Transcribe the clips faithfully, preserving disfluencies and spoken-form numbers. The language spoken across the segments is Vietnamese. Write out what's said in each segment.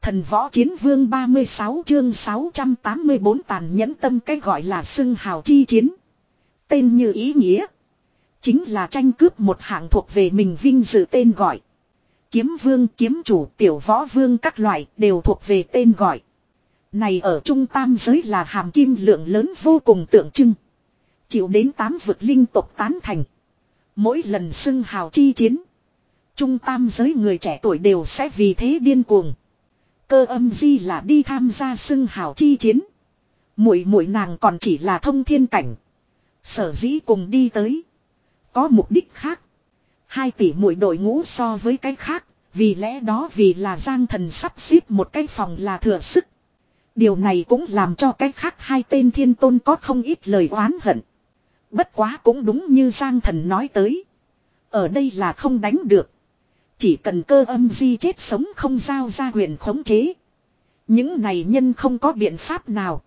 Thần võ chiến vương ba mươi sáu chương sáu trăm tám mươi bốn tàn nhẫn tâm, cái gọi là xưng hào chi chiến. Tên như ý nghĩa. Chính là tranh cướp một hạng thuộc về mình vinh dự tên gọi. Kiếm vương, kiếm chủ, tiểu võ vương các loại đều thuộc về tên gọi. Này ở trung tam giới là hàm kim lượng lớn vô cùng tượng trưng. Chịu đến tám vực linh tộc tán thành. Mỗi lần xưng hào chi chiến, trung tam giới người trẻ tuổi đều sẽ vì thế điên cuồng. Cơ âm di là đi tham gia xưng hào chi chiến. Muội muội nàng còn chỉ là thông thiên cảnh. Sở dĩ cùng đi tới, có mục đích khác. Hai tỷ muội đội ngũ so với cái khác, vì lẽ đó vì là Giang Thần sắp xếp một cái phòng là thừa sức. Điều này cũng làm cho cái khác hai tên thiên tôn có không ít lời oán hận. Bất quá cũng đúng như Giang Thần nói tới. Ở đây là không đánh được. Chỉ cần cơ âm di chết sống không giao ra quyền khống chế. Những này nhân không có biện pháp nào.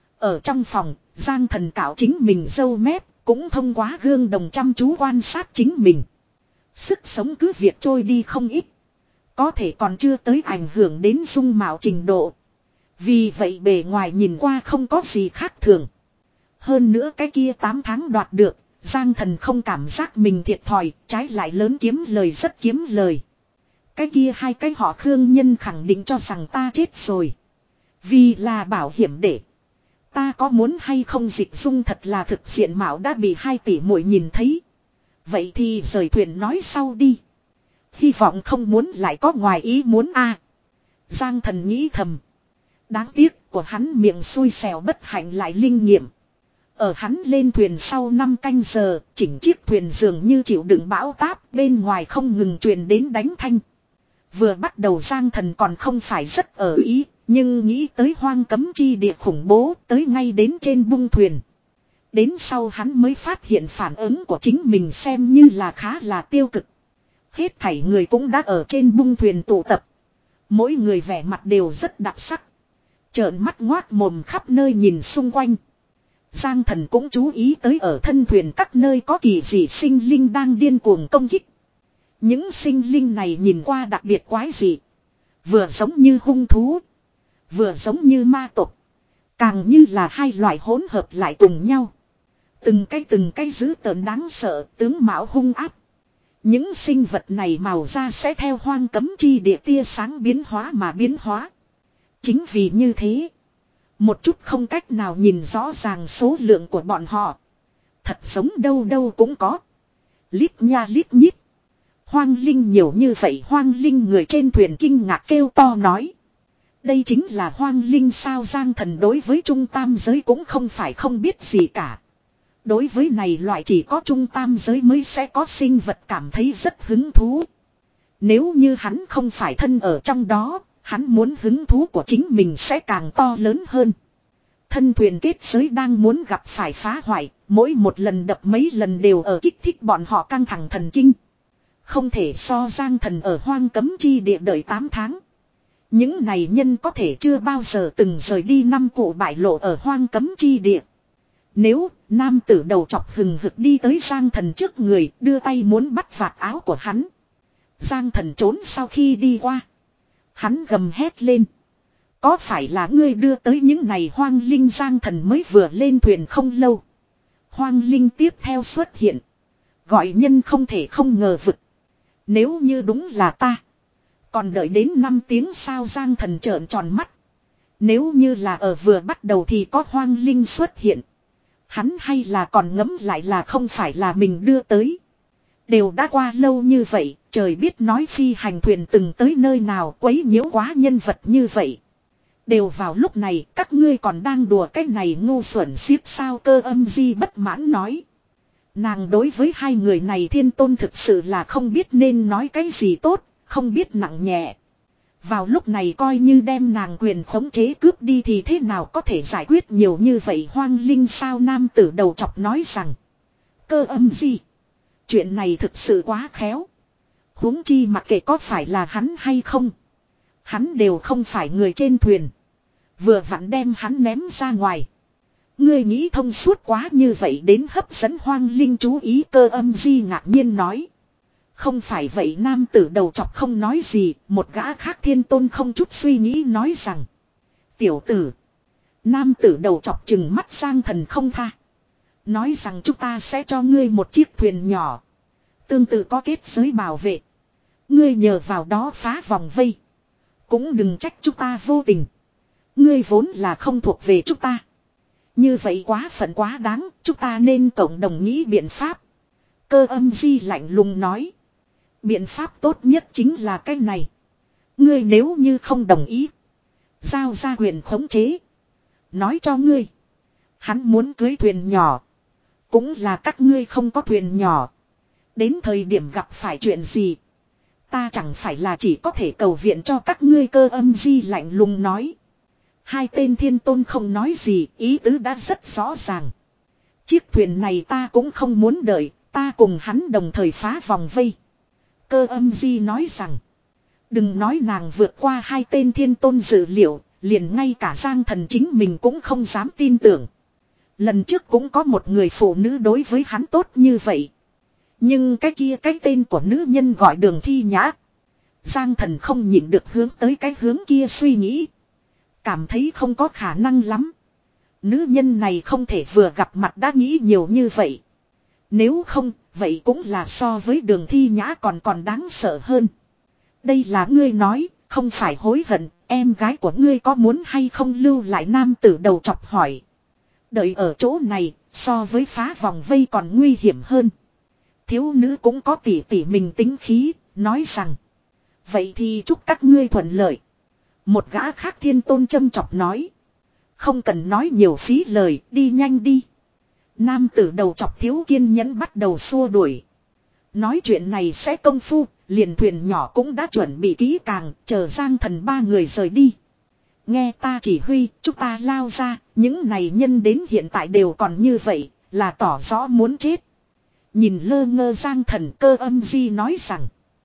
Ở trong phòng, Giang Thần cạo chính mình râu mép, cũng thông qua gương đồng chăm chú quan sát chính mình. Sức sống cứ việc trôi đi không ít. Có thể còn chưa tới ảnh hưởng đến dung mạo trình độ. Vì vậy bề ngoài nhìn qua không có gì khác thường. Hơn nữa cái kia tám tháng đoạt được, Giang Thần không cảm giác mình thiệt thòi, trái lại lớn kiếm lời rất kiếm lời. Cái kia hai cái họ Khương nhân khẳng định cho rằng ta chết rồi. Vì là bảo hiểm để. Ta có muốn hay không dịch dung thật là thực diện mạo đã bị hai tỷ muội nhìn thấy. Vậy thì rời thuyền nói sau đi. Hy vọng không muốn lại có ngoài ý muốn a. Giang Thần nghĩ thầm. Đáng tiếc của hắn miệng xui xẻo bất hạnh lại linh nghiệm. Ở hắn lên thuyền sau năm canh giờ, chỉnh chiếc thuyền dường như chịu đựng bão táp, bên ngoài không ngừng truyền đến đánh thanh. Vừa bắt đầu Giang Thần còn không phải rất ở ý, nhưng nghĩ tới hoang cấm chi địa khủng bố, tới ngay đến trên bung thuyền. Đến sau hắn mới phát hiện phản ứng của chính mình xem như là khá là tiêu cực. Hết thảy người cũng đã ở trên bung thuyền tụ tập. Mỗi người vẻ mặt đều rất đặc sắc. Trợn mắt ngoác mồm khắp nơi nhìn xung quanh. Giang Thần cũng chú ý tới ở thân thuyền các nơi có kỳ dị sinh linh đang điên cuồng công kích. Những sinh linh này nhìn qua đặc biệt quái dị. Vừa giống như hung thú, vừa giống như ma tộc, càng như là hai loại hỗn hợp lại cùng nhau. Từng cái từng cái dữ tợn đáng sợ, tướng mạo hung áp. Những sinh vật này màu da sẽ theo hoang cấm chi địa tia sáng biến hóa mà biến hóa. Chính vì như thế, một chút không cách nào nhìn rõ ràng số lượng của bọn họ. Thật giống đâu đâu cũng có. Lít nha lít nhít. Hoang linh nhiều như vậy, hoang linh người trên thuyền kinh ngạc kêu to nói. Đây chính là hoang linh sao? Giang Thần đối với trung tam giới cũng không phải không biết gì cả. Đối với này loại chỉ có trung tam giới mới sẽ có sinh vật cảm thấy rất hứng thú. Nếu như hắn không phải thân ở trong đó, hắn muốn hứng thú của chính mình sẽ càng to lớn hơn. Thân thuyền kết giới đang muốn gặp phải phá hoại, mỗi một lần đập mấy lần đều ở kích thích bọn họ căng thẳng thần kinh. Không thể so Giang Thần ở hoang cấm chi địa đợi tám tháng. Những này nhân có thể chưa bao giờ từng rời đi năm cụ bại lộ ở hoang cấm chi địa. Nếu nam tử đầu chọc hừng hực đi tới Giang Thần trước người, đưa tay muốn bắt vạt áo của hắn. Giang Thần trốn sau khi đi qua. Hắn gầm hét lên. Có phải là ngươi đưa tới những này hoang linh? Giang Thần mới vừa lên thuyền không lâu. Hoang linh tiếp theo xuất hiện. Gọi nhân không thể không ngờ vực. Nếu như đúng là ta, còn đợi đến năm tiếng sao? Giang Thần trợn tròn mắt. Nếu như là ở vừa bắt đầu thì có hoang linh xuất hiện, hắn hay là còn ngấm lại là không phải là mình đưa tới. Đều đã qua lâu như vậy, trời biết nói phi hành thuyền từng tới nơi nào quấy nhiễu quá nhân vật như vậy. Đều vào lúc này, các ngươi còn đang đùa cái này ngu xuẩn xiếp sao? Cơ âm di bất mãn nói. Nàng đối với hai người này thiên tôn thực sự là không biết nên nói cái gì tốt, không biết nặng nhẹ. Vào lúc này coi như đem nàng quyền khống chế cướp đi thì thế nào có thể giải quyết nhiều như vậy hoang linh sao? Nam tử đầu chọc nói rằng. Cơ âm di, chuyện này thực sự quá khéo. Huống chi mặc kệ có phải là hắn hay không, hắn đều không phải người trên thuyền. Vừa vặn đem hắn ném ra ngoài. Ngươi nghĩ thông suốt quá như vậy đến hấp dẫn hoang linh chú ý? Cơ âm di ngạc nhiên nói. Không phải vậy nam tử đầu chọc không nói gì, một gã khác thiên tôn không chút suy nghĩ nói rằng. Tiểu tử. Nam tử đầu chọc chừng mắt Giang Thần không tha. Nói rằng chúng ta sẽ cho ngươi một chiếc thuyền nhỏ. Tương tự có kết giới bảo vệ. Ngươi nhờ vào đó phá vòng vây. Cũng đừng trách chúng ta vô tình. Ngươi vốn là không thuộc về chúng ta. Như vậy quá phận quá đáng, chúng ta nên cộng đồng nghĩ biện pháp. Cơ âm di lạnh lùng nói. Biện pháp tốt nhất chính là cái này. Ngươi nếu như không đồng ý. Giao ra quyền khống chế. Nói cho ngươi. Hắn muốn cưới thuyền nhỏ. Cũng là các ngươi không có thuyền nhỏ. Đến thời điểm gặp phải chuyện gì. Ta chẳng phải là chỉ có thể cầu viện cho các ngươi. Cơ âm di lạnh lùng nói. Hai tên thiên tôn không nói gì, ý tứ đã rất rõ ràng. Chiếc thuyền này ta cũng không muốn đợi, ta cùng hắn đồng thời phá vòng vây. Cơ âm di nói rằng. Đừng nói nàng vượt qua hai tên thiên tôn dự liệu, liền ngay cả Giang Thần chính mình cũng không dám tin tưởng. Lần trước cũng có một người phụ nữ đối với hắn tốt như vậy. Nhưng cái kia cái tên của nữ nhân gọi Đường Thi Nhã. Giang Thần không nhịn được hướng tới cái hướng kia suy nghĩ. Cảm thấy không có khả năng lắm. Nữ nhân này không thể vừa gặp mặt đã nghĩ nhiều như vậy. Nếu không, vậy cũng là so với Đường Thi Nhã còn còn đáng sợ hơn. Đây là ngươi nói, không phải hối hận, em gái của ngươi có muốn hay không lưu lại nam tử đầu chọc hỏi. Đợi ở chỗ này, so với phá vòng vây còn nguy hiểm hơn. Thiếu nữ cũng có tỉ tỉ mình tính khí, nói rằng. Vậy thì chúc các ngươi thuận lợi. Một gã khác thiên tôn châm chọc nói. Không cần nói nhiều phí lời, đi nhanh đi. Nam tử đầu chọc thiếu kiên nhẫn bắt đầu xua đuổi. Nói chuyện này sẽ công phu, liền thuyền nhỏ cũng đã chuẩn bị kỹ càng, chờ Giang Thần ba người rời đi. Nghe ta chỉ huy, chúng ta lao ra, những này nhân đến hiện tại đều còn như vậy, là tỏ rõ muốn chết. Nhìn lơ ngơ Giang Thần, Cơ âm di nói rằng.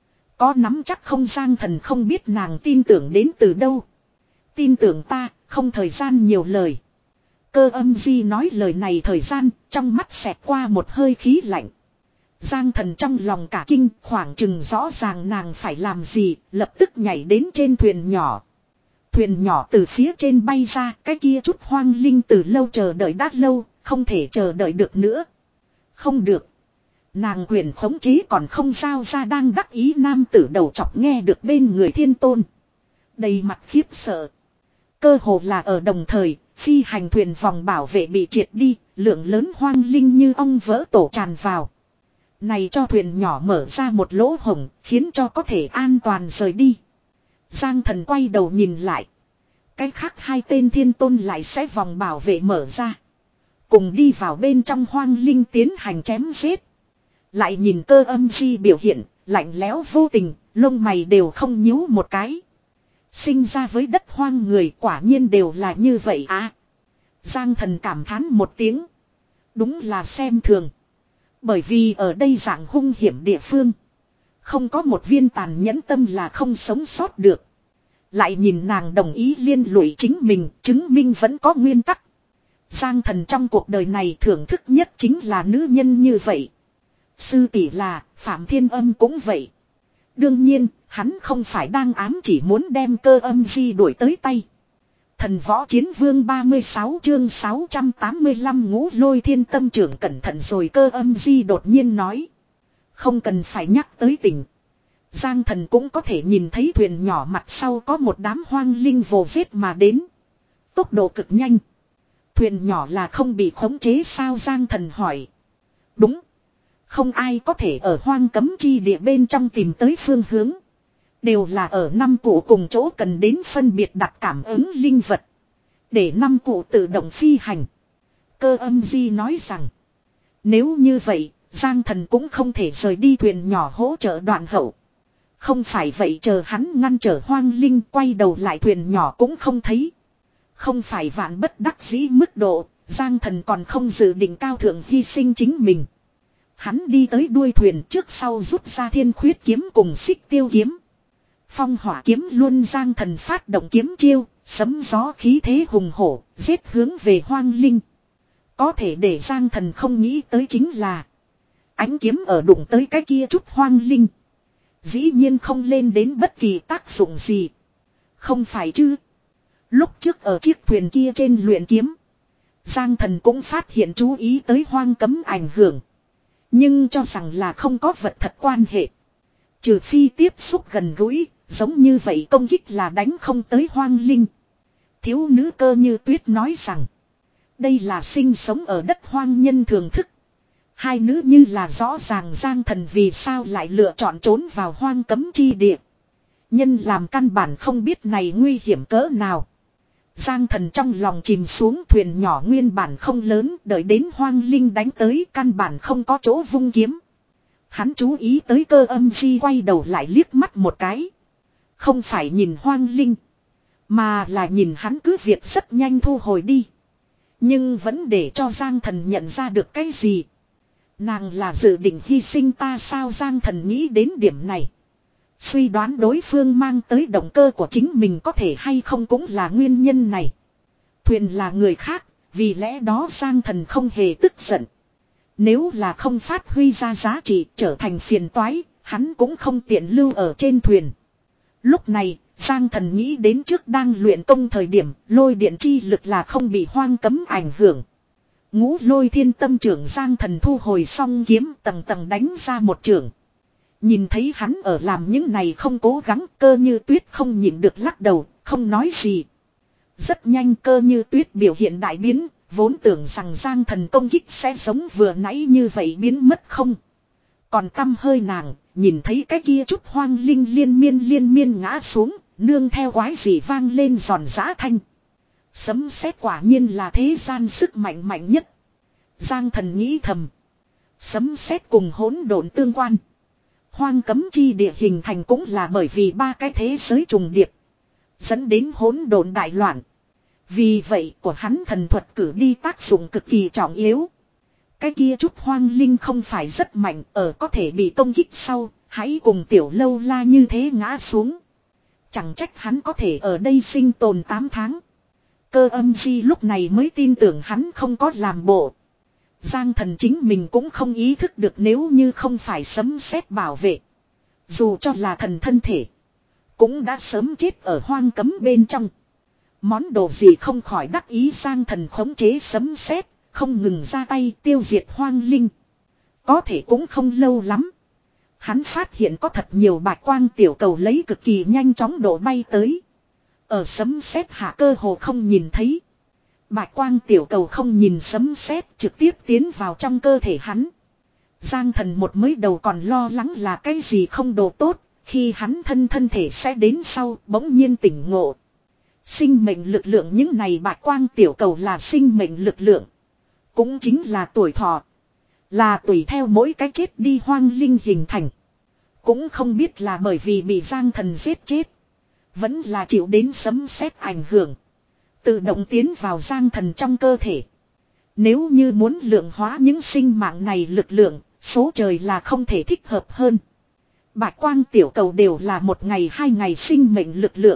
Có nắm chắc không? Giang Thần không biết nàng tin tưởng đến từ đâu. Tin tưởng ta, không thời gian nhiều lời. Cơ âm di nói lời này thời gian, trong mắt xẹt qua một hơi khí lạnh. Giang Thần trong lòng cả kinh, khoảng chừng rõ ràng nàng phải làm gì, lập tức nhảy đến trên thuyền nhỏ. Thuyền nhỏ từ phía trên bay ra, cái kia chút hoang linh từ lâu chờ đợi đã lâu, không thể chờ đợi được nữa. Không được. Nàng quyền khống chế còn không giao ra, đang đắc ý nam tử đầu chọc nghe được bên người thiên tôn. Đầy mặt khiếp sợ. Cơ hồ là ở đồng thời, phi hành thuyền vòng bảo vệ bị triệt đi, lượng lớn hoang linh như ong vỡ tổ tràn vào. Này cho thuyền nhỏ mở ra một lỗ hổng, khiến cho có thể an toàn rời đi. Giang Thần quay đầu nhìn lại. Cái khác hai tên thiên tôn lại sẽ vòng bảo vệ mở ra. Cùng đi vào bên trong hoang linh tiến hành chém giết. Lại nhìn Cơ âm di biểu hiện, lạnh lẽo vô tình, lông mày đều không nhíu một cái. Sinh ra với đất hoang người quả nhiên đều là như vậy à. Giang Thần cảm thán một tiếng. Đúng là xem thường. Bởi vì ở đây dạng hung hiểm địa phương. Không có một viên tàn nhẫn tâm là không sống sót được. Lại nhìn nàng đồng ý liên lụy chính mình, chứng minh vẫn có nguyên tắc. Giang Thần trong cuộc đời này thưởng thức nhất chính là nữ nhân như vậy. Sư tỷ là, Phạm Thiên Âm cũng vậy. Đương nhiên, hắn không phải đang ám chỉ muốn đem Cơ âm di đuổi tới tay. Thần võ chiến vương ba mươi sáu chương sáu trăm tám mươi lăm Ngũ Lôi Thiên Tâm trưởng cẩn thận rồi. Cơ âm di đột nhiên nói. Không cần phải nhắc tới tỉnh. Giang Thần cũng có thể nhìn thấy thuyền nhỏ mặt sau có một đám hoang linh vồ giết mà đến. Tốc độ cực nhanh. Thuyền nhỏ là không bị khống chế sao? Giang Thần hỏi. Đúng. Không ai có thể ở hoang cấm chi địa bên trong tìm tới phương hướng. Đều là ở năm cụ cùng chỗ cần đến phân biệt đặt cảm ứng linh vật. Để năm cụ tự động phi hành. Cơ âm di nói rằng. Nếu như vậy, Giang Thần cũng không thể rời đi thuyền nhỏ hỗ trợ đoạn hậu. Không phải vậy chờ hắn ngăn trở hoang linh quay đầu lại thuyền nhỏ cũng không thấy. Không phải vạn bất đắc dĩ mức độ, Giang Thần còn không dự định cao thượng hy sinh chính mình. Hắn đi tới đuôi thuyền trước sau rút ra thiên khuyết kiếm cùng xích tiêu kiếm. Phong hỏa kiếm luôn. Giang Thần phát động kiếm chiêu, sấm gió khí thế hùng hổ, giết hướng về hoang linh. Có thể để Giang Thần không nghĩ tới chính là ánh kiếm ở đụng tới cái kia chút hoang linh. Dĩ nhiên không lên đến bất kỳ tác dụng gì. Không phải chứ. Lúc trước ở chiếc thuyền kia trên luyện kiếm. Giang Thần cũng phát hiện chú ý tới hoang cấm ảnh hưởng. Nhưng cho rằng là không có vật thật quan hệ. Trừ phi tiếp xúc gần gũi, giống như vậy công kích là đánh không tới hoang linh. Thiếu nữ Cơ Như Tuyết nói rằng. Đây là sinh sống ở đất hoang nhân thường thức. Hai nữ như là rõ ràng Giang Thần vì sao lại lựa chọn trốn vào hoang cấm chi địa. Nhân làm căn bản không biết này nguy hiểm cỡ nào. Giang Thần trong lòng chìm xuống, thuyền nhỏ nguyên bản không lớn, đợi đến hoang linh đánh tới căn bản không có chỗ vung kiếm. Hắn chú ý tới Cơ Âm Di quay đầu lại liếc mắt một cái. Không phải nhìn hoang linh, mà là nhìn hắn cứ việc rất nhanh thu hồi đi. Nhưng vẫn để cho Giang Thần nhận ra được cái gì. Nàng là dự định hy sinh ta sao? Giang Thần nghĩ đến điểm này. Suy đoán đối phương mang tới động cơ của chính mình có thể hay không cũng là nguyên nhân này. Thuyền là người khác, vì lẽ đó Giang Thần không hề tức giận. Nếu là không phát huy ra giá trị trở thành phiền toái, hắn cũng không tiện lưu ở trên thuyền. Lúc này, Giang Thần nghĩ đến trước đang luyện công thời điểm, lôi điện chi lực là không bị hoang cấm ảnh hưởng. Ngũ Lôi Thiên Tâm trưởng Giang Thần thu hồi xong kiếm, tầng tầng đánh ra một trưởng. Nhìn thấy hắn ở làm những này không cố gắng, Cơ Như Tuyết không nhịn được lắc đầu, không nói gì. Rất nhanh Cơ Như Tuyết biểu hiện đại biến, vốn tưởng rằng Giang Thần công kích sẽ giống vừa nãy như vậy biến mất không. Còn tâm hơi nàng, nhìn thấy cái kia chút hoang linh liên miên liên miên ngã xuống, nương theo quái gì vang lên giòn giã thanh. Sấm sét quả nhiên là thế gian sức mạnh mạnh nhất. Giang Thần nghĩ thầm. Sấm sét cùng hỗn độn tương quan. Hoang cấm chi địa hình thành cũng là bởi vì ba cái thế giới trùng điệp. Dẫn đến hỗn độn đại loạn. Vì vậy của hắn thần thuật cử đi tác dụng cực kỳ trọng yếu. Cái kia chút hoang linh không phải rất mạnh, ở có thể bị công kích sau, hãy cùng Tiểu Lâu La như thế ngã xuống. Chẳng trách hắn có thể ở đây sinh tồn tám tháng. Cơ Âm Di lúc này mới tin tưởng hắn không có làm bộ. Giang Thần chính mình cũng không ý thức được nếu như không phải sấm sét bảo vệ. Dù cho là thần thân thể, cũng đã sớm chết ở hoang cấm bên trong. Món đồ gì không khỏi đắc ý. Giang Thần khống chế sấm sét, không ngừng ra tay tiêu diệt hoang linh. Có thể cũng không lâu lắm. Hắn phát hiện có thật nhiều bạch quang tiểu cầu lấy cực kỳ nhanh chóng độ bay tới. Ở sấm sét hạ cơ hồ không nhìn thấy. Bạch quang tiểu cầu không nhìn sấm sét trực tiếp tiến vào trong cơ thể hắn. Giang Thần một mới đầu còn lo lắng là cái gì không đồ tốt. Khi hắn thân thân thể sẽ đến sau bỗng nhiên tỉnh ngộ. Sinh mệnh lực lượng những này bạch quang tiểu cầu là sinh mệnh lực lượng. Cũng chính là tuổi thọ. Là tùy theo mỗi cái chết đi hoang linh hình thành. Cũng không biết là bởi vì bị Giang Thần giết chết. Vẫn là chịu đến sấm sét ảnh hưởng. Tự động tiến vào Giang Thần trong cơ thể. Nếu như muốn lượng hóa những sinh mạng này lực lượng, số trời là không thể thích hợp hơn. Bạch quang tiểu cầu đều là một ngày hai ngày sinh mệnh lực lượng.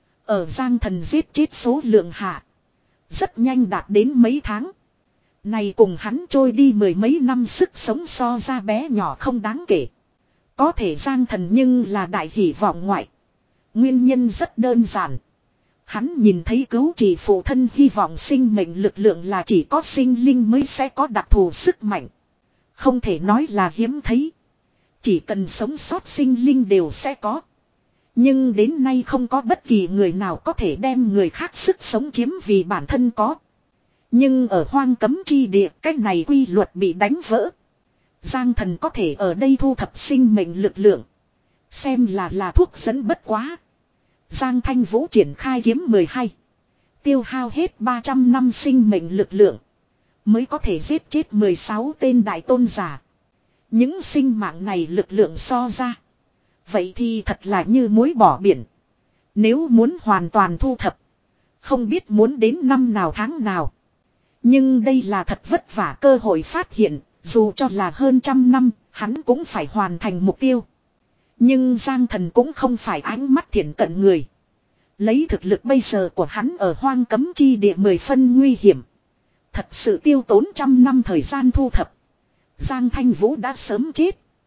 Ở Giang Thần giết chết số lượng hạ. Rất nhanh đạt đến mấy tháng. Này cùng hắn trôi đi mười mấy năm sức sống so ra bé nhỏ không đáng kể. Có thể Giang Thần nhưng là đại hỷ vọng ngoại. Nguyên nhân rất đơn giản. Hắn nhìn thấy cứu trị phụ thân hy vọng sinh mệnh lực lượng là chỉ có sinh linh mới sẽ có đặc thù sức mạnh. Không thể nói là hiếm thấy. Chỉ cần sống sót sinh linh đều sẽ có. Nhưng đến nay không có bất kỳ người nào có thể đem người khác sức sống chiếm vì bản thân có. Nhưng ở hoang cấm chi địa, cách này quy luật bị đánh vỡ. Giang Thần có thể ở đây thu thập sinh mệnh lực lượng. Xem là là thuốc dẫn bất quá. Giang Thanh Vũ triển khai kiếm mười hai. Tiêu hao hết ba trăm năm sinh mệnh lực lượng. Mới có thể giết chết mười sáu tên đại tôn giả. Những sinh mạng này lực lượng so ra. Vậy thì thật là như muối bỏ biển. Nếu muốn hoàn toàn thu thập. Không biết muốn đến năm nào tháng nào. Nhưng đây là thật vất vả cơ hội phát hiện. Dù cho là hơn trăm năm, hắn cũng phải hoàn thành mục tiêu. Nhưng Giang Thần cũng không phải ánh mắt thiện cận người. Lấy thực lực bây giờ của hắn ở hoang cấm chi địa mười phân nguy hiểm. Thật sự tiêu tốn trăm năm thời gian thu thập. Giang Thanh Vũ đã sớm chết.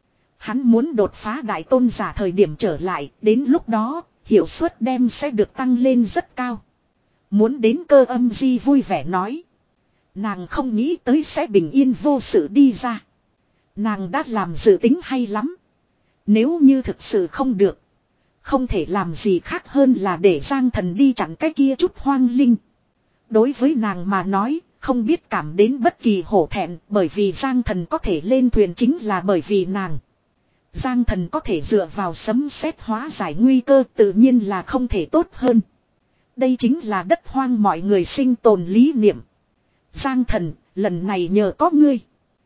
Hắn muốn đột phá đại tôn giả thời điểm trở lại, đến lúc đó, hiệu suất đem sẽ được tăng lên rất cao. Muốn đến Cơ Âm Di vui vẻ nói. Nàng không nghĩ tới sẽ bình yên vô sự đi ra. Nàng đã làm dự tính hay lắm. Nếu như thực sự không được, không thể làm gì khác hơn là để Giang Thần đi chặn cái kia chút hoang linh. Đối với nàng mà nói, không biết cảm đến bất kỳ hổ thẹn, bởi vì Giang Thần có thể lên thuyền chính là bởi vì nàng. Giang Thần có thể dựa vào sấm sét hóa giải nguy cơ, tự nhiên là không thể tốt hơn. Đây chính là đất hoang mọi người sinh tồn lý niệm. Giang Thần, lần này nhờ có ngươi.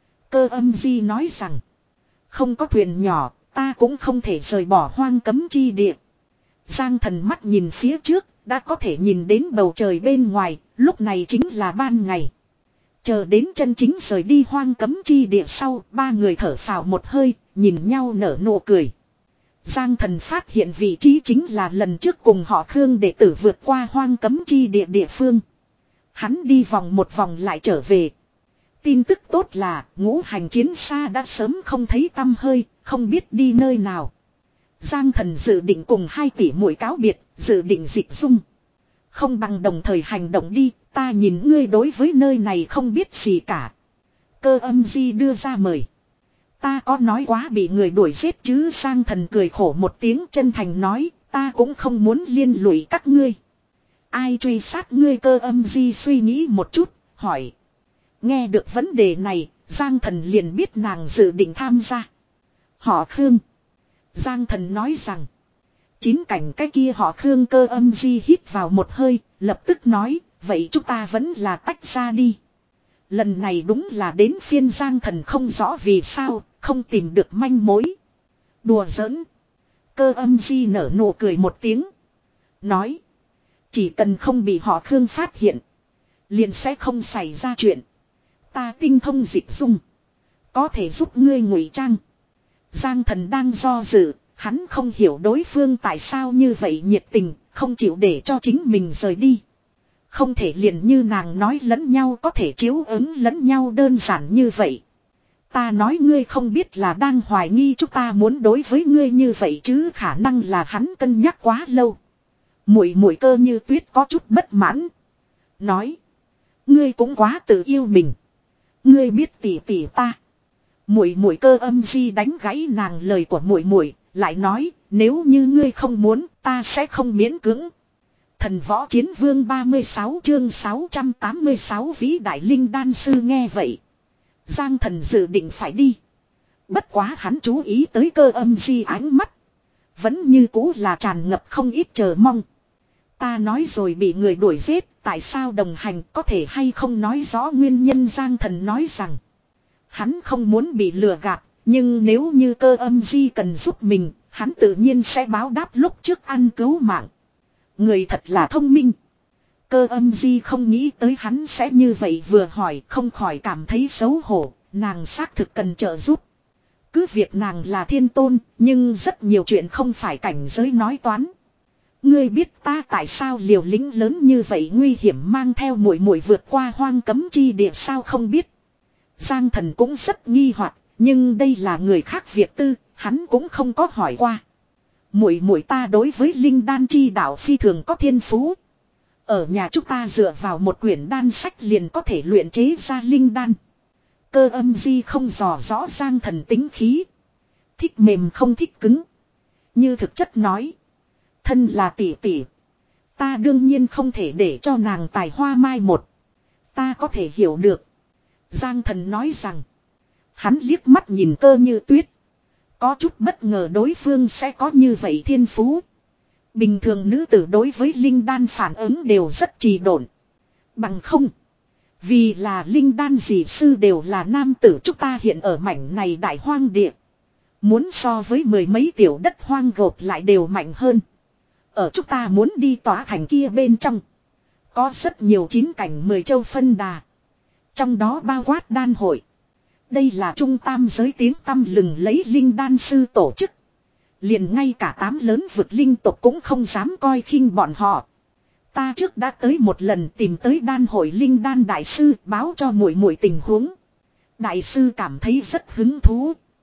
Cơ Âm Di nói rằng, không có thuyền nhỏ, ta cũng không thể rời bỏ hoang cấm chi địa. Giang Thần mắt nhìn phía trước, đã có thể nhìn đến bầu trời bên ngoài, lúc này chính là ban ngày. Chờ đến chân chính rời đi hoang cấm chi địa sau, ba người thở phào một hơi, nhìn nhau nở nụ cười. Giang Thần phát hiện vị trí chính là lần trước cùng họ Khương đệ tử vượt qua hoang cấm chi địa địa phương. Hắn đi vòng một vòng lại trở về. Tin tức tốt là ngũ hành chiến xa đã sớm không thấy tăm hơi, không biết đi nơi nào. Giang Thần dự định cùng hai tỷ muội cáo biệt, dự định dịch dung. Không bằng đồng thời hành động đi, ta nhìn ngươi đối với nơi này không biết gì cả. Cơ Âm Di đưa ra mời. Ta có nói quá bị người đuổi giết chứ? Giang Thần cười khổ một tiếng chân thành nói, ta cũng không muốn liên lụy các ngươi. Ai truy sát ngươi? Cơ Âm Di suy nghĩ một chút, hỏi. Nghe được vấn đề này, Giang Thần liền biết nàng dự định tham gia. Họ Khương. Giang Thần nói rằng. Chín cảnh cái kia họ Khương. Cơ Âm Di hít vào một hơi, lập tức nói, vậy chúng ta vẫn là tách ra đi. Lần này đúng là đến phiên Giang Thần không rõ vì sao, không tìm được manh mối. Đùa giỡn. Cơ Âm Di nở nụ cười một tiếng. Nói. Chỉ cần không bị họ Khương phát hiện, liền sẽ không xảy ra chuyện. Ta tinh thông dịch dung, có thể giúp ngươi ngụy trang. Giang Thần đang do dự, hắn không hiểu đối phương tại sao như vậy nhiệt tình, không chịu để cho chính mình rời đi. Không thể liền như nàng nói lẫn nhau có thể chiếu ứng lẫn nhau đơn giản như vậy. Ta nói ngươi không biết là đang hoài nghi chúng ta muốn đối với ngươi như vậy chứ? Khả năng là hắn cân nhắc quá lâu. Muội muội Cơ Như Tuyết có chút bất mãn, nói, ngươi cũng quá tự yêu mình. Ngươi biết tỉ tỉ ta. Muội muội Cơ Âm Di đánh gãy nàng lời của muội muội, lại nói, nếu như ngươi không muốn, ta sẽ không miễn cưỡng. Thần Võ Chiến Vương ba mươi sáu chương sáu trăm tám mươi sáu vĩ đại linh đan sư nghe vậy. Giang Thần dự định phải đi. Bất quá hắn chú ý tới Cơ Âm Di ánh mắt. Vẫn như cũ là tràn ngập không ít chờ mong. Ta nói rồi bị người đuổi giết, tại sao đồng hành, có thể hay không nói rõ nguyên nhân? Giang Thần nói rằng. Hắn không muốn bị lừa gạt, nhưng nếu như Cơ Âm Di cần giúp mình, hắn tự nhiên sẽ báo đáp lúc trước ăn cứu mạng. Người thật là thông minh. Cơ Âm Di không nghĩ tới hắn sẽ như vậy, vừa hỏi không khỏi cảm thấy xấu hổ, nàng xác thực cần trợ giúp. Cứ việc nàng là thiên tôn, nhưng rất nhiều chuyện không phải cảnh giới nói toán. Ngươi biết ta tại sao liều lĩnh lớn như vậy, nguy hiểm mang theo muội muội vượt qua hoang cấm chi địa sao? Không biết. Giang Thần cũng rất nghi hoặc, nhưng đây là người khác việc tư, hắn cũng không có hỏi qua. Muội muội ta đối với linh đan chi đạo phi thường có thiên phú. Ở nhà chúng ta dựa vào một quyển đan sách liền có thể luyện chế ra linh đan. Cơ Âm Di không dò rõ Giang Thần tính khí. Thích mềm không thích cứng. Như thực chất nói. Thân là tỷ tỷ. Ta đương nhiên không thể để cho nàng tài hoa mai một. Ta có thể hiểu được. Giang Thần nói rằng. Hắn liếc mắt nhìn Cơ Như Tuyết. Có chút bất ngờ đối phương sẽ có như vậy thiên phú. Bình thường nữ tử đối với linh đan phản ứng đều rất trì độn. Bằng không. Vì là linh đan dị sư đều là nam tử, chúng ta hiện ở mảnh này đại hoang địa. Muốn so với mười mấy tiểu đất hoang gột lại đều mạnh hơn. Ở chúng ta muốn đi tỏa thành kia bên trong. Có rất nhiều chín cảnh mười châu phân đà. Trong đó bao quát đan hội. Đây là trung tam giới tiếng tăm lừng lấy linh đan sư tổ chức. Liền ngay cả tám lớn vực linh tộc cũng không dám coi khinh bọn họ. Ta trước đã tới một lần tìm tới đan hội linh đan đại sư báo cho muội muội tình huống. Đại sư cảm thấy rất hứng thú.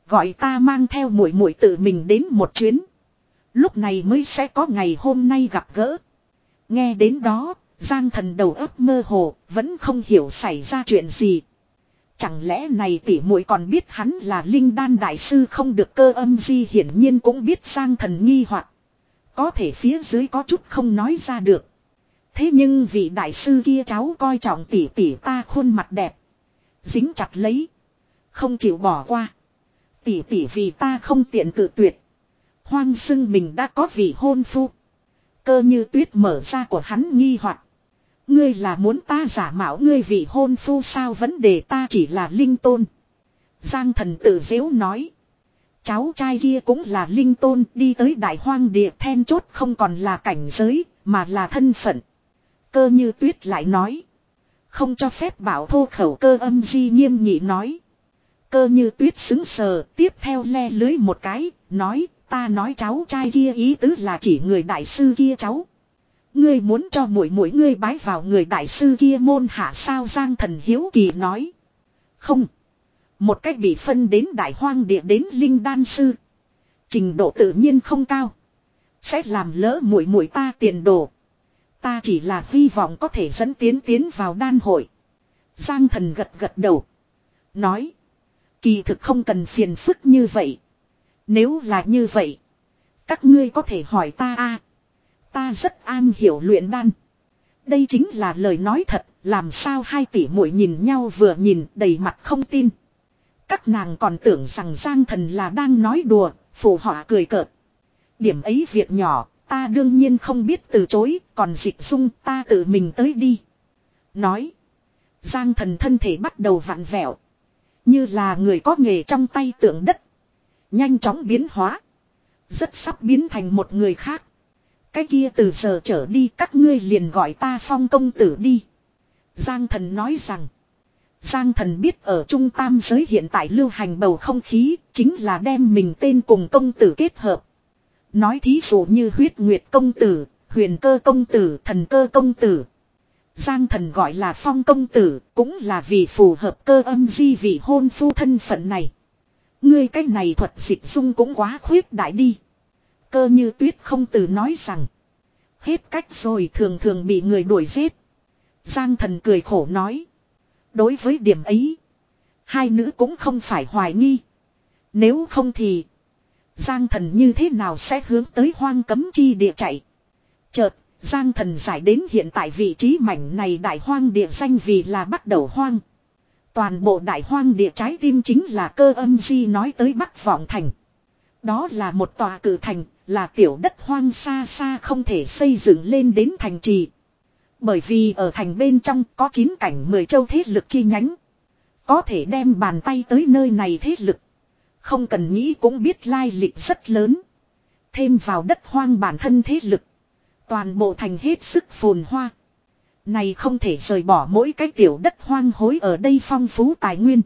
Gọi ta mang theo muội muội tự mình đến một chuyến. Lúc này mới sẽ có ngày hôm nay gặp gỡ. Nghe đến đó, Giang Thần đầu óc mơ hồ, vẫn không hiểu xảy ra chuyện gì. Chẳng lẽ này tỷ muội còn biết hắn là linh đan đại sư không được. Cơ âm di hiển nhiên cũng biết Giang Thần nghi hoặc. Có thể phía dưới có chút không nói ra được. Thế nhưng vị đại sư kia cháu coi trọng tỷ tỷ ta khuôn mặt đẹp. Dính chặt lấy. Không chịu bỏ qua. Tỷ tỷ vì ta không tiện cự tuyệt. Hoang xưng mình đã có vị hôn phu. Cơ như tuyết mở ra của hắn nghi hoặc. Ngươi là muốn ta giả mạo ngươi vị hôn phu sao, vấn đề ta chỉ là linh tôn. Giang Thần tự dễu nói. Cháu trai kia cũng là linh tôn, đi tới đại hoang địa then chốt không còn là cảnh giới, mà là thân phận. Cơ như tuyết lại nói. Không cho phép bảo thô khẩu. Cơ âm di nghiêm nghị nói. Cơ như tuyết xứng sờ, tiếp theo le lưới một cái, nói, ta nói cháu trai kia ý tứ là chỉ người đại sư kia cháu. Ngươi muốn cho muội muội ngươi bái vào người đại sư kia môn hạ sao? Giang Thần hiếu kỳ nói. Không. Một cách bị phân đến đại hoang địa đến linh đan sư. Trình độ tự nhiên không cao. Sẽ làm lỡ muội muội ta tiền đồ. Ta chỉ là hy vọng có thể dẫn tiến tiến vào đan hội. Giang Thần gật gật đầu. Nói. Kỳ thực không cần phiền phức như vậy. Nếu là như vậy. Các ngươi có thể hỏi ta a. Ta rất am hiểu luyện đan. Đây chính là lời nói thật. Làm sao hai tỷ muội nhìn nhau vừa nhìn đầy mặt không tin. Các nàng còn tưởng rằng Giang Thần là đang nói đùa. Phụ họ cười cợt. Điểm ấy việc nhỏ. Ta đương nhiên không biết từ chối. Còn Dịch Dung ta tự mình tới đi. Nói. Giang Thần thân thể bắt đầu vặn vẹo. Như là người có nghề trong tay tượng đất. Nhanh chóng biến hóa. Rất sắp biến thành một người khác. Cái kia từ giờ trở đi các ngươi liền gọi ta Phong công tử đi. Giang Thần nói rằng. Giang Thần biết ở Trung Tam giới hiện tại lưu hành bầu không khí. Chính là đem mình tên cùng công tử kết hợp. Nói thí dụ như Huyết Nguyệt công tử, Huyền Cơ công tử, Thần Cơ công tử. Giang Thần gọi là Phong công tử cũng là vì phù hợp cơ âm di vị hôn phu thân phận này. Ngươi cái này thuật dịch dung cũng quá khuyết đại đi. Cơ như tuyết không từ nói rằng. Hết cách rồi, thường thường bị người đuổi giết. Giang Thần cười khổ nói. Đối với điểm ấy. Hai nữ cũng không phải hoài nghi. Nếu không thì. Giang Thần như thế nào sẽ hướng tới hoang cấm chi địa chạy. Chợt. Giang Thần giải đến hiện tại vị trí mảnh này đại hoang địa danh vì là Bắc Đầu Hoang. Toàn bộ đại hoang địa trái tim chính là cơ âm di nói tới Bắc Vọng Thành. Đó là một tòa cử thành, là tiểu đất hoang xa xa không thể xây dựng lên đến thành trì. Bởi vì ở thành bên trong có chín cảnh mười châu thế lực chi nhánh. Có thể đem bàn tay tới nơi này thế lực. Không cần nghĩ cũng biết lai lịch rất lớn. Thêm vào đất hoang bản thân thế lực. Toàn bộ thành hết sức phồn hoa. Này không thể rời bỏ mỗi cái tiểu đất hoang hối ở đây phong phú tài nguyên.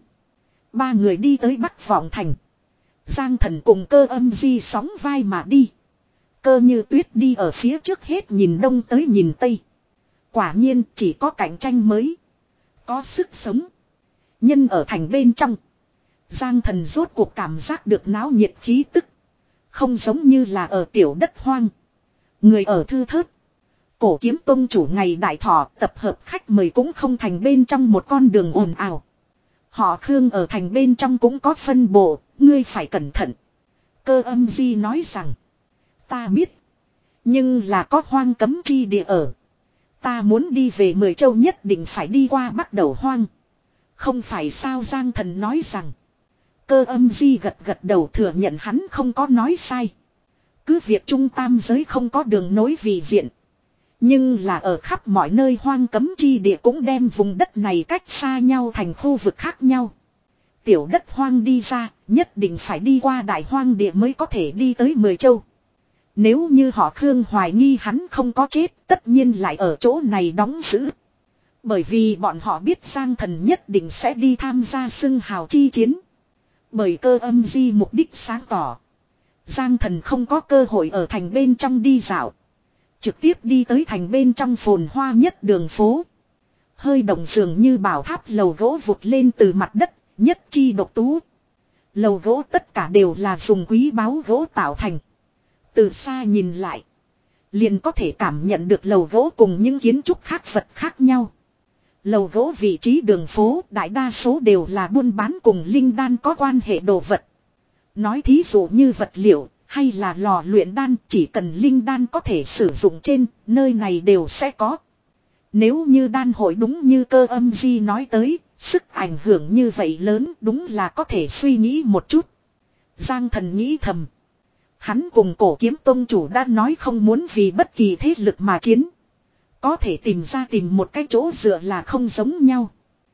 Ba người đi tới Bắc Vọng Thành. Giang Thần cùng cơ âm di sóng vai mà đi. Cơ như tuyết đi ở phía trước hết nhìn đông tới nhìn tây. Quả nhiên chỉ có cạnh tranh mới. Có sức sống. Nhân ở thành bên trong. Giang Thần rốt cuộc cảm giác được náo nhiệt khí tức. Không giống như là ở tiểu đất hoang. Người ở thư thớt. Cổ kiếm tông chủ ngày đại thọ tập hợp khách mời cũng không thành bên trong một con đường ồn ào. Họ Khương ở thành bên trong cũng có phân bộ, ngươi phải cẩn thận. Cơ âm di nói rằng. Ta biết. Nhưng là có hoang cấm chi địa ở. Ta muốn đi về Mười Châu nhất định phải đi qua Bắc Đầu Hoang. Không phải sao? Giang Thần nói rằng. Cơ âm di gật gật đầu thừa nhận hắn không có nói sai. Cứ việc Trung Tam giới không có đường nối vì diện. Nhưng là ở khắp mọi nơi hoang cấm chi địa cũng đem vùng đất này cách xa nhau thành khu vực khác nhau. Tiểu đất hoang đi ra, nhất định phải đi qua đại hoang địa mới có thể đi tới Mười Châu. Nếu như họ Khương hoài nghi hắn không có chết, tất nhiên lại ở chỗ này đóng giữ. Bởi vì bọn họ biết Giang Thần nhất định sẽ đi tham gia xưng hào chi chiến. Bởi cơ âm di mục đích sáng tỏ. Giang Thần không có cơ hội ở thành bên trong đi dạo. Trực tiếp đi tới thành bên trong phồn hoa nhất đường phố. Hơi động dường như bảo tháp lầu gỗ vụt lên từ mặt đất, nhất chi độc tú. Lầu gỗ tất cả đều là dùng quý báu gỗ tạo thành. Từ xa nhìn lại, liền có thể cảm nhận được lầu gỗ cùng những kiến trúc khác vật khác nhau. Lầu gỗ vị trí đường phố đại đa số đều là buôn bán cùng linh đan có quan hệ đồ vật. Nói thí dụ như vật liệu hay là lò luyện đan, chỉ cần linh đan có thể sử dụng trên, nơi này đều sẽ có. Nếu như đan hội đúng như Cơ Âm Di nói tới, sức ảnh hưởng như vậy lớn, đúng là có thể suy nghĩ một chút. Giang Thần nghĩ thầm. Hắn cùng Cổ Kiếm Tông chủ đã nói không muốn vì bất kỳ thế lực mà chiến. Có thể tìm ra tìm một cái chỗ dựa là không giống nhau.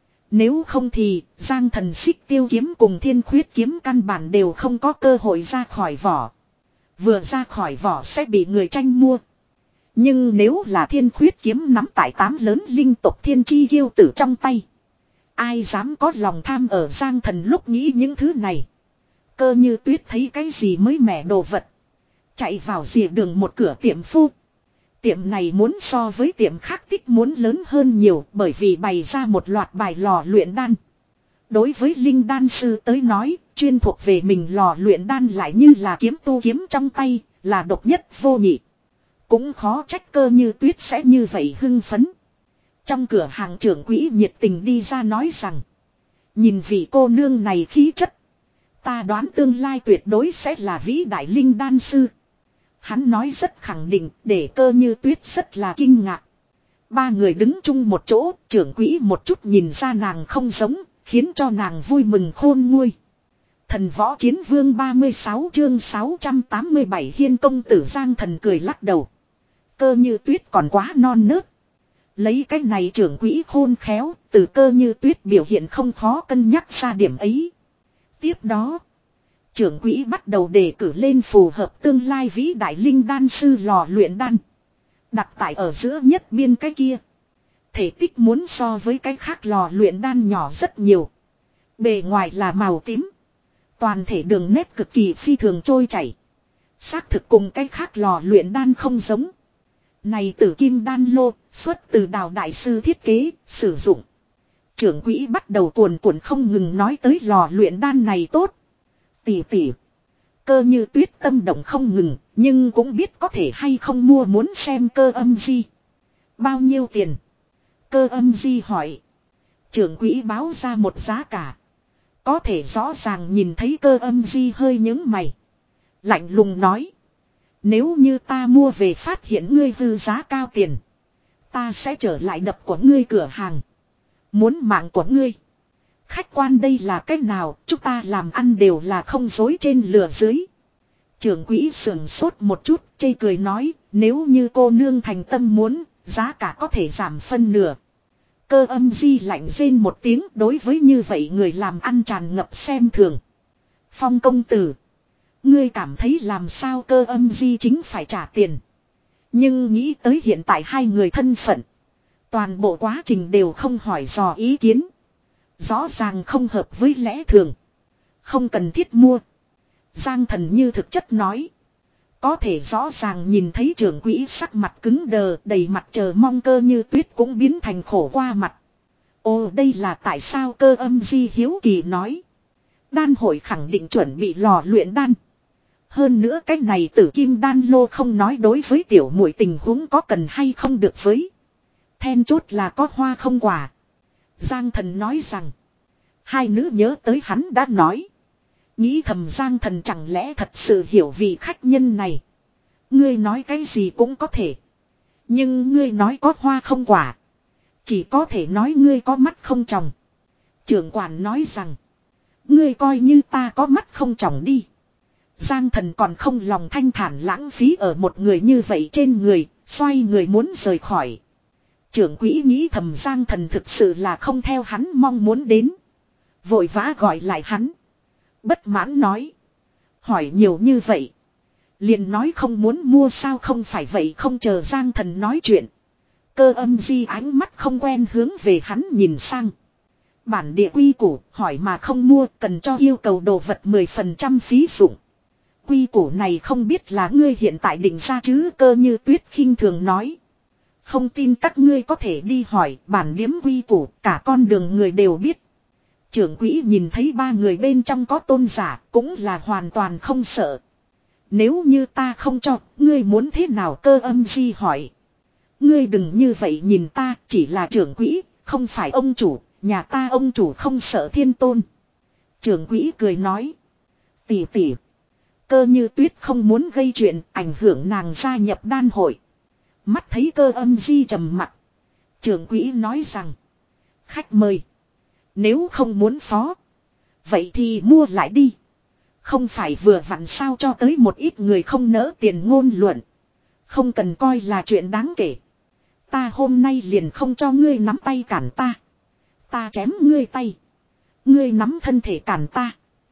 Nếu không thì Giang Thần Xích Tiêu kiếm cùng Thiên Khuyết kiếm căn bản đều không có cơ hội ra khỏi vỏ. Vừa ra khỏi vỏ sẽ bị người tranh mua. Nhưng nếu là Thiên Khuyết kiếm nắm tại tám lớn linh tộc Thiên Chi Kiêu tử trong tay, ai dám có lòng tham ở Giang Thần lúc nghĩ những thứ này. Cơ Như Tuyết thấy cái gì mới mẻ đồ vật, chạy vào rìa đường một cửa tiệm phu. Tiệm này muốn so với tiệm khác tích muốn lớn hơn nhiều, bởi vì bày ra một loạt bài lò luyện đan. Đối với linh đan sư tới nói, chuyên thuộc về mình lò luyện đan lại như là kiếm tu kiếm trong tay, là độc nhất vô nhị. Cũng khó trách Cơ Như Tuyết sẽ như vậy hưng phấn. Trong cửa hàng trưởng quỹ nhiệt tình đi ra nói rằng, nhìn vị cô nương này khí chất, ta đoán tương lai tuyệt đối sẽ là vĩ đại linh đan sư. Hắn nói rất khẳng định, để Cơ Như Tuyết rất là kinh ngạc. Ba người đứng chung một chỗ, trưởng quỹ một chút nhìn ra nàng không giống, khiến cho nàng vui mừng khôn nguôi. Thần Võ Chiến Vương ba mươi sáu chương sáu trăm tám mươi bảy Hiên công tử Giang Thần cười lắc đầu. Cơ Như Tuyết còn quá non nớt. Lấy cái này trưởng quỹ khôn khéo, từ Cơ Như Tuyết biểu hiện không khó cân nhắc ra điểm ấy. Tiếp đó, trưởng quỹ bắt đầu đề cử lên phù hợp tương lai vĩ đại linh đan sư lò luyện đan. Đặt tại ở giữa nhất biên cái kia. Thể tích muốn so với cái khác lò luyện đan nhỏ rất nhiều. Bề ngoài là màu tím. Toàn thể đường nét cực kỳ phi thường trôi chảy. Xác thực cùng cái khác lò luyện đan không giống. Này tử kim đan lô, xuất từ Đào đại sư thiết kế, sử dụng. Trưởng quỹ bắt đầu cuồn cuộn không ngừng nói tới lò luyện đan này tốt. Tỷ tỷ. Cơ Như Tuyết tâm động không ngừng, nhưng cũng biết có thể hay không mua, muốn xem Cơ Âm Di. Bao nhiêu tiền? Cơ Âm Di hỏi. Trưởng quỹ báo ra một giá cả. Có thể rõ ràng nhìn thấy Cơ Âm Di hơi nhướng mày. Lạnh lùng nói. Nếu như ta mua về phát hiện ngươi hư giá cao tiền, ta sẽ trở lại đập của ngươi cửa hàng. Muốn mạng của ngươi. Khách quan đây là cách nào, chúng ta làm ăn đều là không dối trên lửa dưới. Trưởng quỹ sườn sốt một chút, chê cười nói, nếu như cô nương thành tâm muốn, giá cả có thể giảm phân nửa. Cơ Âm Di lạnh rên một tiếng, đối với như vậy người làm ăn tràn ngập xem thường. Phong công tử, ngươi cảm thấy làm sao? Cơ Âm Di chính phải trả tiền. Nhưng nghĩ tới hiện tại hai người thân phận, toàn bộ quá trình đều không hỏi dò ý kiến. Rõ ràng không hợp với lẽ thường. Không cần thiết mua. Giang Thần như thực chất nói. Có thể rõ ràng nhìn thấy trưởng quỹ sắc mặt cứng đờ, đầy mặt chờ mong. Cơ Như Tuyết cũng biến thành khổ qua mặt. Ồ, đây là tại sao? Cơ Âm Di hiếu kỳ nói. Đan hội khẳng định chuẩn bị lò luyện đan. Hơn nữa cái này tử kim đan lô không nói đối với tiểu muội tình huống có cần hay không được với. Then chốt là có hoa không quả. Giang Thần nói rằng. Hai nữ nhớ tới hắn đã nói. Nghĩ thầm Giang Thần chẳng lẽ thật sự hiểu vị khách nhân này. Ngươi nói cái gì cũng có thể. Nhưng ngươi nói có hoa không quả. Chỉ có thể nói ngươi có mắt không tròng. Trưởng quản nói rằng. Ngươi coi như ta có mắt không tròng đi. Giang Thần còn không lòng thanh thản lãng phí ở một người như vậy trên người. Xoay người muốn rời khỏi. Trưởng quỹ nghĩ thầm Giang Thần thực sự là không theo hắn mong muốn đến. Vội vã gọi lại hắn. Bất mãn nói. Hỏi nhiều như vậy. Liền nói không muốn mua sao? Không phải vậy. Không chờ Giang Thần nói chuyện. Cơ Âm Di ánh mắt không quen hướng về hắn nhìn sang. Bản địa quy củ, hỏi mà không mua, cần cho yêu cầu đồ vật mười phần trăm phí dụng. Quy củ này không biết là ngươi hiện tại định ra chứ? Cơ Như Tuyết khinh thường nói. Không tin các ngươi có thể đi hỏi, bản điếm quy củ cả con đường người đều biết. Trưởng quỹ nhìn thấy ba người bên trong có tôn giả cũng là hoàn toàn không sợ. Nếu như ta không cho, ngươi muốn thế nào? Cơ âm di hỏi. Ngươi đừng như vậy nhìn ta, chỉ là trưởng quỹ, không phải ông chủ, nhà ta ông chủ không sợ thiên tôn. Trưởng quỹ cười nói. Tỷ tỷ. Cơ Như Tuyết không muốn gây chuyện ảnh hưởng nàng gia nhập đan hội. Mắt thấy Cơ âm di trầm mặt. Trưởng quỹ nói rằng. Khách mời. Nếu không muốn phó. Vậy thì mua lại đi. Không phải vừa vặn sao cho tới một ít người không nỡ tiền ngôn luận. Không cần coi là chuyện đáng kể. Ta hôm nay liền không cho ngươi nắm tay cản ta. Ta chém ngươi tay. Ngươi nắm thân thể cản ta.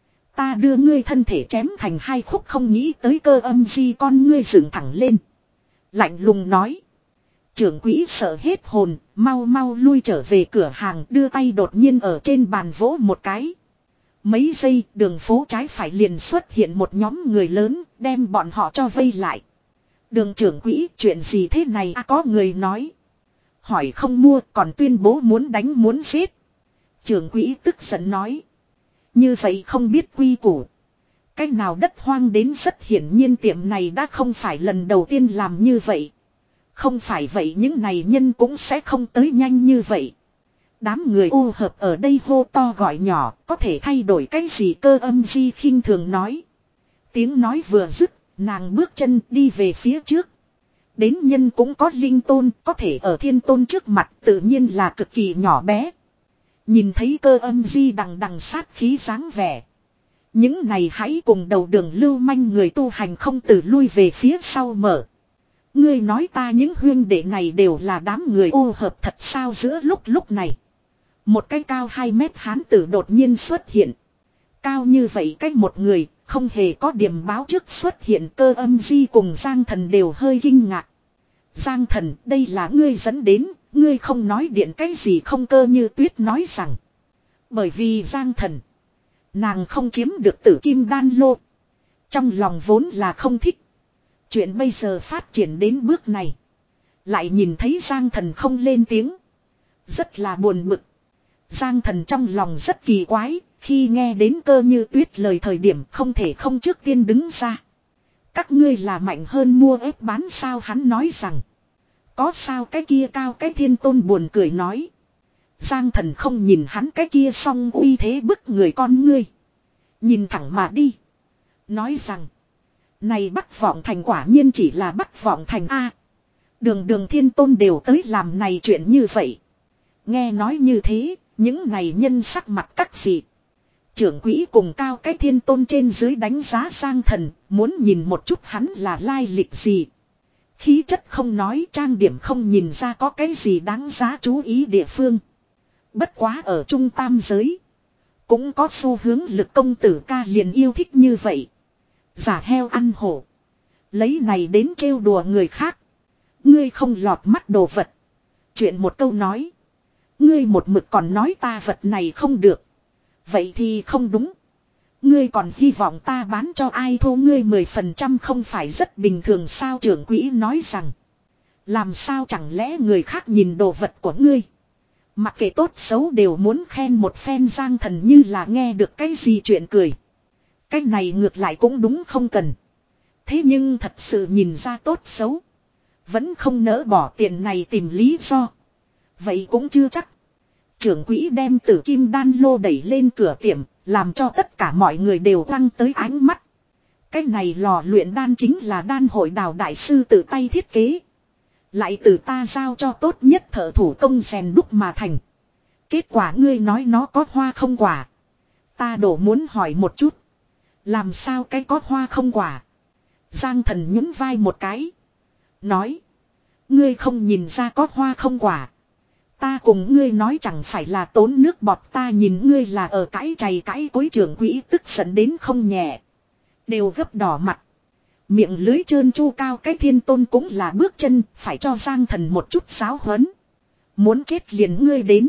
Ta đưa ngươi thân thể chém thành hai khúc. Không nghĩ tới Cơ âm di con ngươi dựng thẳng lên. Lạnh lùng nói. Trưởng quỹ sợ hết hồn. Mau mau lui trở về cửa hàng. Đưa tay đột nhiên ở trên bàn vỗ một cái. Mấy giây đường phố trái phải liền xuất hiện một nhóm người lớn. Đem bọn họ cho vây lại. Đường trưởng quỹ chuyện gì thế này? À, có người nói. Hỏi không mua còn tuyên bố muốn đánh muốn giết. Trưởng quỹ tức giận nói. Như vậy không biết quy củ. Cách nào đất hoang đến rất hiển nhiên tiệm này đã không phải lần đầu tiên làm như vậy. Không phải vậy những này nhân cũng sẽ không tới nhanh như vậy. Đám người ô hợp ở đây hô to gọi nhỏ có thể thay đổi cái gì? Cơ âm di khinh thường nói. Tiếng nói vừa dứt, nàng bước chân đi về phía trước. Đến nhân cũng có linh tôn, có thể ở thiên tôn trước mặt tự nhiên là cực kỳ nhỏ bé. Nhìn thấy Cơ âm di đằng đằng sát khí dáng vẻ. Những này hãy cùng đầu đường lưu manh người tu hành không từ lui về phía sau mở. Ngươi nói ta những huyên đệ này đều là đám người ô hợp thật sao? Giữa lúc lúc này. Một cái cao hai mét hán tử đột nhiên xuất hiện. Cao như vậy cách một người, không hề có điểm báo trước xuất hiện. Cơ âm di cùng Giang Thần đều hơi kinh ngạc. Giang Thần, đây là ngươi dẫn đến, ngươi không nói điện cái gì không? Cơ Như Tuyết nói rằng. Bởi vì Giang Thần, nàng không chiếm được tử kim đan lô. Trong lòng vốn là không thích. Chuyện bây giờ phát triển đến bước này. Lại nhìn thấy Giang Thần không lên tiếng. Rất là buồn bực. Giang Thần trong lòng rất kỳ quái. Khi nghe đến Cơ Như Tuyết lời thời điểm không thể không trước tiên đứng ra. Các ngươi là mạnh hơn mua ép bán sao? Hắn nói rằng. Có sao? Cái kia cao cái thiên tôn buồn cười nói. Giang Thần không nhìn hắn cái kia song uy thế bức người con ngươi. Nhìn thẳng mà đi. Nói rằng. Này Bắc Vọng Thành quả nhiên chỉ là Bắc Vọng Thành A. Đường đường thiên tôn đều tới làm này chuyện như vậy. Nghe nói như thế, những này nhân sắc mặt các gì. Trưởng quỹ cùng cao cái thiên tôn trên dưới đánh giá Giang Thần, muốn nhìn một chút hắn là lai lịch gì. Khí chất không nói, trang điểm không nhìn ra có cái gì đáng giá chú ý địa phương. Bất quá ở trung tam giới. Cũng có xu hướng lực công tử ca liền yêu thích như vậy. Giả heo ăn hổ. Lấy này đến trêu đùa người khác. Ngươi không lọt mắt đồ vật. Chuyện một câu nói. Ngươi một mực còn nói ta vật này không được. Vậy thì không đúng. Ngươi còn hy vọng ta bán cho ai thu ngươi mười phần trăm không phải rất bình thường sao? Trưởng quỹ nói rằng. Làm sao chẳng lẽ người khác nhìn đồ vật của ngươi. Mặc kệ tốt xấu đều muốn khen một phen. Giang Thần như là nghe được cái gì chuyện cười. Cái này ngược lại cũng đúng không cần. Thế nhưng thật sự nhìn ra tốt xấu. Vẫn không nỡ bỏ tiền này tìm lý do. Vậy cũng chưa chắc. Trưởng quỹ đem tử kim đan lô đẩy lên cửa tiệm. Làm cho tất cả mọi người đều quăng tới ánh mắt. Cái này lò luyện đan chính là đan hội Đào đại sư tự tay thiết kế. Lại từ ta giao cho tốt nhất thợ thủ công rèn đúc mà thành. Kết quả ngươi nói nó có hoa không quả. Ta đổ muốn hỏi một chút. Làm sao cái có hoa không quả? Giang Thần nhún vai một cái. Nói. Ngươi không nhìn ra có hoa không quả. Ta cùng ngươi nói chẳng phải là tốn nước bọt. Ta nhìn ngươi là ở cãi chày cãi cối. Trưởng quỹ tức giận đến không nhẹ. Đều gấp đỏ mặt. Miệng lưới trơn chu cao cái thiên tôn cũng là bước chân. Phải cho Giang Thần một chút giáo huấn. Muốn chết liền ngươi đến.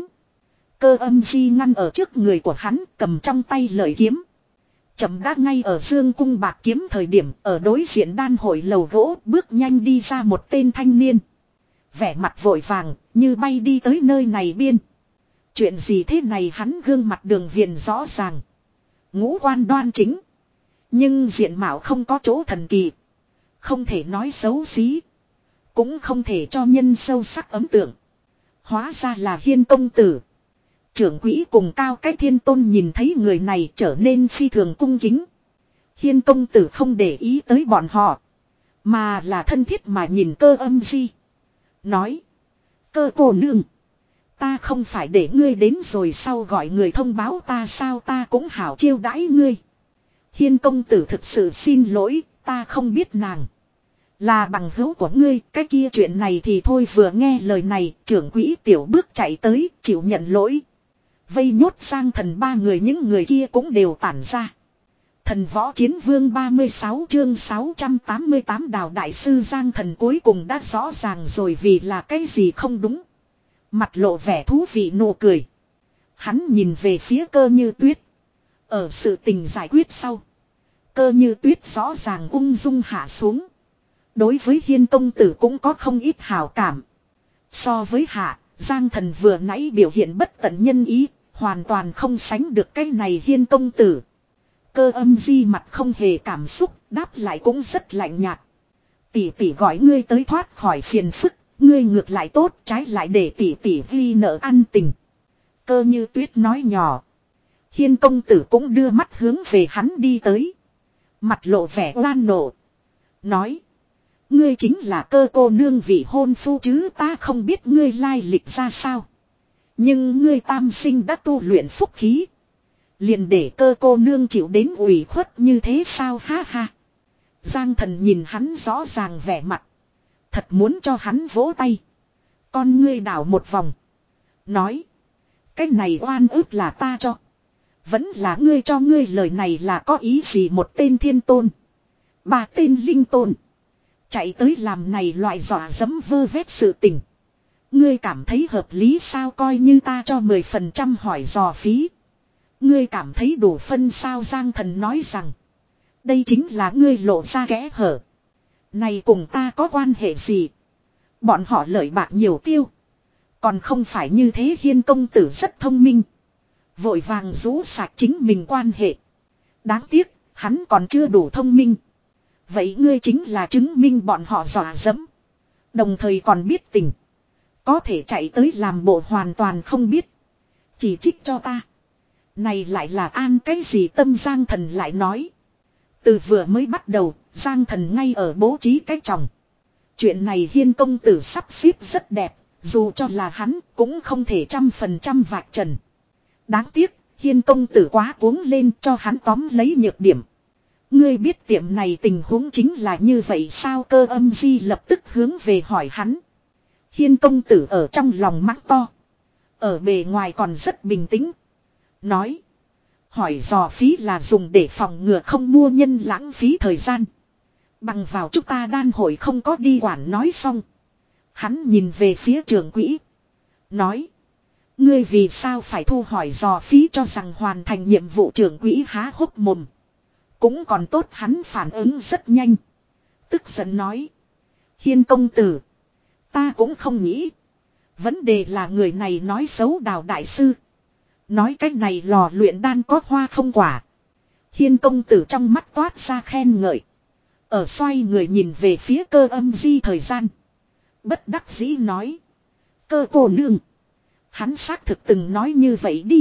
Cơ âm di ngăn ở trước người của hắn. Cầm trong tay lợi kiếm. Chậm đã ngay ở dương cung bạc kiếm thời điểm. Ở đối diện đan hội lầu gỗ. Bước nhanh đi ra một tên thanh niên. Vẻ mặt vội vàng. Như bay đi tới nơi này biên. Chuyện gì thế này, hắn gương mặt đường viền rõ ràng. Ngũ quan đoan chính. Nhưng diện mạo không có chỗ thần kỳ. Không thể nói xấu xí. Cũng không thể cho nhân sâu sắc ấn tượng. Hóa ra là Hiên công tử. Trưởng quỹ cùng Cao Cái Thiên Tôn nhìn thấy người này trở nên phi thường cung kính. Hiên công tử không để ý tới bọn họ. Mà là thân thiết mà nhìn Cơ Âm Di. Nói. Cơ cô nương. Ta không phải để ngươi đến rồi sau gọi người thông báo ta sao, ta cũng hảo chiêu đãi ngươi. Hiên công tử thực sự xin lỗi, ta không biết nàng. Là bằng hữu của ngươi, cái kia chuyện này thì thôi. Vừa nghe lời này, trưởng quỹ tiểu bước chạy tới, chịu nhận lỗi. Vây nhốt Giang Thần ba người, những người kia cũng đều tản ra. Thần Võ Chiến Vương ba mươi sáu chương sáu trăm tám mươi tám Đào Đại Sư Giang Thần cuối cùng đã rõ ràng rồi vì là cái gì không đúng. Mặt lộ vẻ thú vị nụ cười. Hắn nhìn về phía Cơ Như Tuyết. Ở sự tình giải quyết sau, Cơ Như Tuyết rõ ràng ung dung hạ xuống. Đối với Hiên công tử cũng có không ít hảo cảm. So với Hạ, Giang Thần vừa nãy biểu hiện bất tận nhân ý, hoàn toàn không sánh được cái này Hiên công tử. Cơ Âm Di mặt không hề cảm xúc, đáp lại cũng rất lạnh nhạt. Tỷ tỷ gọi ngươi tới thoát khỏi phiền phức, ngươi ngược lại tốt, trái lại để tỷ tỷ ghi nợ ăn tình. Cơ Như Tuyết nói nhỏ. Hiên công tử cũng đưa mắt hướng về hắn đi tới. Mặt lộ vẻ oan nộ. Nói. Ngươi chính là Cơ cô nương vị hôn phu chứ, ta không biết ngươi lai lịch ra sao. Nhưng ngươi tam sinh đã tu luyện phúc khí. Liền để Cơ cô nương chịu đến ủy khuất như thế sao, ha ha. Giang Thần nhìn hắn rõ ràng vẻ mặt. Thật muốn cho hắn vỗ tay. Con ngươi đảo một vòng. Nói. Cái này oan ức là ta cho. Vẫn là ngươi cho, ngươi lời này là có ý gì? Một tên thiên tôn. Ba tên linh tôn. Chạy tới làm này loại dọa dẫm vơ vét sự tình. Ngươi cảm thấy hợp lý sao? Coi như ta cho mười phần trăm hỏi dò phí. Ngươi cảm thấy đủ phân sao? Giang Thần nói rằng. Đây chính là ngươi lộ ra kẽ hở. Này cùng ta có quan hệ gì? Bọn họ lợi bạc nhiều tiêu. Còn không phải như thế. Hiên công tử rất thông minh. Vội vàng rũ sạch chính mình quan hệ. Đáng tiếc, hắn còn chưa đủ thông minh. Vậy ngươi chính là chứng minh bọn họ dọa dẫm. Đồng thời còn biết tình. Có thể chạy tới làm bộ hoàn toàn không biết. Chỉ trích cho ta. Này lại là an cái gì tâm? Giang Thần lại nói. Từ vừa mới bắt đầu, Giang Thần ngay ở bố trí cái chồng. Chuyện này Hiên công tử sắp xếp rất đẹp. Dù cho là hắn cũng không thể trăm phần trăm vạch trần. Đáng tiếc, Hiên công tử quá cuống lên, cho hắn tóm lấy nhược điểm. Ngươi biết tiệm này tình huống chính là như vậy sao? Cơ Âm Di lập tức hướng về hỏi hắn. Hiên công tử ở trong lòng mắng to. Ở bề ngoài còn rất bình tĩnh. Nói. Hỏi dò phí là dùng để phòng ngừa không mua nhân lãng phí thời gian. Bằng vào chúng ta đan hội không có đi quản. Nói xong. Hắn nhìn về phía trưởng quỹ. Nói. Ngươi vì sao phải thu hỏi dò phí? Cho rằng hoàn thành nhiệm vụ. Trưởng quỹ há hốc mồm. Cũng còn tốt hắn phản ứng rất nhanh. Tức giận nói. Hiên công tử. Ta cũng không nghĩ. Vấn đề là người này nói xấu Đào đại sư. Nói cách này lò luyện đan có hoa không quả. Hiên công tử trong mắt toát ra khen ngợi. Ở xoay người nhìn về phía Cơ Âm Di thời gian. Bất đắc dĩ nói. Cơ cô nương. Hắn xác thực từng nói như vậy đi.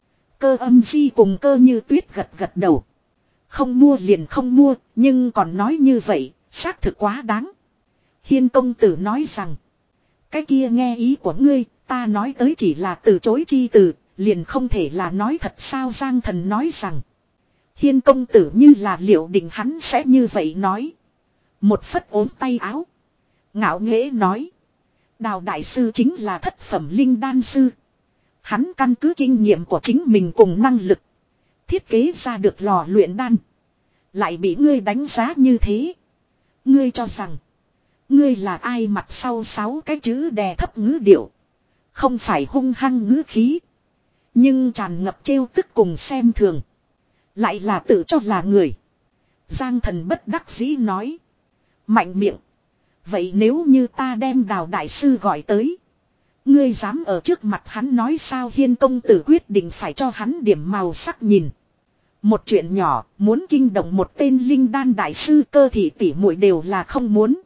Cơ Âm Di cùng Cơ Như Tuyết gật gật đầu. Không mua liền không mua, nhưng còn nói như vậy, xác thực quá đáng. Hiên công tử nói rằng. Cái kia nghe ý của ngươi, ta nói tới chỉ là từ chối chi từ, liền không thể là nói thật sao? Giang Thần nói rằng. Hiên công tử như là liệu định hắn sẽ như vậy nói. Một phất ốm tay áo. Ngạo nghễ nói. Đào đại sư chính là thất phẩm linh đan sư. Hắn căn cứ kinh nghiệm của chính mình cùng năng lực. Thiết kế ra được lò luyện đan. Lại bị ngươi đánh giá như thế. Ngươi cho rằng. Ngươi là ai? Mặt sau sáu cái chữ đè thấp ngữ điệu. Không phải hung hăng ngữ khí. Nhưng tràn ngập trêu tức cùng xem thường. Lại là tự cho là người. Giang Thần bất đắc dĩ nói. Mạnh miệng. Vậy nếu như ta đem Đào đại sư gọi tới. Ngươi dám ở trước mặt hắn nói sao? Hiên công tử quyết định phải cho hắn điểm màu sắc nhìn. Một chuyện nhỏ, muốn kinh động một tên linh đan đại sư, Cơ thị tỷ muội đều là không muốn.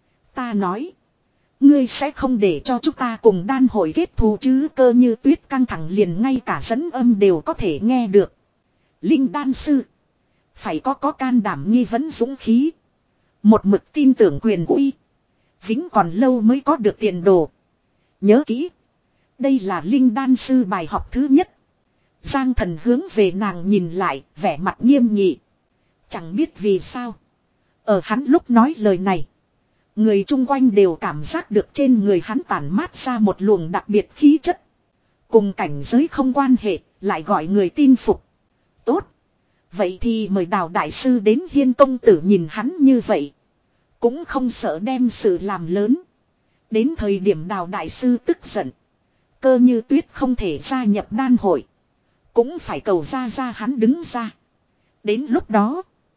Ta nói, ngươi sẽ không để cho chúng ta cùng đan hội kết thù chứ? Cơ Như Tuyết căng thẳng liền ngay cả dẫn âm đều có thể nghe được. Linh đan sư, phải có có can đảm nghi vấn dũng khí. Một mực tin tưởng quyền uy. Vĩnh còn lâu mới có được tiền đồ. Nhớ kỹ, đây là linh đan sư bài học thứ nhất. Giang Thần hướng về nàng nhìn lại, vẻ mặt nghiêm nghị. Chẳng biết vì sao, ở hắn lúc nói lời này, người chung quanh đều cảm giác được trên người hắn tản mát ra một luồng đặc biệt khí chất. Cùng cảnh giới không quan hệ, lại gọi người tin phục. Tốt, vậy thì mời Đào đại sư đến. Hiên công tử nhìn hắn như vậy, cũng không sợ đem sự làm lớn. Đến thời điểm Đào đại sư tức giận, Cơ Như Tuyết không thể gia nhập đan hội, cũng phải cầu ra ra hắn đứng ra. Đến lúc đó,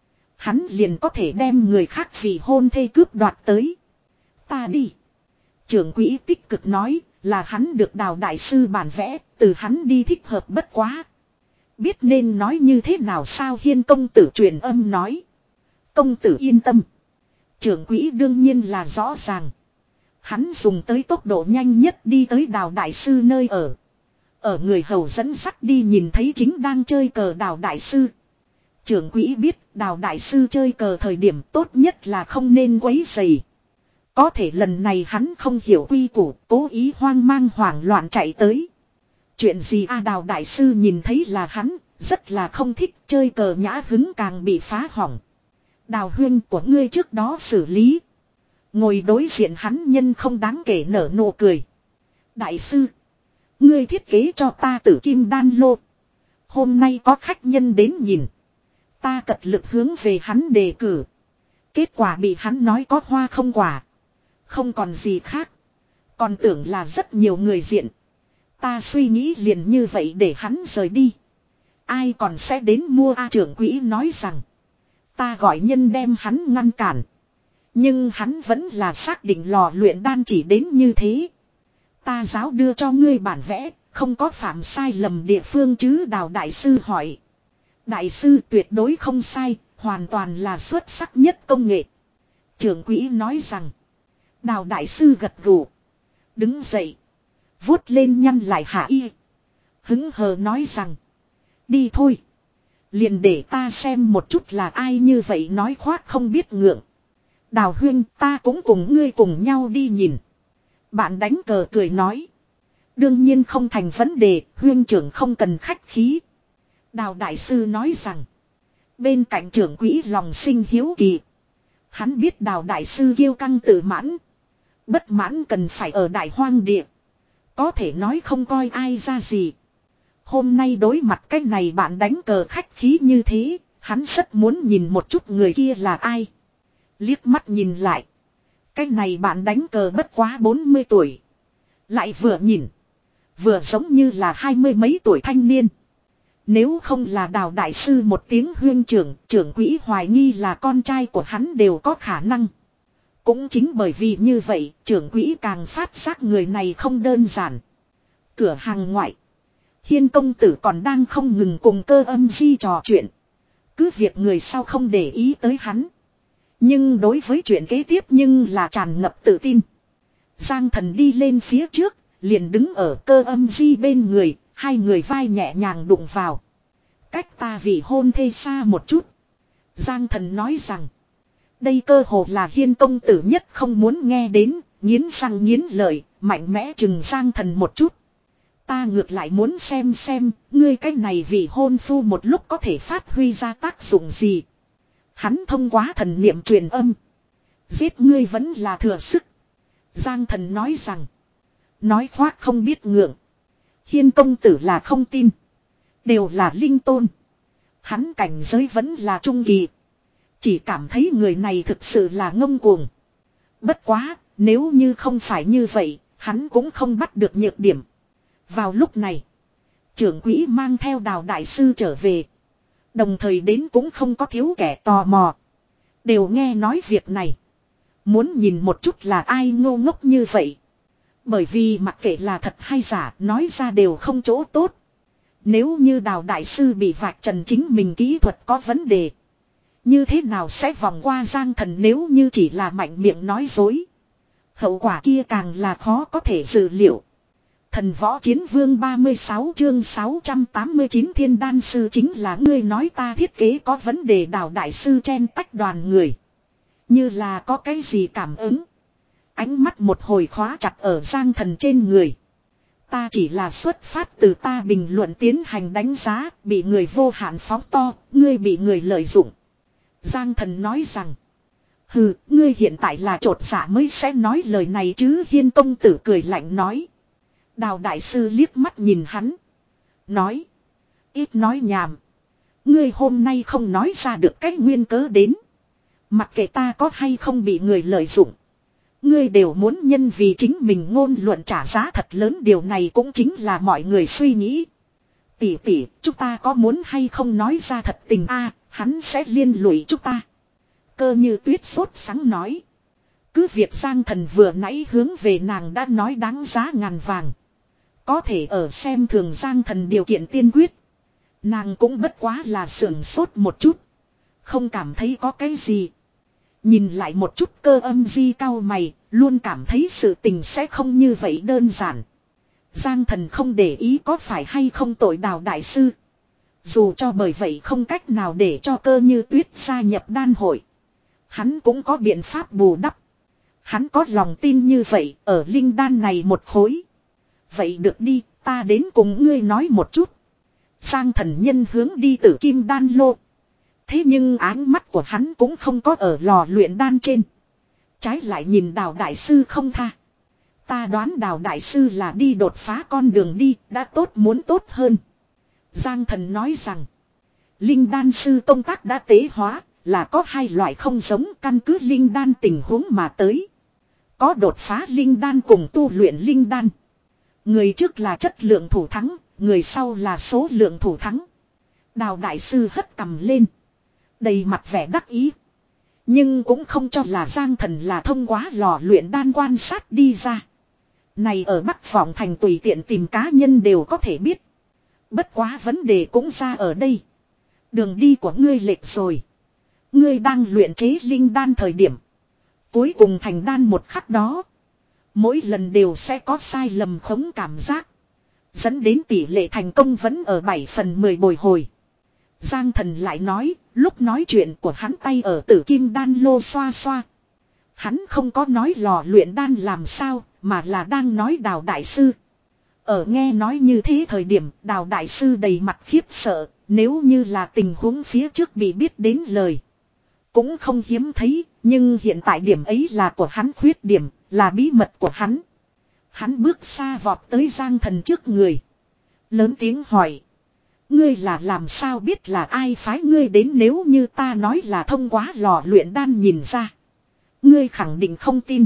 hắn liền có thể đem người khác vì hôn thê cướp đoạt tới. Ta đi. Trưởng quỹ tích cực nói là hắn được Đào đại sư bản vẽ, từ hắn đi thích hợp bất quá. Biết nên nói như thế nào sao? Hiên công tử truyền âm nói. Công tử yên tâm. Trưởng quỹ đương nhiên là rõ ràng. Hắn dùng tới tốc độ nhanh nhất đi tới Đào đại sư nơi ở. Ở người hầu dẫn dắt đi nhìn thấy chính đang chơi cờ Đào đại sư. Trưởng quỹ biết Đào đại sư chơi cờ thời điểm tốt nhất là không nên quấy rầy. Có thể lần này hắn không hiểu quy củ, cố ý hoang mang hoảng loạn chạy tới. Chuyện gì a? Đào đại sư nhìn thấy là hắn, rất là không thích, chơi cờ nhã hứng càng bị phá hỏng. Đào huynh của ngươi trước đó xử lý. Ngồi đối diện hắn nhân không đáng kể nở nụ cười. Đại sư, ngươi thiết kế cho ta tử kim đan lô. Hôm nay có khách nhân đến nhìn. Ta cật lực hướng về hắn đề cử. Kết quả bị hắn nói có hoa không quả. Không còn gì khác. Còn tưởng là rất nhiều người diện. Ta suy nghĩ liền như vậy để hắn rời đi. Ai còn sẽ đến mua a? Trưởng quỹ nói rằng. Ta gọi nhân đem hắn ngăn cản. Nhưng hắn vẫn là xác định lò luyện đan chỉ đến như thế. Ta giáo đưa cho ngươi bản vẽ, không có phạm sai lầm địa phương chứ? Đào đại sư hỏi. Đại sư tuyệt đối không sai, hoàn toàn là xuất sắc nhất công nghệ. Trưởng quỹ nói rằng. Đào đại sư gật gù, đứng dậy, vuốt lên nhăn lại hạ y, hứng hờ nói rằng. Đi thôi. Liền để ta xem một chút là ai như vậy nói khoác không biết ngượng. Đào huynh, ta cũng cùng ngươi cùng nhau đi nhìn. Bạn đánh cờ cười nói. Đương nhiên không thành vấn đề, huynh trưởng không cần khách khí. Đào đại sư nói rằng. Bên cạnh trưởng quỹ lòng sinh hiếu kỳ. Hắn biết Đào đại sư kiêu căng tự mãn. Bất mãn cần phải ở đại hoang địa. Có thể nói không coi ai ra gì. Hôm nay đối mặt cái này bạn đánh cờ khách khí như thế, hắn rất muốn nhìn một chút người kia là ai. Liếc mắt nhìn lại. Cái này bạn đánh cờ bất quá bốn mươi tuổi. Lại vừa nhìn, vừa giống như là hai mươi mấy tuổi thanh niên. Nếu không là Đào đại sư một tiếng huyên trưởng, trưởng quỹ hoài nghi là con trai của hắn đều có khả năng. Cũng chính bởi vì như vậy, trưởng quỹ càng phát giác người này không đơn giản. Cửa hàng ngoại, Hiên công tử còn đang không ngừng cùng Cơ Âm Di trò chuyện. Cứ việc người sau không để ý tới hắn, nhưng đối với chuyện kế tiếp nhưng là tràn ngập tự tin. Giang Thần đi lên phía trước, liền đứng ở Cơ Âm Di bên người, hai người vai nhẹ nhàng đụng vào. Cách ta vị hôn thê xa một chút. Giang Thần nói rằng. Đây cơ hồ là Hiên công tử nhất không muốn nghe đến, nghiến răng nghiến lợi, mạnh mẽ chừng Giang Thần một chút. Ta ngược lại muốn xem xem, ngươi cái này vị hôn phu một lúc có thể phát huy ra tác dụng gì. Hắn thông qua thần niệm truyền âm. Giết ngươi vẫn là thừa sức. Giang Thần nói rằng. Nói khoác không biết ngượng. Hiên công tử là không tin. Đều là linh tôn. Hắn cảnh giới vẫn là trung kỳ. Chỉ cảm thấy người này thực sự là ngông cuồng. Bất quá, nếu như không phải như vậy, hắn cũng không bắt được nhược điểm. Vào lúc này, trưởng quỹ mang theo Đào đại sư trở về. Đồng thời đến cũng không có thiếu kẻ tò mò. Đều nghe nói việc này. Muốn nhìn một chút là ai ngô ngốc như vậy. Bởi vì mặc kệ là thật hay giả, nói ra đều không chỗ tốt. Nếu như Đào đại sư bị vạch trần chính mình kỹ thuật có vấn đề, như thế nào sẽ vòng qua Giang Thần nếu như chỉ là mạnh miệng nói dối. Hậu quả kia càng là khó có thể dự liệu. Thần võ chiến vương ba mươi sáu chương sáu trăm tám mươi chín thiên đan sư chính là ngươi nói ta thiết kế có vấn đề. Đào đại sư chen tách đoàn người. Như là có cái gì cảm ứng. Ánh mắt một hồi khóa chặt ở Giang Thần trên người. Ta chỉ là xuất phát từ ta bình luận tiến hành đánh giá, bị người vô hạn phóng to, ngươi bị người lợi dụng. Giang Thần nói rằng, hừ, ngươi hiện tại là trột dạ mới sẽ nói lời này chứ. Hiên công tử cười lạnh nói. Đào đại sư liếc mắt nhìn hắn. Nói, ít nói nhảm. Ngươi hôm nay không nói ra được cái nguyên cớ đến. Mặc kệ ta có hay không bị người lợi dụng. Ngươi đều muốn nhân vì chính mình ngôn luận trả giá thật lớn, điều này cũng chính là mọi người suy nghĩ. Tỷ tỷ, chúng ta có muốn hay không nói ra thật tình a, hắn sẽ liên lụy chúng ta. Cơ Như Tuyết sốt sắng nói. Cứ việc Giang Thần vừa nãy hướng về nàng đã nói đáng giá ngàn vàng. Có thể ở xem thường Giang Thần điều kiện tiên quyết. Nàng cũng bất quá là sưởng sốt một chút. Không cảm thấy có cái gì. Nhìn lại một chút Cơ Âm Di cau mày, luôn cảm thấy sự tình sẽ không như vậy đơn giản. Giang Thần không để ý có phải hay không tội Đào đại sư. Dù cho bởi vậy không cách nào để cho Cơ Như Tuyết gia nhập đan hội. Hắn cũng có biện pháp bù đắp. Hắn có lòng tin như vậy ở linh đan này một khối. Vậy được đi, ta đến cùng ngươi nói một chút. Giang Thần nhân hướng đi Tử Kim đan lô. Thế nhưng ánh mắt của hắn cũng không có ở lò luyện đan trên. Trái lại nhìn Đào đại sư không tha. Ta đoán Đào đại sư là đi đột phá con đường đi, đã tốt muốn tốt hơn. Giang Thần nói rằng, linh đan sư công tác đã tế hóa, là có hai loại không giống, căn cứ linh đan tình huống mà tới. Có đột phá linh đan cùng tu luyện linh đan. Người trước là chất lượng thủ thắng, người sau là số lượng thủ thắng. Đào đại sư hất cằm lên, đầy mặt vẻ đắc ý. Nhưng cũng không cho là Giang Thần là thông qua lò luyện đan quan sát đi ra. Này ở Bắc Vọng Thành tùy tiện tìm cá nhân đều có thể biết. Bất quá vấn đề cũng ra ở đây. Đường đi của ngươi lệch rồi. Ngươi đang luyện chế linh đan thời điểm. Cuối cùng thành đan một khắc đó. Mỗi lần đều sẽ có sai lầm khống cảm giác. Dẫn đến tỷ lệ thành công vẫn ở bảy phần mười bồi hồi. Giang Thần lại nói, lúc nói chuyện của hắn tay ở Tử Kim đan lô xoa xoa. Hắn không có nói lò luyện đan làm sao, mà là đang nói Đào đại sư. Ở nghe nói như thế thời điểm, Đào đại sư đầy mặt khiếp sợ, nếu như là tình huống phía trước bị biết đến lời. Cũng không hiếm thấy, nhưng hiện tại điểm ấy là của hắn khuyết điểm, là bí mật của hắn. Hắn bước xa vọt tới Giang Thần trước người. Lớn tiếng hỏi. Ngươi là làm sao biết là ai phái ngươi đến, nếu như ta nói là thông qua lò luyện đan nhìn ra. Ngươi khẳng định không tin.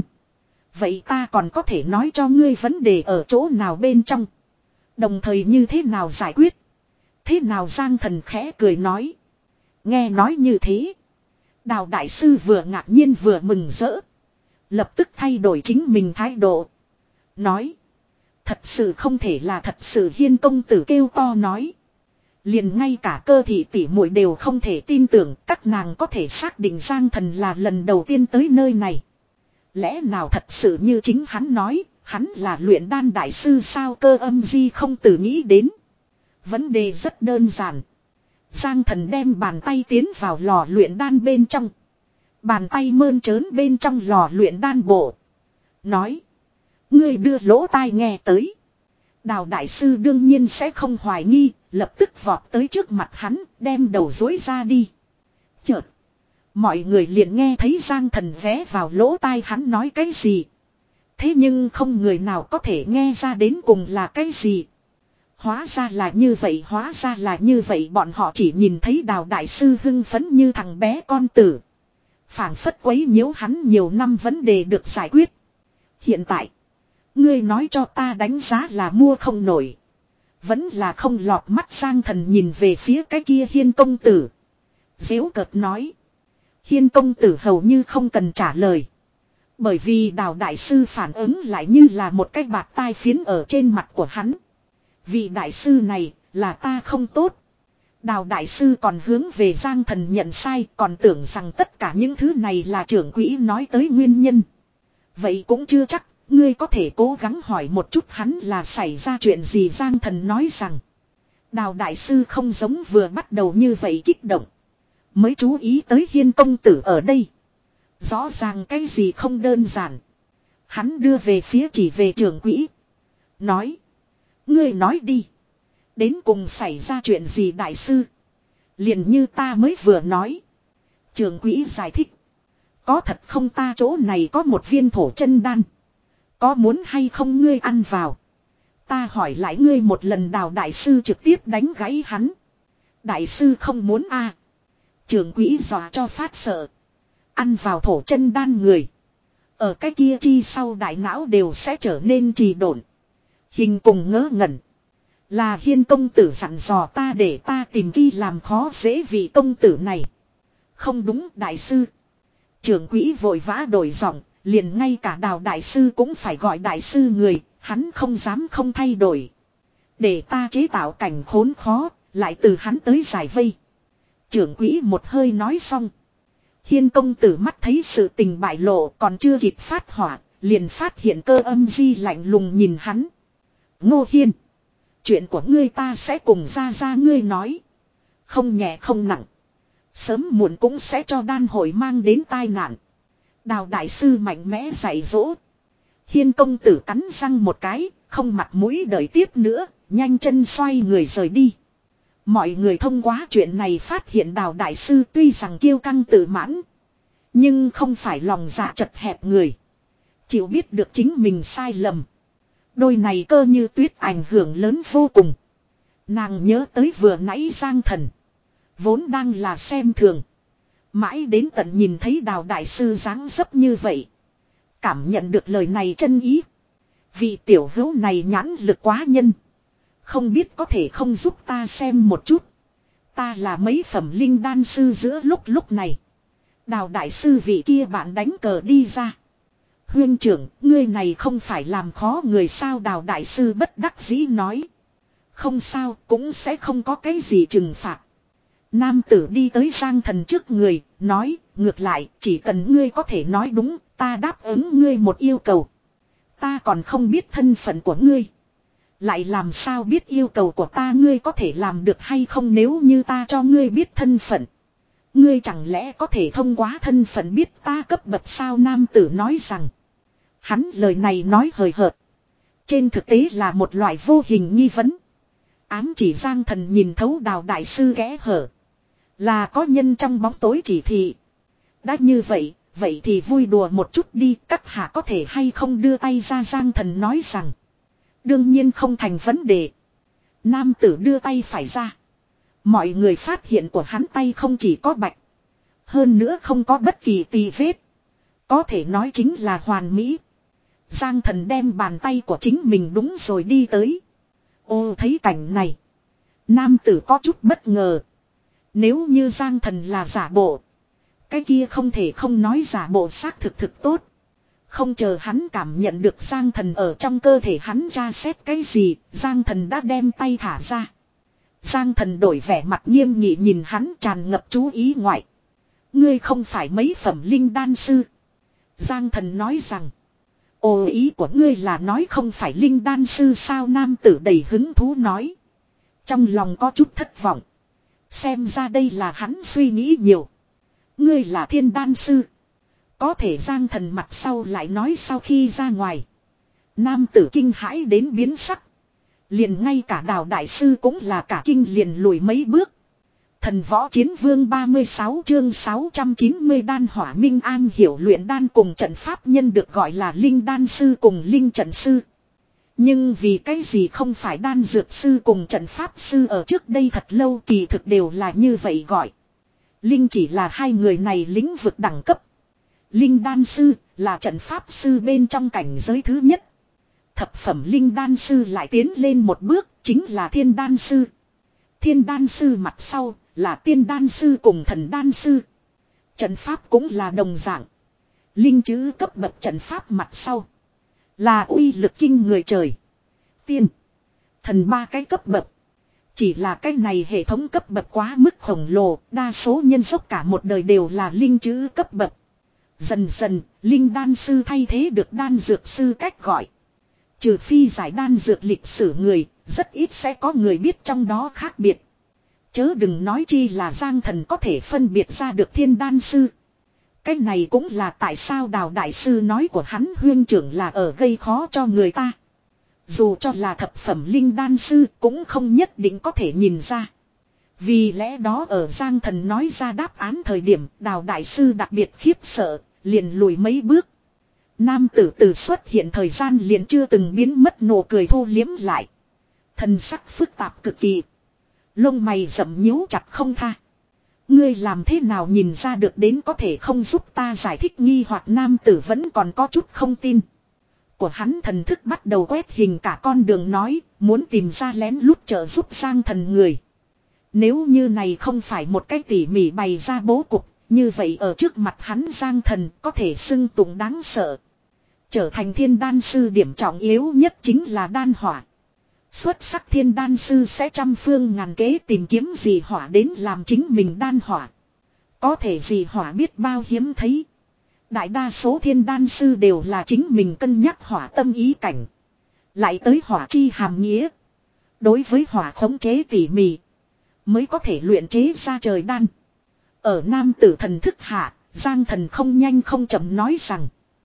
Vậy ta còn có thể nói cho ngươi vấn đề ở chỗ nào bên trong. Đồng thời như thế nào giải quyết. Thế nào Giang Thần khẽ cười nói. Nghe nói như thế. Đào đại sư vừa ngạc nhiên vừa mừng rỡ. Lập tức thay đổi chính mình thái độ. Nói. Thật sự không thể là thật sự. Hiên công tử kêu to nói. Liền ngay cả Cơ thị tỷ muội đều không thể tin tưởng các nàng có thể xác định Giang Thần là lần đầu tiên tới nơi này. Lẽ nào thật sự như chính hắn nói, hắn là luyện đan đại sư sao? Cơ Âm Di không tự nghĩ đến. Vấn đề rất đơn giản. Giang Thần đem bàn tay tiến vào lò luyện đan bên trong. Bàn tay mơn trớn bên trong lò luyện đan bộ. Nói. Ngươi đưa lỗ tai nghe tới. Đào đại sư đương nhiên sẽ không hoài nghi, lập tức vọt tới trước mặt hắn, đem đầu dối ra đi. Chợt. Mọi người liền nghe thấy Giang Thần vé vào lỗ tai hắn nói cái gì. Thế nhưng không người nào có thể nghe ra đến cùng là cái gì. Hóa ra là như vậy, hóa ra là như vậy, bọn họ chỉ nhìn thấy Đào đại sư hưng phấn như thằng bé con tử. Phảng phất quấy nhiễu hắn nhiều năm vấn đề được giải quyết. Hiện tại, ngươi nói cho ta đánh giá là mua không nổi. Vẫn là không lọt mắt. Giang Thần nhìn về phía cái kia Hiên công tử. Giễu cợt nói. Hiên công tử hầu như không cần trả lời. Bởi vì Đào đại sư phản ứng lại như là một cái bạt tai phiến ở trên mặt của hắn. Vị đại sư này là ta không tốt. Đào đại sư còn hướng về Giang Thần nhận sai, còn tưởng rằng tất cả những thứ này là trưởng quỹ nói tới nguyên nhân. Vậy cũng chưa chắc, ngươi có thể cố gắng hỏi một chút hắn là xảy ra chuyện gì. Giang Thần nói rằng Đào đại sư không giống vừa bắt đầu như vậy kích động. Mới chú ý tới Hiên công tử ở đây. Rõ ràng cái gì không đơn giản. Hắn đưa về phía chỉ về trưởng quỹ. Nói. Ngươi nói đi. Đến cùng xảy ra chuyện gì đại sư. Liền như ta mới vừa nói. Trưởng quỹ giải thích. Có thật không, ta chỗ này có một viên thổ chân đan. Có muốn hay không ngươi ăn vào. Ta hỏi lại ngươi một lần. Đào đại sư trực tiếp đánh gãy hắn. Đại sư không muốn a à. Trưởng quỹ dọa cho phát sợ. Ăn vào thổ chân đan người. Ở cái kia chi sau đại não đều sẽ trở nên trì độn. Hình cùng ngớ ngẩn. Là Hiên công tử dặn dò ta để ta tìm kỳ làm khó dễ vị công tử này. Không đúng đại sư. Trưởng quỹ vội vã đổi giọng. Liền ngay cả Đào đại sư cũng phải gọi đại sư người. Hắn không dám không thay đổi. Để ta chế tạo cảnh khốn khó. Lại từ hắn tới giải vây. Trưởng quỹ một hơi nói xong. Hiên công tử mắt thấy sự tình bại lộ, còn chưa kịp phát hỏa, liền phát hiện Cơ Âm Di lạnh lùng nhìn hắn. Ngô Hiên, chuyện của ngươi ta sẽ cùng ra ra ngươi nói. Không nhẹ không nặng. Sớm muộn cũng sẽ cho đan hội mang đến tai nạn. Đào đại sư mạnh mẽ dạy dỗ. Hiên công tử cắn răng một cái, không mặt mũi đợi tiếp nữa, nhanh chân xoay người rời đi. Mọi người thông qua chuyện này phát hiện Đào đại sư tuy rằng kiêu căng tự mãn, nhưng không phải lòng dạ chật hẹp người. Chịu biết được chính mình sai lầm. Đôi này Cơ Như Tuyết ảnh hưởng lớn vô cùng. Nàng nhớ tới vừa nãy Giang Thần. Vốn đang là xem thường. Mãi đến tận nhìn thấy Đào đại sư dáng dấp như vậy. Cảm nhận được lời này chân ý. Vị tiểu hữu này nhãn lực quá nhân. Không biết có thể không giúp ta xem một chút. Ta là mấy phẩm linh đan sư. Giữa lúc lúc này, Đào đại sư vị kia bạn đánh cờ đi ra. Huyên trưởng, ngươi này không phải làm khó người sao? Đào đại sư bất đắc dĩ nói. Không sao, cũng sẽ không có cái gì trừng phạt. Nam tử đi tới Giang Thần trước người, nói, ngược lại, chỉ cần ngươi có thể nói đúng, ta đáp ứng ngươi một yêu cầu. Ta còn không biết thân phận của ngươi. Lại làm sao biết yêu cầu của ta ngươi có thể làm được hay không? Nếu như ta cho ngươi biết thân phận, ngươi chẳng lẽ có thể thông qua thân phận biết ta cấp bậc sao? Nam tử nói rằng, hắn lời này nói hời hợt, trên thực tế là một loại vô hình nghi vấn. Ám chỉ Giang Thần nhìn thấu Đào đại sư kẽ hở, là có nhân trong bóng tối chỉ thị. Đã như vậy, vậy thì vui đùa một chút đi, các hạ có thể hay không đưa tay ra? Giang Thần nói rằng, đương nhiên không thành vấn đề. Nam tử đưa tay phải ra. Mọi người phát hiện của hắn tay không chỉ có bạch, hơn nữa không có bất kỳ tì vết. Có thể nói chính là hoàn mỹ. Giang Thần đem bàn tay của chính mình đúng rồi đi tới. Ô, thấy cảnh này, nam tử có chút bất ngờ. Nếu như Giang Thần là giả bộ, cái kia không thể không nói giả bộ xác thực thực tốt. Không chờ hắn cảm nhận được Giang Thần ở trong cơ thể hắn tra xét cái gì, Giang Thần đã đem tay thả ra. Giang Thần đổi vẻ mặt nghiêm nghị nhìn hắn, tràn ngập chú ý ngoại. Ngươi không phải mấy phẩm linh đan sư. Giang Thần nói rằng, ồ, ý của ngươi là nói không phải linh đan sư sao? Nam tử đầy hứng thú nói. Trong lòng có chút thất vọng. Xem ra đây là hắn suy nghĩ nhiều. Ngươi là thiên đan sư. Có thể Giang Thần mặt sau lại nói sau khi ra ngoài. Nam tử kinh hãi đến biến sắc. Liền ngay cả Đào đại sư cũng là cả kinh, liền lùi mấy bước. Thần võ chiến vương ba mươi sáu chương sáu trăm chín mươi đan hỏa minh an hiểu luyện đan cùng trận pháp nhân được gọi là linh đan sư cùng linh trận sư. Nhưng vì cái gì không phải đan dược sư cùng trận pháp sư? Ở trước đây thật lâu kỳ thực đều là như vậy gọi. Linh chỉ là hai người này lĩnh vực đẳng cấp. Linh đan sư là trận pháp sư bên trong cảnh giới thứ nhất. Thập phẩm linh đan sư lại tiến lên một bước, chính là thiên đan sư. Thiên đan sư mặt sau là tiên đan sư cùng thần đan sư. Trận pháp cũng là đồng dạng. Linh chữ cấp bậc trận pháp mặt sau. Là uy lực kinh người trời. Tiên. Thần ba cái cấp bậc. Chỉ là cái này hệ thống cấp bậc quá mức khổng lồ. Đa số nhân dốc cả một đời đều là linh chữ cấp bậc. Dần dần, linh đan sư thay thế được đan dược sư cách gọi. Trừ phi giải đan dược lịch sử người, rất ít sẽ có người biết trong đó khác biệt. Chớ đừng nói chi là Giang Thần có thể phân biệt ra được thiên đan sư. Cái này cũng là tại sao Đào đại sư nói của hắn huyên trưởng là ở gây khó cho người ta. Dù cho là thập phẩm linh đan sư cũng không nhất định có thể nhìn ra. Vì lẽ đó ở Giang Thần nói ra đáp án thời điểm Đào đại sư đặc biệt khiếp sợ, liền lùi mấy bước. Nam tử tử xuất hiện thời gian liền chưa từng biến mất, nụ cười thu liếm lại. Thần sắc phức tạp cực kỳ. Lông mày rậm nhíu chặt không tha. Ngươi làm thế nào nhìn ra được đến có thể không giúp ta giải thích nghi hoặc nam tử vẫn còn có chút không tin. Của hắn thần thức bắt đầu quét hình cả con đường nói, muốn tìm ra lén lút trợ giúp Giang Thần người. Nếu như này không phải một cái tỉ mỉ bày ra bố cục, như vậy ở trước mặt hắn Giang Thần có thể xưng tụng đáng sợ. Trở thành thiên đan sư điểm trọng yếu nhất chính là đan hỏa. Xuất sắc thiên đan sư sẽ trăm phương ngàn kế tìm kiếm gì hỏa đến làm chính mình đan hỏa. Có thể gì hỏa biết bao hiếm thấy. Đại đa số thiên đan sư đều là chính mình cân nhắc hỏa tâm ý cảnh. Lại tới hỏa chi hàm nghĩa. Đối với hỏa khống chế tỉ mỉ, mới có thể luyện chế ra trời đan. Ở nam tử thần thức hạ, Giang Thần không nhanh không chậm nói rằng.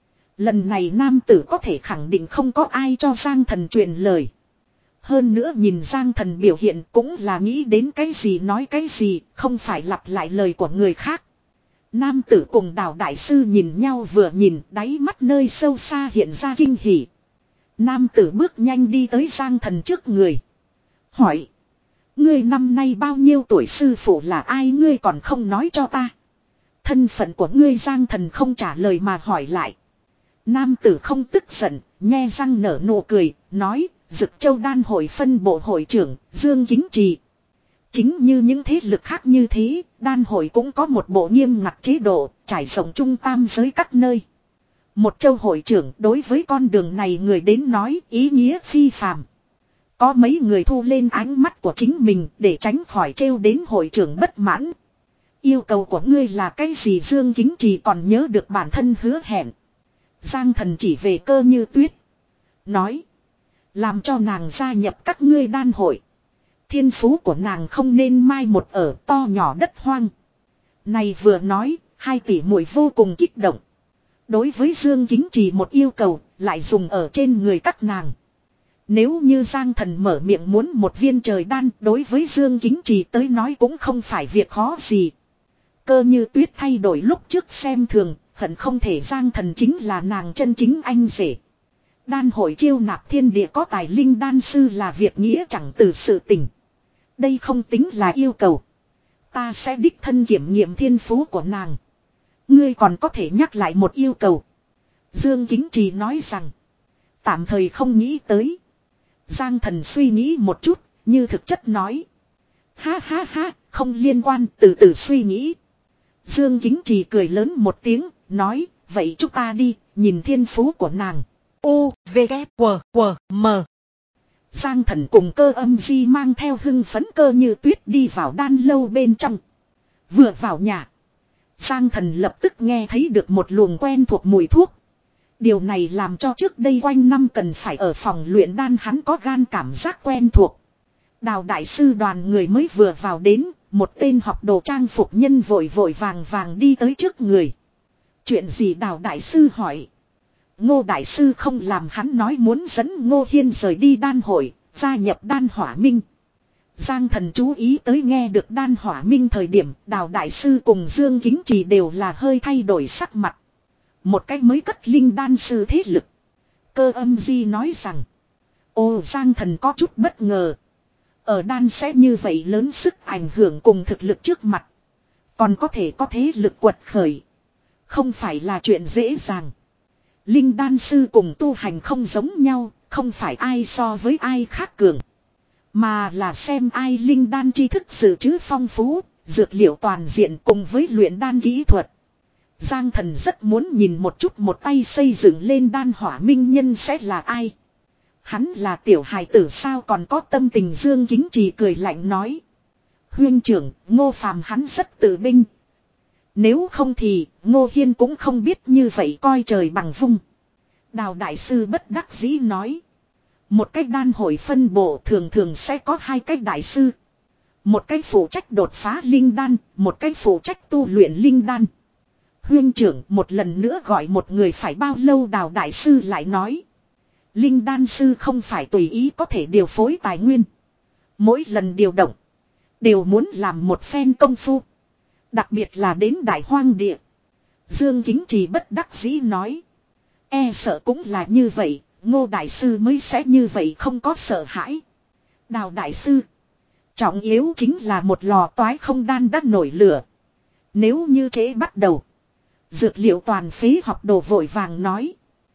Lần này nam tử có thể khẳng định không có ai cho Giang Thần truyền lời. Hơn nữa nhìn Giang Thần biểu hiện cũng là nghĩ đến cái gì nói cái gì, không phải lặp lại lời của người khác. Nam tử cùng Đào đại sư nhìn nhau vừa nhìn, đáy mắt nơi sâu xa hiện ra kinh hỉ. Nam tử bước nhanh đi tới Giang Thần trước người. Hỏi. Ngươi năm nay bao nhiêu tuổi, sư phụ là ai ngươi còn không nói cho ta. Thân phận của ngươi Giang Thần không trả lời mà hỏi lại. Nam tử không tức giận, nhe răng nở nụ cười, nói, Dực Châu Đan hội phân bộ hội trưởng, Dương Kính Trì. Chính như những thế lực khác như thế, đan hội cũng có một bộ nghiêm ngặt chế độ, trải rộng trung tam giới các nơi. Một châu hội trưởng đối với con đường này người đến nói ý nghĩa phi phàm. Có mấy người thu lên ánh mắt của chính mình để tránh khỏi trêu đến hội trưởng bất mãn. Yêu cầu của ngươi là cái gì? Dương Kính Trì còn nhớ được bản thân hứa hẹn. Giang Thần chỉ về Cơ Như Tuyết. Nói. Làm cho nàng gia nhập các ngươi đan hội. Thiên phú của nàng không nên mai một ở to nhỏ đất hoang. Này vừa nói, hai tỷ muội vô cùng kích động. Đối với Dương Kính Trì một yêu cầu, lại dùng ở trên người các nàng. Nếu như Giang Thần mở miệng muốn một viên trời đan, đối với Dương Kính Trì tới nói cũng không phải việc khó gì. Cơ Như Tuyết thay đổi lúc trước xem thường, hận không thể Giang Thần chính là nàng chân chính anh rể. Đan hội chiêu nạp thiên địa có tài linh đan sư là việc nghĩa chẳng từ sự tình. Đây không tính là yêu cầu. Ta sẽ đích thân kiểm nghiệm thiên phú của nàng. Ngươi còn có thể nhắc lại một yêu cầu. Dương Kính Trì nói rằng. Tạm thời không nghĩ tới. Giang Thần suy nghĩ một chút, như thực chất nói. Ha ha ha, không liên quan, từ từ suy nghĩ. Dương Kính Trì cười lớn một tiếng, nói, vậy chúng ta đi, nhìn thiên phú của nàng. U, V, K, W, W, M. Giang Thần cùng Cơ Âm Di mang theo hưng phấn Cơ Như Tuyết đi vào đan lâu bên trong. Vừa vào nhà, Giang Thần lập tức nghe thấy được một luồng quen thuộc mùi thuốc. Điều này làm cho trước đây quanh năm cần phải ở phòng luyện đan hắn có gan cảm giác quen thuộc. Đào đại sư đoàn người mới vừa vào đến, một tên học đồ trang phục nhân vội vội vàng vàng đi tới trước người. Chuyện gì? Đào đại sư hỏi. Ngô đại sư không làm hắn nói muốn dẫn Ngô Hiên rời đi đan hội, gia nhập đan hỏa minh. Giang Thần chú ý tới nghe được đan hỏa minh thời điểm, Đào đại sư cùng Dương Kính Trì đều là hơi thay đổi sắc mặt. Một cách mới cất linh đan sư thế lực. Cơ Âm Di nói rằng. Ồ, Giang Thần có chút bất ngờ. Ở đan sẽ như vậy lớn sức ảnh hưởng cùng thực lực trước mặt. Còn có thể có thế lực quật khởi. Không phải là chuyện dễ dàng. Linh đan sư cùng tu hành không giống nhau. Không phải ai so với ai khác cường. Mà là xem ai linh đan tri thức dự trữ phong phú. Dược liệu toàn diện cùng với luyện đan kỹ thuật. Giang Thần rất muốn nhìn một chút một tay xây dựng lên đan hỏa minh nhân sẽ là ai. Hắn là tiểu hài tử sao còn có tâm tình. Dương Kính Trì cười lạnh nói. Huynh trưởng, Ngô Phàm hắn rất tự binh. Nếu không thì Ngô Hiên cũng không biết như vậy coi trời bằng vung. Đào đại sư bất đắc dĩ nói. Một cách đan hội phân bộ thường thường sẽ có hai cách đại sư. Một cách phụ trách đột phá linh đan, một cách phụ trách tu luyện linh đan. Huynh trưởng một lần nữa gọi một người phải bao lâu. Đào đại sư lại nói. Linh đan sư không phải tùy ý có thể điều phối tài nguyên. Mỗi lần điều động đều muốn làm một phen công phu. Đặc biệt là đến đại hoang địa. Dương Kính Trì bất đắc dĩ nói. E sợ cũng là như vậy. Ngô đại sư mới sẽ như vậy không có sợ hãi. Đào đại sư. Trọng yếu chính là một lò toái không đan đã nổi lửa. Nếu như chế bắt đầu. Dược liệu toàn phế học đồ vội vàng nói.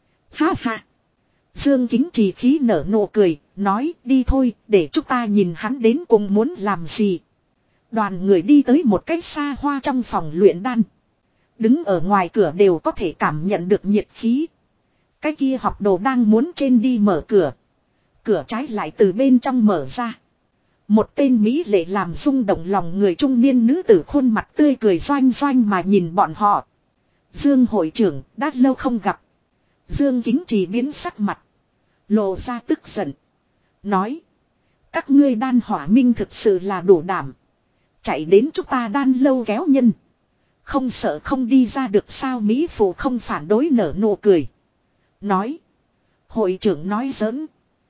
Ha ha. Dương Kính Trì khí nở nụ cười. Nói đi thôi để chúng ta nhìn hắn đến cùng muốn làm gì. Đoàn người đi tới một cái xa hoa trong phòng luyện đan. Đứng ở ngoài cửa đều có thể cảm nhận được nhiệt khí. Cái kia học đồ đang muốn trên đi mở cửa. Cửa trái lại từ bên trong mở ra. Một tên mỹ lệ làm rung động lòng người trung niên nữ tử khuôn mặt tươi cười doanh doanh mà nhìn bọn họ. Dương hội trưởng đã lâu không gặp. Dương Kính Trì biến sắc mặt. Lộ ra tức giận. Nói. Các ngươi đan hỏa minh thực sự là đủ đảm. Chạy đến chúng ta đan lâu kéo nhân. Không sợ không đi ra được sao. Mỹ phụ không phản đối nở nụ cười. Nói. Hội trưởng nói giỡn.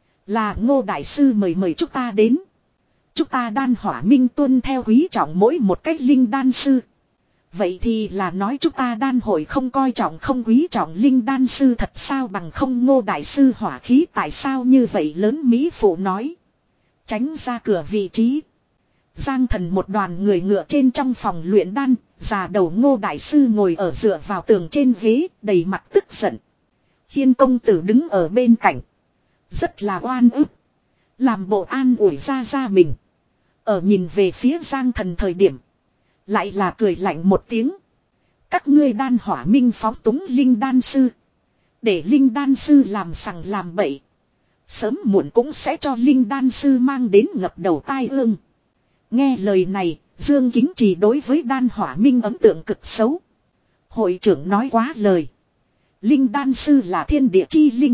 Là Ngô đại sư mời mời chúng ta đến. Chúng ta đan hỏa minh tuân theo quý trọng mỗi một cách linh đan sư. Vậy thì là nói chúng ta đan hội không coi trọng không quý trọng linh đan sư thật sao bằng không. Ngô đại sư hỏa khí tại sao như vậy lớn. Mỹ phụ nói. Tránh ra cửa vị trí. Giang Thần một đoàn người ngựa trên trong phòng luyện đan. Già đầu Ngô đại sư ngồi ở dựa vào tường trên ghế đầy mặt tức giận. Hiên công tử đứng ở bên cạnh. Rất là oan ức. Làm bộ an ủi ra ra mình. Ở nhìn về phía Giang Thần thời điểm. Lại là cười lạnh một tiếng. Các ngươi đan hỏa minh phóng túng linh đan sư. Để linh đan sư làm sằng làm bậy. Sớm muộn cũng sẽ cho linh đan sư mang đến ngập đầu tai ương. Nghe lời này, Dương Kính Trì đối với đan hỏa minh ấn tượng cực xấu. Hội trưởng nói quá lời. Linh đan sư là thiên địa chi linh.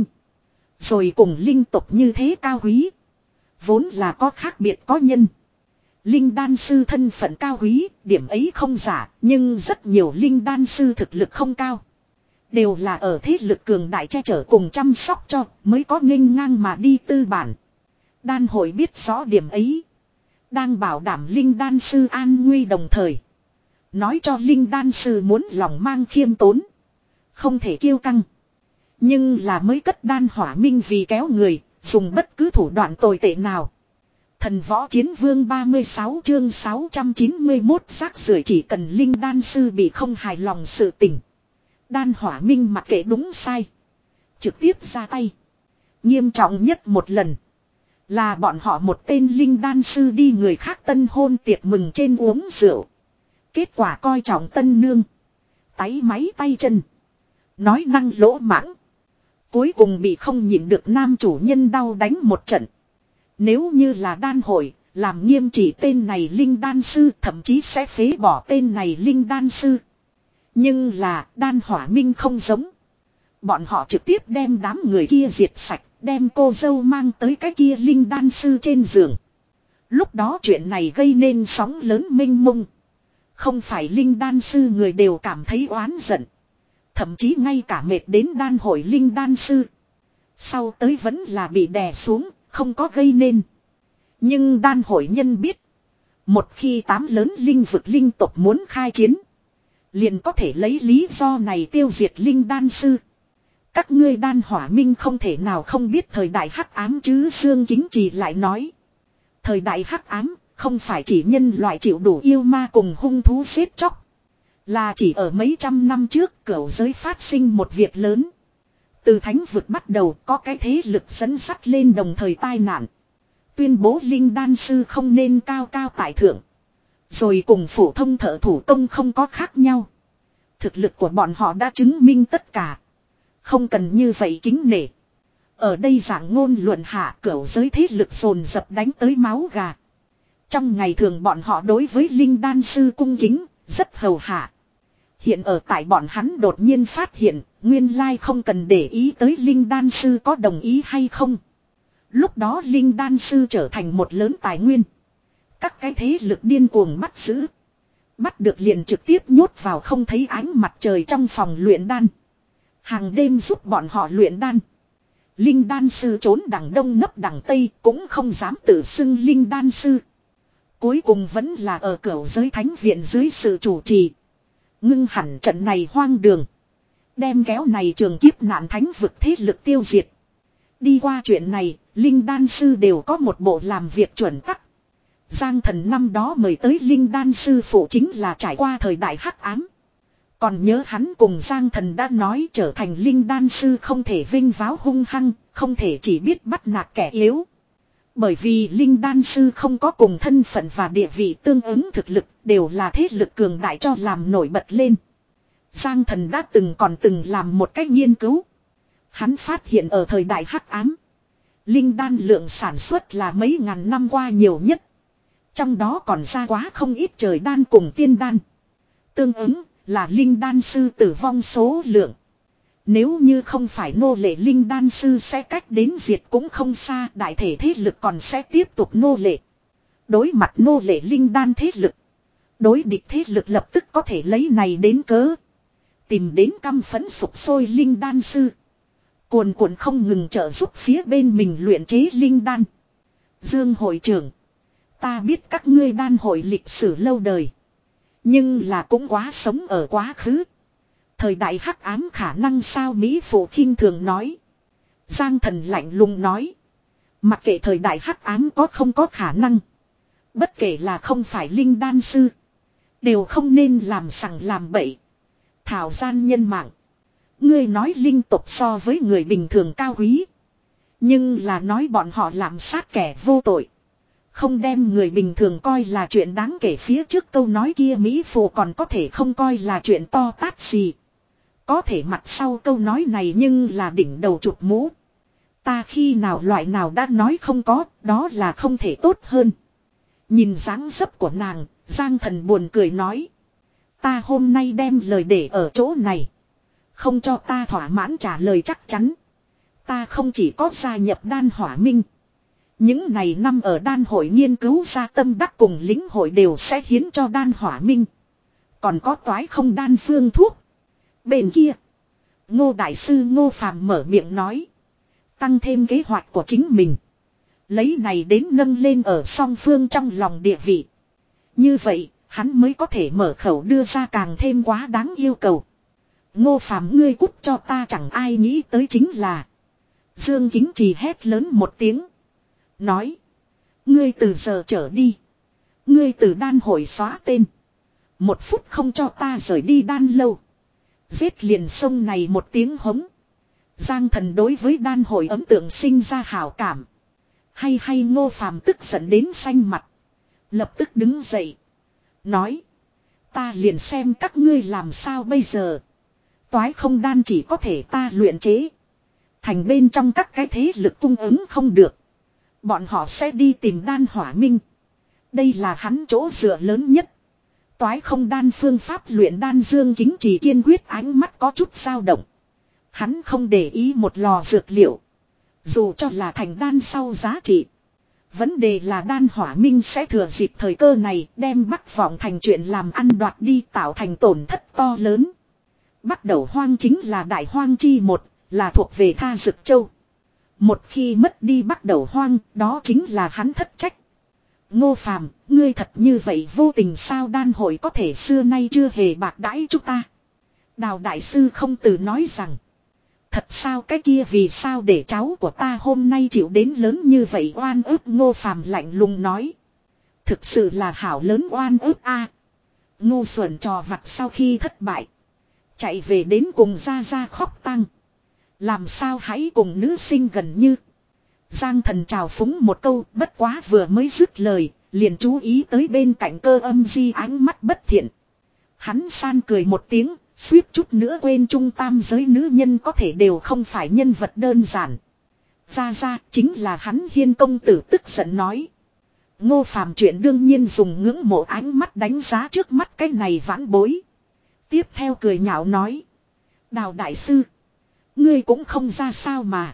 Rồi cùng linh tục như thế cao quý. Vốn là có khác biệt có nhân. Linh đan sư thân phận cao quý, điểm ấy không giả, nhưng rất nhiều linh đan sư thực lực không cao. Đều là ở thế lực cường đại che chở cùng chăm sóc cho, mới có nghênh ngang mà đi tư bản. Đan hội biết rõ điểm ấy. Đang bảo đảm linh đan sư an nguy đồng thời. Nói cho linh đan sư muốn lòng mang khiêm tốn. Không thể kiêu căng. Nhưng là mới cất đan hỏa minh vì kéo người, dùng bất cứ thủ đoạn tồi tệ nào. Thần võ chiến vương ba mươi sáu chương sáu trăm chín mươi mốt rác rưởi chỉ cần linh đan sư bị không hài lòng sự tình. Đan hỏa minh mặc kệ đúng sai. Trực tiếp ra tay. Nghiêm trọng nhất một lần. Là bọn họ một tên linh đan sư đi người khác tân hôn tiệc mừng trên uống rượu. Kết quả coi trọng tân nương. Táy máy tay chân. Nói năng lỗ mãng. Cuối cùng bị không nhịn được nam chủ nhân đau đánh một trận. Nếu như là đan hội, làm nghiêm trị tên này linh đan sư thậm chí sẽ phế bỏ tên này linh đan sư. Nhưng là đan hỏa minh không giống. Bọn họ trực tiếp đem đám người kia diệt sạch, đem cô dâu mang tới cái kia linh đan sư trên giường. Lúc đó chuyện này gây nên sóng lớn mênh mông. Không phải linh đan sư người đều cảm thấy oán giận. Thậm chí ngay cả mệt đến đan hội linh đan sư. Sau tới vẫn là bị đè xuống, không có gây nên. Nhưng đan hội nhân biết. Một khi tám lớn linh vực linh tộc muốn khai chiến. Liền có thể lấy lý do này tiêu diệt linh đan sư. Các ngươi đan hỏa minh không thể nào không biết thời đại hắc ám chứ. Dương Kính Trì lại nói. Thời đại hắc ám không phải chỉ nhân loại chịu đủ yêu ma cùng hung thú giết chóc. Là chỉ ở mấy trăm năm trước cửu giới phát sinh một việc lớn. Từ thánh vực bắt đầu có cái thế lực dẫn sắt lên đồng thời tai nạn. Tuyên bố linh đan sư không nên cao cao tại thượng. Rồi cùng phổ thông thợ thủ công không có khác nhau. Thực lực của bọn họ đã chứng minh tất cả. Không cần như vậy kính nể. Ở đây giảng ngôn luận hạ cửu giới thế lực dồn dập đánh tới máu gà. Trong ngày thường bọn họ đối với linh đan sư cung kính, rất hầu hạ. Hiện ở tại bọn hắn đột nhiên phát hiện, nguyên lai không cần để ý tới linh đan sư có đồng ý hay không. Lúc đó linh đan sư trở thành một lớn tài nguyên. Các cái thế lực điên cuồng bắt giữ. Bắt được liền trực tiếp nhốt vào không thấy ánh mặt trời trong phòng luyện đan. Hàng đêm giúp bọn họ luyện đan. Linh đan sư trốn đằng đông nấp đằng tây cũng không dám tự xưng linh đan sư. Cuối cùng vẫn là ở cửu giới thánh viện dưới sự chủ trì. Ngưng hẳn trận này hoang đường. Đem kéo này trường kiếp nạn thánh vực thế lực tiêu diệt. Đi qua chuyện này, linh đan sư đều có một bộ làm việc chuẩn tắc. Giang Thần năm đó mời tới linh đan sư phụ chính là trải qua thời đại hắc ám. Còn nhớ hắn cùng Giang Thần đã nói trở thành linh đan sư không thể vinh váo hung hăng, không thể chỉ biết bắt nạt kẻ yếu. Bởi vì linh đan sư không có cùng thân phận và địa vị tương ứng thực lực, đều là thế lực cường đại cho làm nổi bật lên. Giang Thần đã từng còn từng làm một cách nghiên cứu. Hắn phát hiện ở thời đại hắc ám, linh đan lượng sản xuất là mấy ngàn năm qua nhiều nhất. Trong đó còn ra quá không ít trời đan cùng tiên đan. Tương ứng là linh đan sư tử vong số lượng. Nếu như không phải nô lệ linh đan sư sẽ cách đến diệt cũng không xa, đại thể thế lực còn sẽ tiếp tục nô lệ. Đối mặt nô lệ linh đan thế lực, đối địch thế lực lập tức có thể lấy này đến cớ. Tìm đến căm phẫn sục sôi linh đan sư. Cuồn cuộn không ngừng trợ giúp phía bên mình luyện chế linh đan. Dương hội trưởng, ta biết các ngươi đan hội lịch sử lâu đời. Nhưng là cũng quá sống ở quá khứ. Thời đại hắc ám khả năng sao Mỹ Phụ khinh thường nói. Giang Thần lạnh lùng nói. Mặc kệ thời đại hắc ám có không có khả năng. Bất kể là không phải linh đan sư. Đều không nên làm sằng làm bậy. Thảo gian nhân mạng. Ngươi nói linh tục so với người bình thường cao quý. Nhưng là nói bọn họ làm sát kẻ vô tội. Không đem người bình thường coi là chuyện đáng kể, phía trước câu nói kia Mỹ Phụ còn có thể không coi là chuyện to tát gì. Có thể mặt sau câu nói này nhưng là đỉnh đầu chụp mũ. Ta khi nào loại nào đã nói không có, đó là không thể tốt hơn. Nhìn dáng dấp của nàng, Giang Thần buồn cười nói. Ta hôm nay đem lời để ở chỗ này. Không cho ta thỏa mãn trả lời chắc chắn. Ta không chỉ có gia nhập đan hỏa minh. Những này năm ở đan hội nghiên cứu ra tâm đắc cùng lính hội đều sẽ hiến cho đan hỏa minh. Còn có toái không đan phương thuốc. Bên kia, Ngô Đại sư Ngô Phàm mở miệng nói. Tăng thêm kế hoạch của chính mình. Lấy này đến nâng lên ở song phương trong lòng địa vị. Như vậy, hắn mới có thể mở khẩu đưa ra càng thêm quá đáng yêu cầu. Ngô Phàm ngươi cút cho ta, chẳng ai nghĩ tới chính là. Dương Kính Trì hét lớn một tiếng. Nói. Ngươi từ giờ trở đi. Ngươi từ đan hội xóa tên. Một phút không cho ta rời đi đan lâu. Giết liền sông này một tiếng hống. Giang Thần đối với đan hội ấn tượng sinh ra hảo cảm. Hay hay Ngô Phàm tức giận đến xanh mặt. Lập tức đứng dậy. Nói. Ta liền xem các ngươi làm sao bây giờ. Toái không đan chỉ có thể ta luyện chế. Thành bên trong các cái thế lực cung ứng không được. Bọn họ sẽ đi tìm đan hỏa minh. Đây là hắn chỗ dựa lớn nhất. Toái không đan phương pháp luyện đan Dương Kính Trì kiên quyết, ánh mắt có chút dao động. Hắn không để ý một lò dược liệu. Dù cho là thành đan sau giá trị. Vấn đề là đan hỏa minh sẽ thừa dịp thời cơ này đem Bắc Vọng thành chuyện làm ăn đoạt đi, tạo thành tổn thất to lớn. Bắt đầu hoang chính là đại hoang chi một, là thuộc về Tha Dực Châu. Một khi mất đi bắt đầu hoang, đó chính là hắn thất trách. Ngô Phàm, ngươi thật như vậy vô tình sao? Đan hội có thể xưa nay chưa hề bạc đãi chúng ta. Đào đại sư không từ nói rằng. Thật sao? Cái kia vì sao để cháu của ta hôm nay chịu đến lớn như vậy oan ức? Ngô Phàm lạnh lùng nói. Thực sự là hảo lớn oan ức a. À, ngu xuẩn trò vặt sau khi thất bại. Chạy về đến cùng ra ra khóc tang. Làm sao hãy cùng nữ sinh gần như. Giang Thần trào phúng một câu, bất quá vừa mới dứt lời, liền chú ý tới bên cạnh Cơ Âm Di ánh mắt bất thiện. Hắn san cười một tiếng, Suýt chút nữa quên trung tam giới nữ nhân có thể đều không phải nhân vật đơn giản. Ra ra chính là hắn Hiên công tử tức giận nói. Ngô Phàm chuyện đương nhiên dùng ngưỡng mộ ánh mắt đánh giá trước mắt cái này vãn bối. Tiếp theo cười nhạo nói. Đào đại sư. Ngươi cũng không ra sao mà.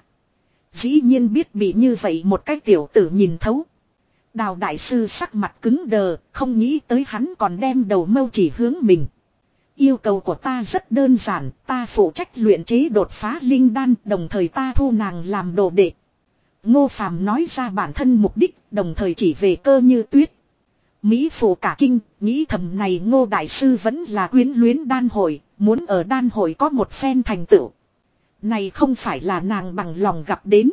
Dĩ nhiên biết bị như vậy một cái tiểu tử nhìn thấu. Đào đại sư sắc mặt cứng đờ, không nghĩ tới hắn còn đem đầu mâu chỉ hướng mình. Yêu cầu của ta rất đơn giản, ta phụ trách luyện chế đột phá linh đan, đồng thời ta thu nàng làm đồ đệ. Ngô Phàm nói ra bản thân mục đích, đồng thời chỉ về Cơ Như Tuyết. Mỹ phụ cả kinh, nghĩ thầm này Ngô đại sư vẫn là quyến luyến đan hội, muốn ở đan hội có một phen thành tựu. Này không phải là nàng bằng lòng gặp đến.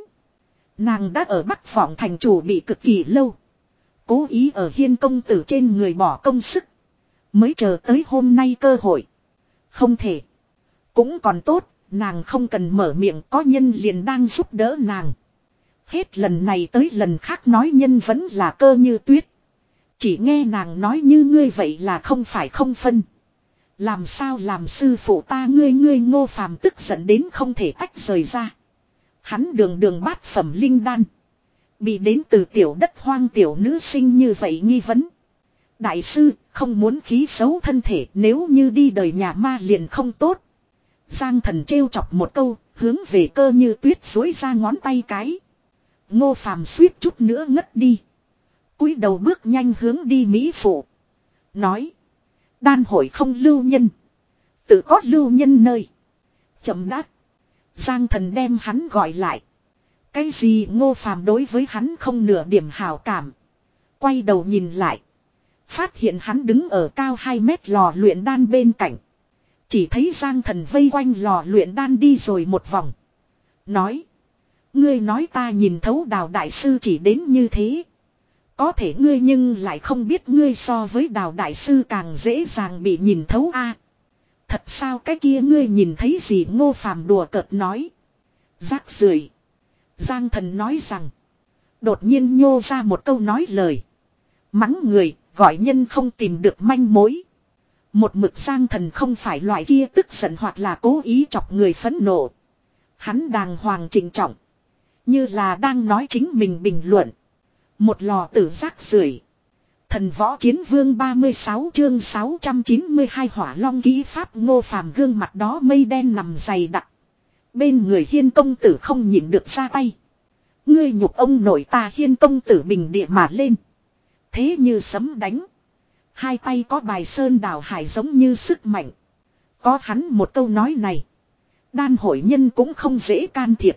Nàng đã ở Bắc Vọng thành chủ bị cực kỳ lâu. Cố ý ở Hiên công tử trên người bỏ công sức. Mới chờ tới hôm nay cơ hội. Không thể. Cũng còn tốt, nàng không cần mở miệng, có nhân liền đang giúp đỡ nàng. Hết lần này tới lần khác nói nhân vẫn là Cơ Như Tuyết. Chỉ nghe nàng nói như ngươi vậy là không phải không phân. Làm sao làm sư phụ ta ngươi ngươi Ngô Phàm tức giận đến không thể tách rời ra. Hắn đường đường bát phẩm linh đan. Bị đến từ tiểu đất hoang tiểu nữ sinh như vậy nghi vấn. Đại sư không muốn khí xấu thân thể, nếu như đi đời nhà ma liền không tốt. Giang Thần trêu chọc một câu, hướng về Cơ Như Tuyết duỗi ra ngón tay cái. Ngô Phàm suýt chút nữa ngất đi. Cúi đầu bước nhanh hướng đi Mỹ phụ. Nói. Đan hội không lưu nhân. Tự có lưu nhân nơi. Chậm đáp. Giang Thần đem hắn gọi lại. Cái gì Ngô Phàm đối với hắn không nửa điểm hào cảm. Quay đầu nhìn lại. Phát hiện hắn đứng ở cao hai mét lò luyện đan bên cạnh. Chỉ thấy Giang Thần vây quanh lò luyện đan đi rồi một vòng. Nói. Ngươi nói ta nhìn thấu Đào đại sư chỉ đến như thế. Có thể ngươi nhưng lại không biết ngươi so với Đào đại sư càng dễ dàng bị nhìn thấu a. Thật sao cái kia ngươi nhìn thấy gì Ngô Phàm đùa cợt nói. Rác rưởi. Giang Thần nói rằng. Đột nhiên nhô ra một câu nói lời. Mắng người, gọi nhân không tìm được manh mối. Một mực Giang Thần không phải loại kia tức giận hoặc là cố ý chọc người phẫn nộ. Hắn đàng hoàng trịnh trọng. Như là đang nói chính mình bình luận. Một lò tử rác rưởi. Thần võ chiến vương ba mươi sáu chương sáu trăm chín mươi hai hỏa long kỹ pháp Ngô Phàm gương mặt đó mây đen nằm dày đặc. Bên người Hiên công tử không nhịn được ra tay. Ngươi nhục ông nội ta Hiên công tử bình địa mà lên. Thế như sấm đánh. Hai tay có bài sơn đảo hải giống như sức mạnh. Có hắn một câu nói này. Đan hội nhân cũng không dễ can thiệp.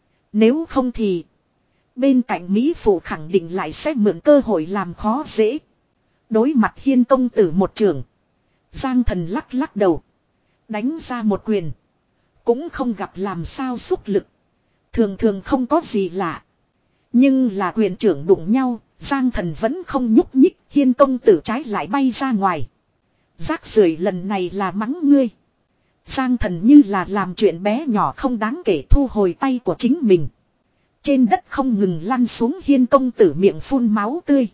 Nếu không thì. Bên cạnh Mỹ phụ khẳng định lại sẽ mượn cơ hội làm khó dễ. Đối mặt Hiên công tử một trường. Giang Thần lắc lắc đầu. Đánh ra một quyền. Cũng không gặp làm sao xúc lực. Thường thường không có gì lạ. Nhưng là quyền trưởng đụng nhau. Giang Thần vẫn không nhúc nhích. Hiên công tử trái lại bay ra ngoài. Rác rưởi lần này là mắng ngươi. Giang Thần như là làm chuyện bé nhỏ không đáng kể thu hồi tay của chính mình. Trên đất không ngừng lăn xuống Hiên công tử miệng phun máu tươi.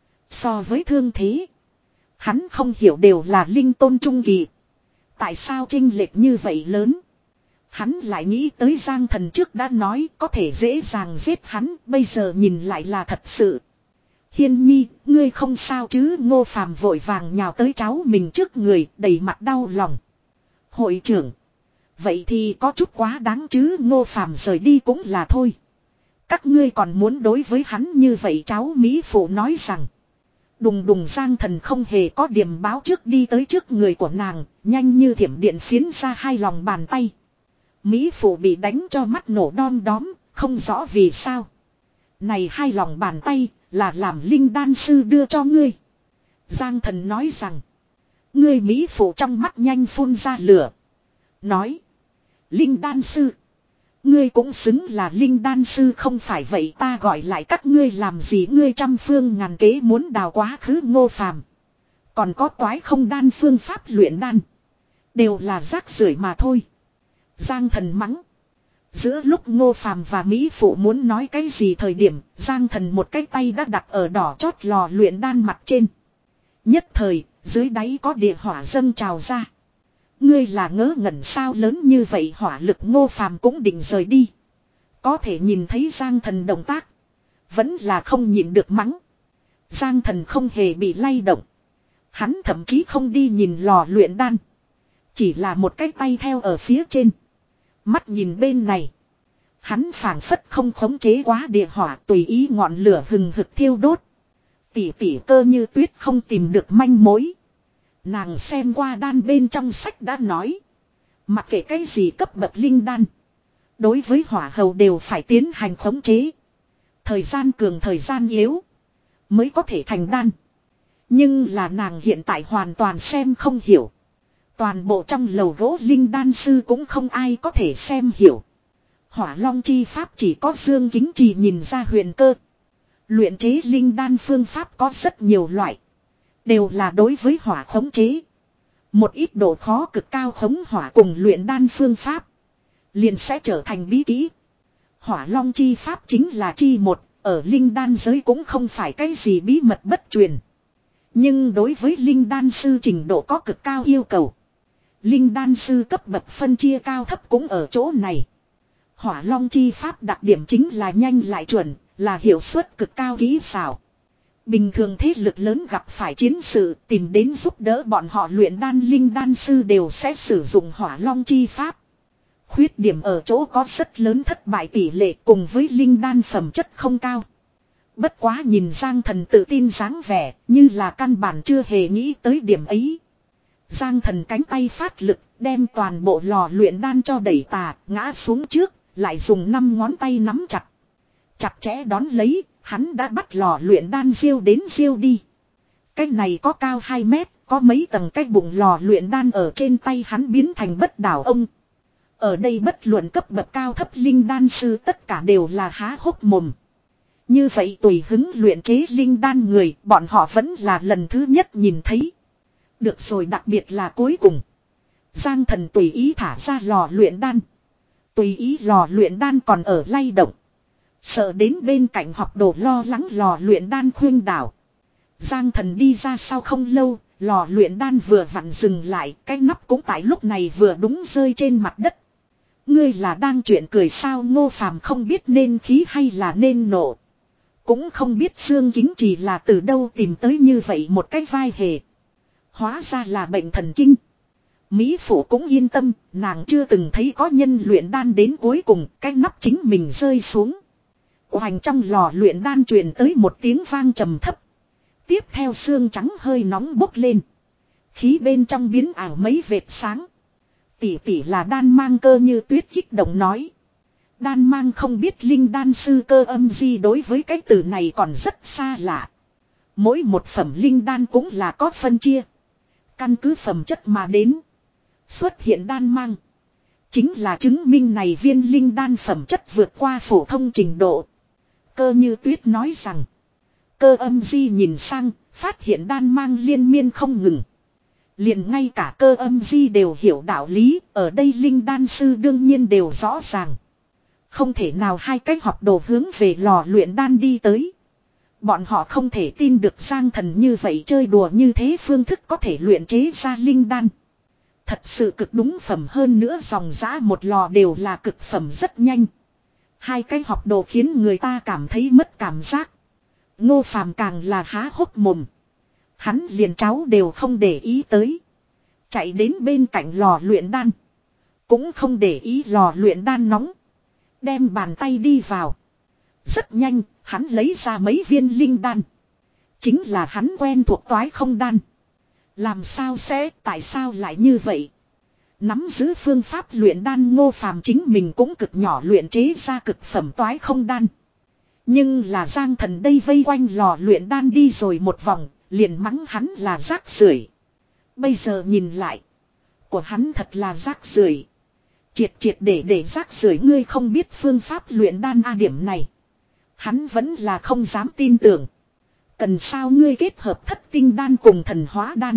So với thương thế. Hắn không hiểu đều là linh tôn trung kỳ. Tại sao chênh lệch như vậy lớn. Hắn lại nghĩ tới Giang Thần trước đã nói có thể dễ dàng giết hắn. Bây giờ nhìn lại là thật sự. Hiên nhi, ngươi không sao chứ Ngô Phàm vội vàng nhào tới cháu mình trước người đầy mặt đau lòng. Hội trưởng. Vậy thì có chút quá đáng chứ Ngô Phàm rời đi cũng là thôi. Các ngươi còn muốn đối với hắn như vậy cháu Mỹ phụ nói rằng. Đùng đùng Giang Thần không hề có điểm báo trước đi tới trước người của nàng. Nhanh như thiểm điện phiến ra hai lòng bàn tay. Mỹ phụ bị đánh cho mắt nổ đom đóm. Không rõ vì sao. Này hai lòng bàn tay là làm linh đan sư đưa cho ngươi. Giang Thần nói rằng. Ngươi Mỹ phụ trong mắt nhanh phun ra lửa. Nói. Linh đan sư. Ngươi cũng xứng là linh đan sư không phải vậy ta gọi lại các ngươi làm gì ngươi trăm phương ngàn kế muốn đào quá khứ Ngô Phàm. Còn có toái không đan phương pháp luyện đan. Đều là rác rưởi mà thôi. Giang Thần mắng. Giữa lúc Ngô Phàm và Mỹ phụ muốn nói cái gì thời điểm Giang Thần một cái tay đã đặt ở đỏ chót lò luyện đan mặt trên. Nhất thời dưới đáy có địa hỏa dâng trào ra. Ngươi là ngớ ngẩn sao lớn như vậy hỏa lực Ngô Phàm cũng định rời đi. Có thể nhìn thấy Giang Thần động tác. Vẫn là không nhịn được mắng. Giang Thần không hề bị lay động. Hắn thậm chí không đi nhìn lò luyện đan. Chỉ là một cái tay theo ở phía trên. Mắt nhìn bên này. Hắn phảng phất không khống chế quá địa hỏa tùy ý ngọn lửa hừng hực thiêu đốt. Tỉ tỉ Cơ Như Tuyết không tìm được manh mối. Nàng xem qua đan bên trong sách đã nói. Mặc kệ cái gì cấp bậc linh đan. Đối với hỏa hầu đều phải tiến hành khống chế. Thời gian cường thời gian yếu. Mới có thể thành đan. Nhưng là nàng hiện tại hoàn toàn xem không hiểu. Toàn bộ trong lầu gỗ linh đan sư cũng không ai có thể xem hiểu. Hỏa long chi pháp chỉ có Dương Kính Trì nhìn ra huyền cơ. Luyện chế linh đan phương pháp có rất nhiều loại. Đều là đối với hỏa khống chế. Một ít độ khó cực cao khống hỏa cùng luyện đan phương pháp. Liền sẽ trở thành bí kỹ. Hỏa long chi pháp chính là chi một. Ở linh đan giới cũng không phải cái gì bí mật bất truyền. Nhưng đối với linh đan sư trình độ có cực cao yêu cầu. Linh đan sư cấp bậc phân chia cao thấp cũng ở chỗ này. Hỏa long chi pháp đặc điểm chính là nhanh lại chuẩn, là hiệu suất cực cao kỹ xảo. Bình thường thế lực lớn gặp phải chiến sự tìm đến giúp đỡ bọn họ luyện đan linh đan sư đều sẽ sử dụng hỏa long chi pháp. Khuyết điểm ở chỗ có rất lớn thất bại tỷ lệ cùng với linh đan phẩm chất không cao. Bất quá nhìn Giang Thần tự tin dáng vẻ như là căn bản chưa hề nghĩ tới điểm ấy. Giang Thần cánh tay phát lực đem toàn bộ lò luyện đan cho đẩy tà ngã xuống trước lại dùng năm ngón tay nắm chặt. Chặt chẽ đón lấy hắn đã bắt lò luyện đan diêu đến diêu đi. Cái này có cao hai mét có mấy tầng cái bụng lò luyện đan ở trên tay hắn biến thành bất đảo ông. Ở đây bất luận cấp bậc cao thấp linh đan sư tất cả đều là há hốc mồm. Như vậy tùy hứng luyện chế linh đan người bọn họ vẫn là lần thứ nhất nhìn thấy. Được rồi đặc biệt là cuối cùng. Giang Thần tùy ý thả ra lò luyện đan. Tùy ý lò luyện đan còn ở lay động. Sợ đến bên cạnh học đồ lo lắng lò luyện đan khuyên đảo. Giang Thần đi ra sau không lâu. Lò luyện đan vừa vặn dừng lại. Cái nắp cũng tại lúc này vừa đúng rơi trên mặt đất. Ngươi là đang chuyện cười sao Ngô Phàm không biết nên khí hay là nên nộ. Cũng không biết Dương Kính Trì là từ đâu tìm tới như vậy một cái vai hề. Hóa ra là bệnh thần kinh. Mỹ Phụ cũng yên tâm, nàng chưa từng thấy có nhân luyện đan đến cuối cùng, cái nắp chính mình rơi xuống. Hoành trong lò luyện đan truyền tới một tiếng vang trầm thấp. Tiếp theo xương trắng hơi nóng bốc lên. Khí bên trong biến ảo mấy vệt sáng. Tỷ tỷ là đan mang Cơ Như Tuyết kích động nói. Đan mang không biết linh đan sư Cơ Âm Di đối với cái từ này còn rất xa lạ. Mỗi một phẩm linh đan cũng là có phân chia. Căn cứ phẩm chất mà đến. Xuất hiện đan mang. Chính là chứng minh này viên linh đan phẩm chất vượt qua phổ thông trình độ. Cơ Như Tuyết nói rằng. Cơ Âm Di nhìn sang, phát hiện đan mang liên miên không ngừng. Liền ngay cả Cơ Âm Di đều hiểu đạo lý, ở đây linh đan sư đương nhiên đều rõ ràng. Không thể nào hai cách học đồ hướng về lò luyện đan đi tới. Bọn họ không thể tin được Giang Thần như vậy chơi đùa như thế phương thức có thể luyện chế ra linh đan. Thật sự cực đúng phẩm hơn nữa dòng giã một lò đều là cực phẩm rất nhanh. Hai cái học đồ khiến người ta cảm thấy mất cảm giác. Ngô Phàm càng là há hốc mồm. Hắn liền cháu đều không để ý tới. Chạy đến bên cạnh lò luyện đan. Cũng không để ý lò luyện đan nóng. Đem bàn tay đi vào. Rất nhanh, hắn lấy ra mấy viên linh đan. Chính là hắn quen thuộc toái không đan. Làm sao sẽ, tại sao lại như vậy? Nắm giữ phương pháp luyện đan Ngô Phàm chính mình cũng cực nhỏ luyện chế ra cực phẩm toái không đan. Nhưng là Giang Thần đây vây quanh lò luyện đan đi rồi một vòng, liền mắng hắn là rác rưởi. Bây giờ nhìn lại, của hắn thật là rác rưởi. Triệt triệt để để rác rưởi ngươi không biết phương pháp luyện đan a điểm này. Hắn vẫn là không dám tin tưởng. Cần sao ngươi kết hợp thất tinh đan cùng thần hóa đan.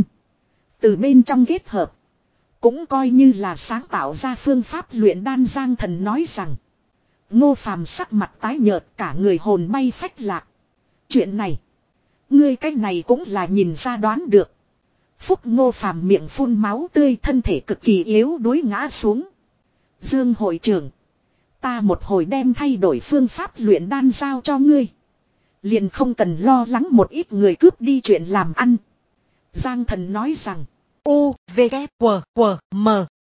Từ bên trong kết hợp. Cũng coi như là sáng tạo ra phương pháp luyện đan Giang Thần nói rằng. Ngô Phàm sắc mặt tái nhợt cả người hồn bay phách lạc. Chuyện này. Ngươi cái này cũng là nhìn ra đoán được. Phúc Ngô Phàm miệng phun máu tươi, thân thể cực kỳ yếu đuối ngã xuống. Dương hội trưởng. Ta một hồi đem thay đổi phương pháp luyện đan giao cho ngươi. Liền không cần lo lắng một ít người cướp đi chuyện làm ăn. Giang Thần nói rằng. U, V, K, W, W, M.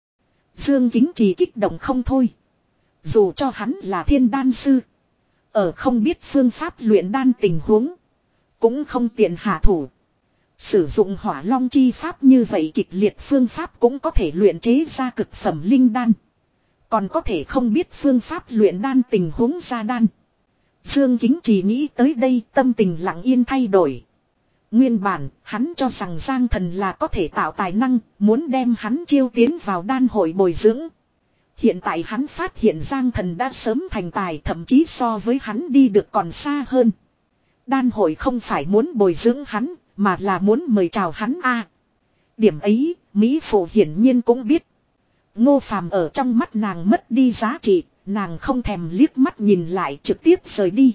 Dương Kính Trì kích động không thôi. Dù cho hắn là thiên đan sư. Ở không biết phương pháp luyện đan tình huống. Cũng không tiện hạ thủ. Sử dụng hỏa long chi pháp như vậy kịch liệt phương pháp cũng có thể luyện chế ra cực phẩm linh đan. Còn có thể không biết phương pháp luyện đan tình huống ra đan. Dương Kính Trì nghĩ tới đây, tâm tình lặng yên thay đổi. Nguyên bản, hắn cho rằng Giang Thần là có thể tạo tài năng, muốn đem hắn chiêu tiến vào đan hội bồi dưỡng. Hiện tại hắn phát hiện Giang Thần đã sớm thành tài, thậm chí so với hắn đi được còn xa hơn. Đan hội không phải muốn bồi dưỡng hắn, mà là muốn mời chào hắn a. Điểm ấy, Mỹ Phụ hiển nhiên cũng biết. Ngô Phàm ở trong mắt nàng mất đi giá trị, nàng không thèm liếc mắt nhìn lại, trực tiếp rời đi.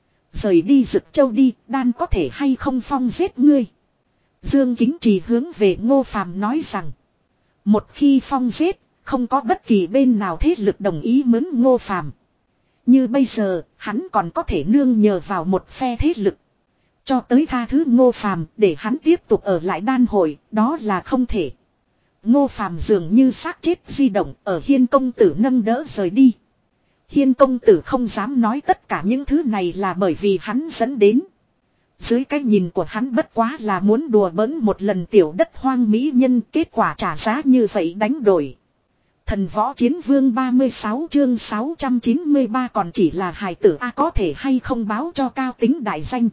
Rời đi Dực Châu đi, đan có thể hay không phong giết ngươi. Dương Kính Trì hướng về Ngô Phàm nói rằng. Một khi phong giết, không có bất kỳ bên nào thế lực đồng ý mướn Ngô Phàm. Như bây giờ, hắn còn có thể nương nhờ vào một phe thế lực. Cho tới tha thứ Ngô Phàm để hắn tiếp tục ở lại đan hội, đó là không thể. Ngô Phàm dường như xác chết di động, ở Hiên công tử nâng đỡ rời đi. Hiên công tử không dám nói tất cả những thứ này là bởi vì hắn dẫn đến. Dưới cái nhìn của hắn bất quá là muốn đùa bỡn một lần tiểu đất hoang mỹ nhân, kết quả trả giá như vậy đánh đổi. Thần võ chiến vương ba mươi sáu chương sáu trăm chín mươi ba còn chỉ là hài tử a, có thể hay không báo cho cao tính đại danh.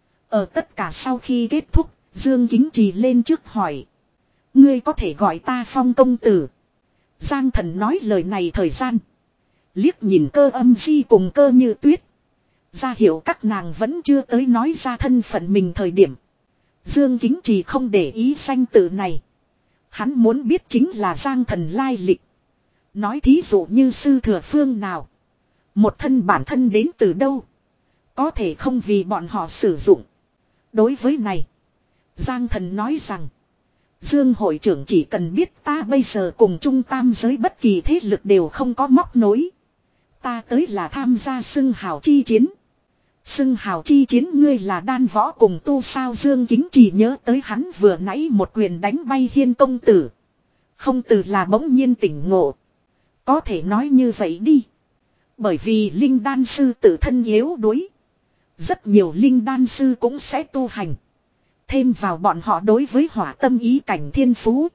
Ở tất cả sau khi kết thúc, Dương Kính Trì lên trước hỏi. Ngươi có thể gọi ta Phong công tử. Giang Thần nói lời này thời gian. Liếc nhìn Cơ Âm Di cùng Cơ Như Tuyết. Ra hiểu các nàng vẫn chưa tới nói ra thân phận mình thời điểm. Dương Kính Trì không để ý danh tự này. Hắn muốn biết chính là Giang Thần lai lịch. Nói thí dụ như sư thừa phương nào. Một thân bản thân đến từ đâu. Có thể không vì bọn họ sử dụng. Đối với này. Giang Thần nói rằng. Dương hội trưởng chỉ cần biết ta bây giờ cùng trung tam giới bất kỳ thế lực đều không có móc nối. Ta tới là tham gia xưng hào chi chiến. Xưng hào chi chiến ngươi là đan võ cùng tu sao. Dương Kính Trì nhớ tới hắn vừa nãy một quyền đánh bay Hiên công tử. Không từ là bỗng nhiên tỉnh ngộ. Có thể nói như vậy đi. Bởi vì linh đan sư tự thân yếu đuối. Rất nhiều linh đan sư cũng sẽ tu hành. Thêm vào bọn họ đối với hỏa tâm ý cảnh thiên phú.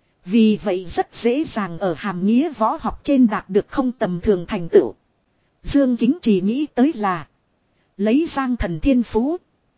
Vì vậy rất dễ dàng ở hàm nghĩa võ học trên đạt được không tầm thường thành tựu. Dương Kính Trì nghĩ tới là. Lấy Giang Thần thiên phú.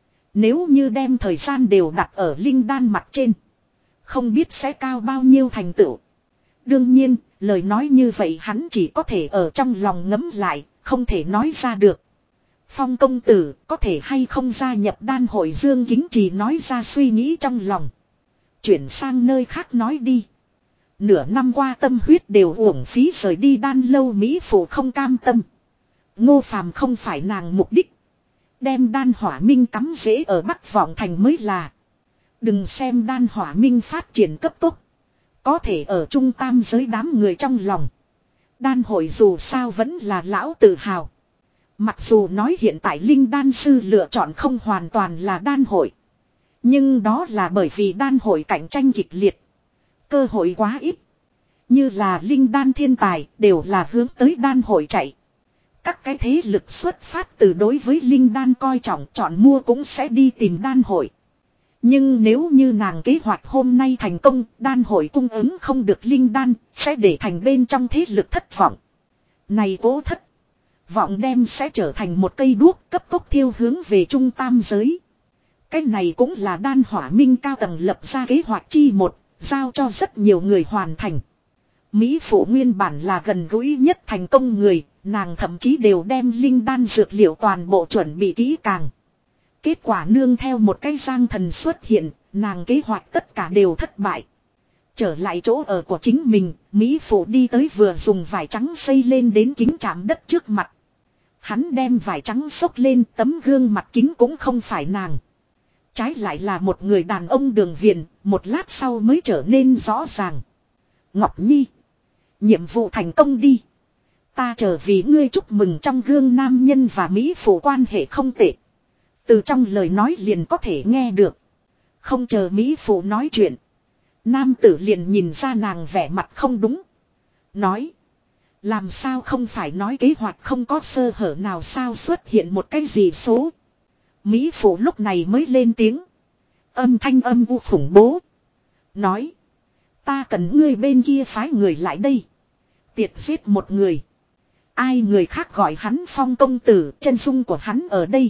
Nếu như đem thời gian đều đặt ở linh đan mặt trên. Không biết sẽ cao bao nhiêu thành tựu. Đương nhiên, lời nói như vậy hắn chỉ có thể ở trong lòng ngấm lại, không thể nói ra được. Phong công tử có thể hay không gia nhập đan hội. Dương Kính Trì nói ra suy nghĩ trong lòng. Chuyển sang nơi khác nói đi. Nửa năm qua tâm huyết đều uổng phí rời đi đan lâu. Mỹ Phụ không cam tâm. Ngô Phàm không phải nàng mục đích. Đem đan hỏa minh cắm rễ ở Bắc Vọng Thành mới là. Đừng xem đan hỏa minh phát triển cấp tốc. Có thể ở trung tam giới đám người trong lòng. Đan hội dù sao vẫn là lão tự hào. Mặc dù nói hiện tại linh đan sư lựa chọn không hoàn toàn là đan hội. Nhưng đó là bởi vì đan hội cạnh tranh kịch liệt. Cơ hội quá ít. Như là linh đan thiên tài đều là hướng tới đan hội chạy. Các cái thế lực xuất phát từ đối với linh đan coi trọng chọn mua cũng sẽ đi tìm đan hội. Nhưng nếu như nàng kế hoạch hôm nay thành công, đan hội cung ứng không được linh đan, sẽ để thành bên trong thế lực thất vọng. Này cố thất vọng đem sẽ trở thành một cây đuốc cấp tốc thiêu hướng về trung tam giới. Cái này cũng là đan hỏa minh cao tầng lập ra kế hoạch chi một, giao cho rất nhiều người hoàn thành. Mỹ Phụ nguyên bản là gần gũi nhất thành công người, nàng thậm chí đều đem linh đan dược liệu toàn bộ chuẩn bị kỹ càng. Kết quả nương theo một cái Giang Thần xuất hiện, nàng kế hoạch tất cả đều thất bại. Trở lại chỗ ở của chính mình, Mỹ Phụ đi tới vừa dùng vải trắng xây lên đến kính chạm đất trước mặt. Hắn đem vải trắng xốc lên, tấm gương mặt kính cũng không phải nàng. Trái lại là một người đàn ông đường viền, một lát sau mới trở nên rõ ràng. Ngọc Nhi. Nhiệm vụ thành công đi. Ta chờ vì ngươi chúc mừng trong gương nam nhân và mỹ phụ quan hệ không tệ. Từ trong lời nói liền có thể nghe được. Không chờ mỹ phụ nói chuyện. Nam tử liền nhìn ra nàng vẻ mặt không đúng. Nói. Làm sao không phải nói kế hoạch không có sơ hở nào sao xuất hiện một cái gì số. Mỹ phụ lúc này mới lên tiếng. Âm thanh âm u khủng bố. Nói. Ta cần ngươi bên kia phái người lại đây. Tiệt giết một người. Ai người khác gọi hắn Phong công tử, chân dung của hắn ở đây.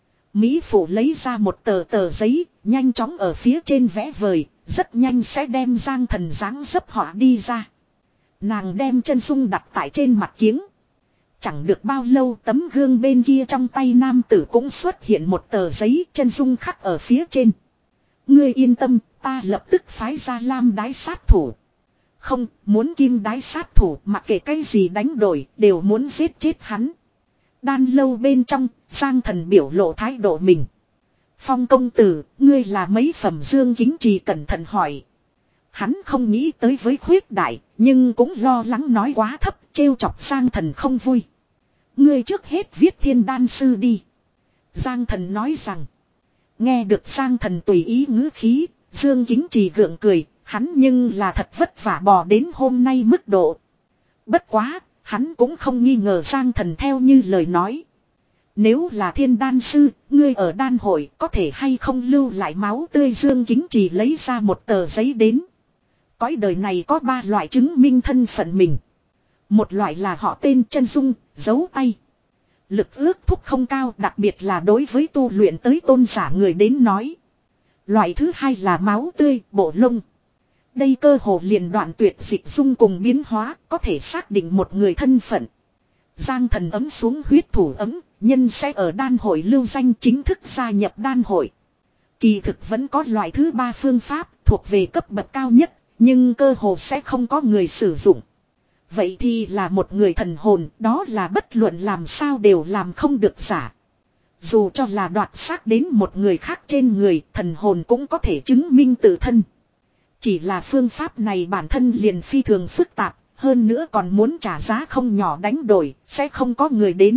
Mỹ phụ lấy ra một tờ tờ giấy, nhanh chóng ở phía trên vẽ vời, rất nhanh sẽ đem Giang Thần dáng dấp họa đi ra. Nàng đem chân dung đặt tại trên mặt kiếng. Chẳng được bao lâu tấm gương bên kia trong tay nam tử cũng xuất hiện một tờ giấy chân dung khắc ở phía trên. Ngươi yên tâm, ta lập tức phái ra lam đái sát thủ. Không, muốn kim đái sát thủ mặc kệ cái gì đánh đổi, đều muốn giết chết hắn. Đan lâu bên trong, Giang Thần biểu lộ thái độ mình. Phong công tử, ngươi là mấy phẩm Dương Kính Trì cẩn thận hỏi. Hắn không nghĩ tới với khuyết đại, nhưng cũng lo lắng nói quá thấp, trêu chọc Giang Thần không vui. Ngươi trước hết viết thiên đan sư đi. Giang Thần nói rằng. Nghe được Giang Thần tùy ý ngữ khí, Dương Kính Trì gượng cười, hắn nhưng là thật vất vả bò đến hôm nay mức độ. Bất quá, hắn cũng không nghi ngờ Giang Thần theo như lời nói. Nếu là thiên đan sư, ngươi ở đan hội có thể hay không lưu lại máu tươi. Dương Kính Trì lấy ra một tờ giấy đến. Cõi đời này có ba loại chứng minh thân phận mình. Một loại là họ tên chân dung, dấu tay. Lực ước thúc không cao, đặc biệt là đối với tu luyện tới tôn giả người đến nói. Loại thứ hai là máu tươi, bộ lông. Đây cơ hồ liền đoạn tuyệt dịch dung cùng biến hóa, có thể xác định một người thân phận. Giang Thần ấm xuống huyết thủ ấm, nhân sẽ ở đan hội lưu danh chính thức gia nhập đan hội. Kỳ thực vẫn có loại thứ ba phương pháp, thuộc về cấp bậc cao nhất, nhưng cơ hồ sẽ không có người sử dụng. Vậy thì là một người thần hồn, đó là bất luận làm sao đều làm không được giả. Dù cho là đoạt xác đến một người khác trên người, thần hồn cũng có thể chứng minh tự thân. Chỉ là phương pháp này bản thân liền phi thường phức tạp, hơn nữa còn muốn trả giá không nhỏ đánh đổi, sẽ không có người đến.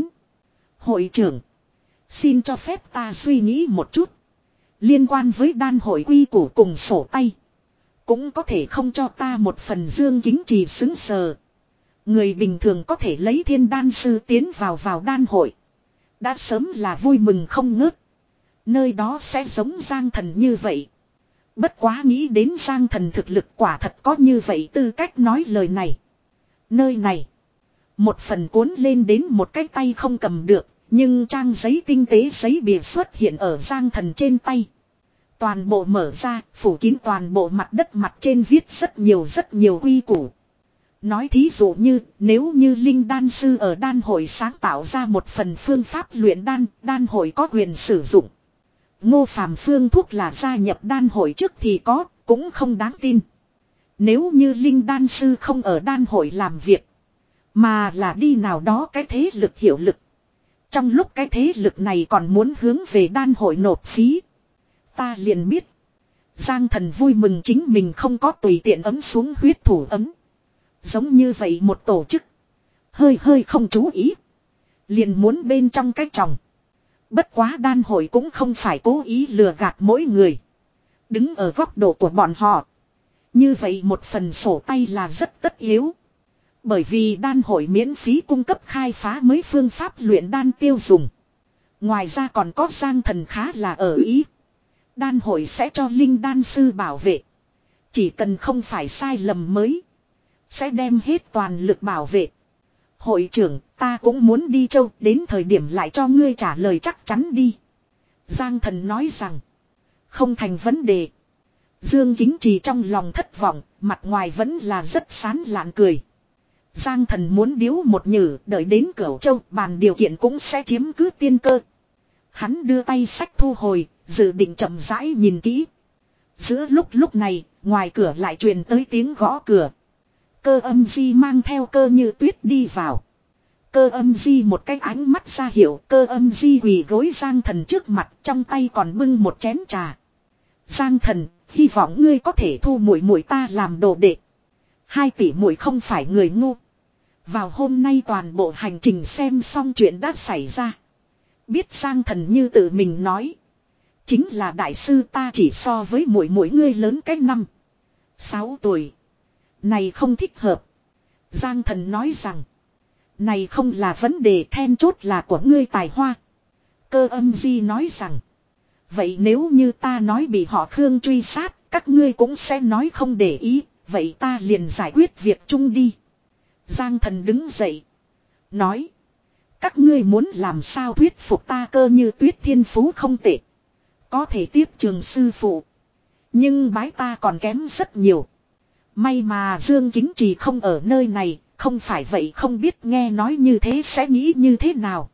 Hội trưởng, xin cho phép ta suy nghĩ một chút. Liên quan với đan hội quy củ cùng sổ tay. Cũng có thể không cho ta một phần. Dương Kính Trì xứng sờ. Người bình thường có thể lấy thiên đan sư tiến vào vào đan hội. Đã sớm là vui mừng không ngớt. Nơi đó sẽ giống Giang Thần như vậy. Bất quá nghĩ đến Giang Thần thực lực quả thật có như vậy tư cách nói lời này. Nơi này. Một phần cuốn lên đến một cái tay không cầm được. Nhưng trang giấy tinh tế giấy bìa xuất hiện ở Giang Thần trên tay. Toàn bộ mở ra, phủ kín toàn bộ mặt đất, mặt trên viết rất nhiều rất nhiều quy củ. Nói thí dụ như, nếu như linh đan sư ở đan hội sáng tạo ra một phần phương pháp luyện đan, đan hội có quyền sử dụng. Ngô Phàm phương thuốc là gia nhập đan hội trước thì có, cũng không đáng tin. Nếu như linh đan sư không ở đan hội làm việc, mà là đi nào đó cái thế lực hiệu lực. Trong lúc cái thế lực này còn muốn hướng về đan hội nộp phí. Ta liền biết. Giang Thần vui mừng chính mình không có tùy tiện ấm xuống huyết thủ ấm. Giống như vậy một tổ chức. Hơi hơi không chú ý. Liền muốn bên trong cái tròng. Bất quá đan hội cũng không phải cố ý lừa gạt mỗi người. Đứng ở góc độ của bọn họ. Như vậy một phần sổ tay là rất tất yếu. Bởi vì đan hội miễn phí cung cấp khai phá mới phương pháp luyện đan tiêu dùng. Ngoài ra còn có Giang Thần khá là ở ý. Đan hội sẽ cho linh đan sư bảo vệ. Chỉ cần không phải sai lầm mới. Sẽ đem hết toàn lực bảo vệ. Hội trưởng, ta cũng muốn đi châu, đến thời điểm lại cho ngươi trả lời chắc chắn đi. Giang Thần nói rằng. Không thành vấn đề. Dương Kính Trì trong lòng thất vọng, mặt ngoài vẫn là rất sán lạn cười. Giang Thần muốn điếu một nhử, đợi đến Cửu Châu, bàn điều kiện cũng sẽ chiếm cứ tiên cơ. Hắn đưa tay sách thu hồi, dự định chậm rãi nhìn kỹ. Giữa lúc lúc này, ngoài cửa lại truyền tới tiếng gõ cửa. Cơ Âm Di mang theo Cơ Như Tuyết đi vào. Cơ âm di một cái ánh mắt ra hiệu, cơ âm di quỳ gối Giang Thần trước mặt, trong tay còn bưng một chén trà. Giang Thần, hy vọng ngươi có thể thu muội muội ta làm đồ đệ. Hai tỷ muội không phải người ngu. Vào hôm nay toàn bộ hành trình xem xong chuyện đã xảy ra. Biết Giang Thần như tự mình nói, chính là đại sư ta chỉ so với muội muội ngươi lớn cái năm, sáu tuổi. Này không thích hợp. Giang Thần nói rằng, này không là vấn đề, then chốt là của ngươi tài hoa. Cơ âm di nói rằng, vậy nếu như ta nói bị họ Khương truy sát, các ngươi cũng sẽ nói không để ý, vậy ta liền giải quyết việc chung đi. Giang Thần đứng dậy, nói, các ngươi muốn làm sao thuyết phục ta Cơ Như Tuyết thiên phú không tệ, có thể tiếp trường sư phụ, nhưng bái ta còn kém rất nhiều. May mà Dương Kính Trì không ở nơi này, không phải vậy không biết nghe nói như thế sẽ nghĩ như thế nào.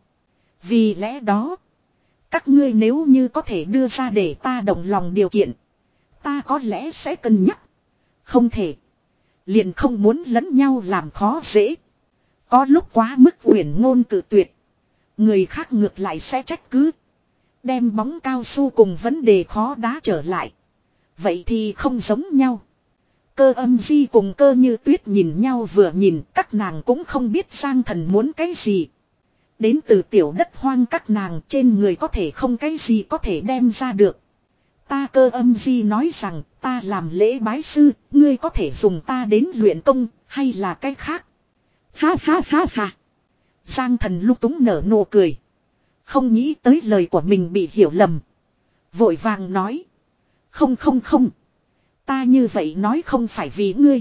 Vì lẽ đó, các ngươi nếu như có thể đưa ra để ta đồng lòng điều kiện, ta có lẽ sẽ cân nhắc. Không thể, liền không muốn lẫn nhau làm khó dễ. Có lúc quá mức uyển ngôn cự tuyệt, người khác ngược lại sẽ trách cứ, đem bóng cao su cùng vấn đề khó đá trở lại. Vậy thì không giống nhau. Cơ âm di cùng Cơ Như Tuyết nhìn nhau vừa nhìn, các nàng cũng không biết Giang Thần muốn cái gì. Đến từ tiểu đất hoang các nàng trên người có thể không cái gì có thể đem ra được. Ta Cơ âm di nói rằng, ta làm lễ bái sư, ngươi có thể dùng ta đến luyện công, hay là cái khác. Ha ha ha ha. Giang Thần lúc túng nở nụ cười. Không nghĩ tới lời của mình bị hiểu lầm. Vội vàng nói. Không không không. Ta như vậy nói không phải vì ngươi.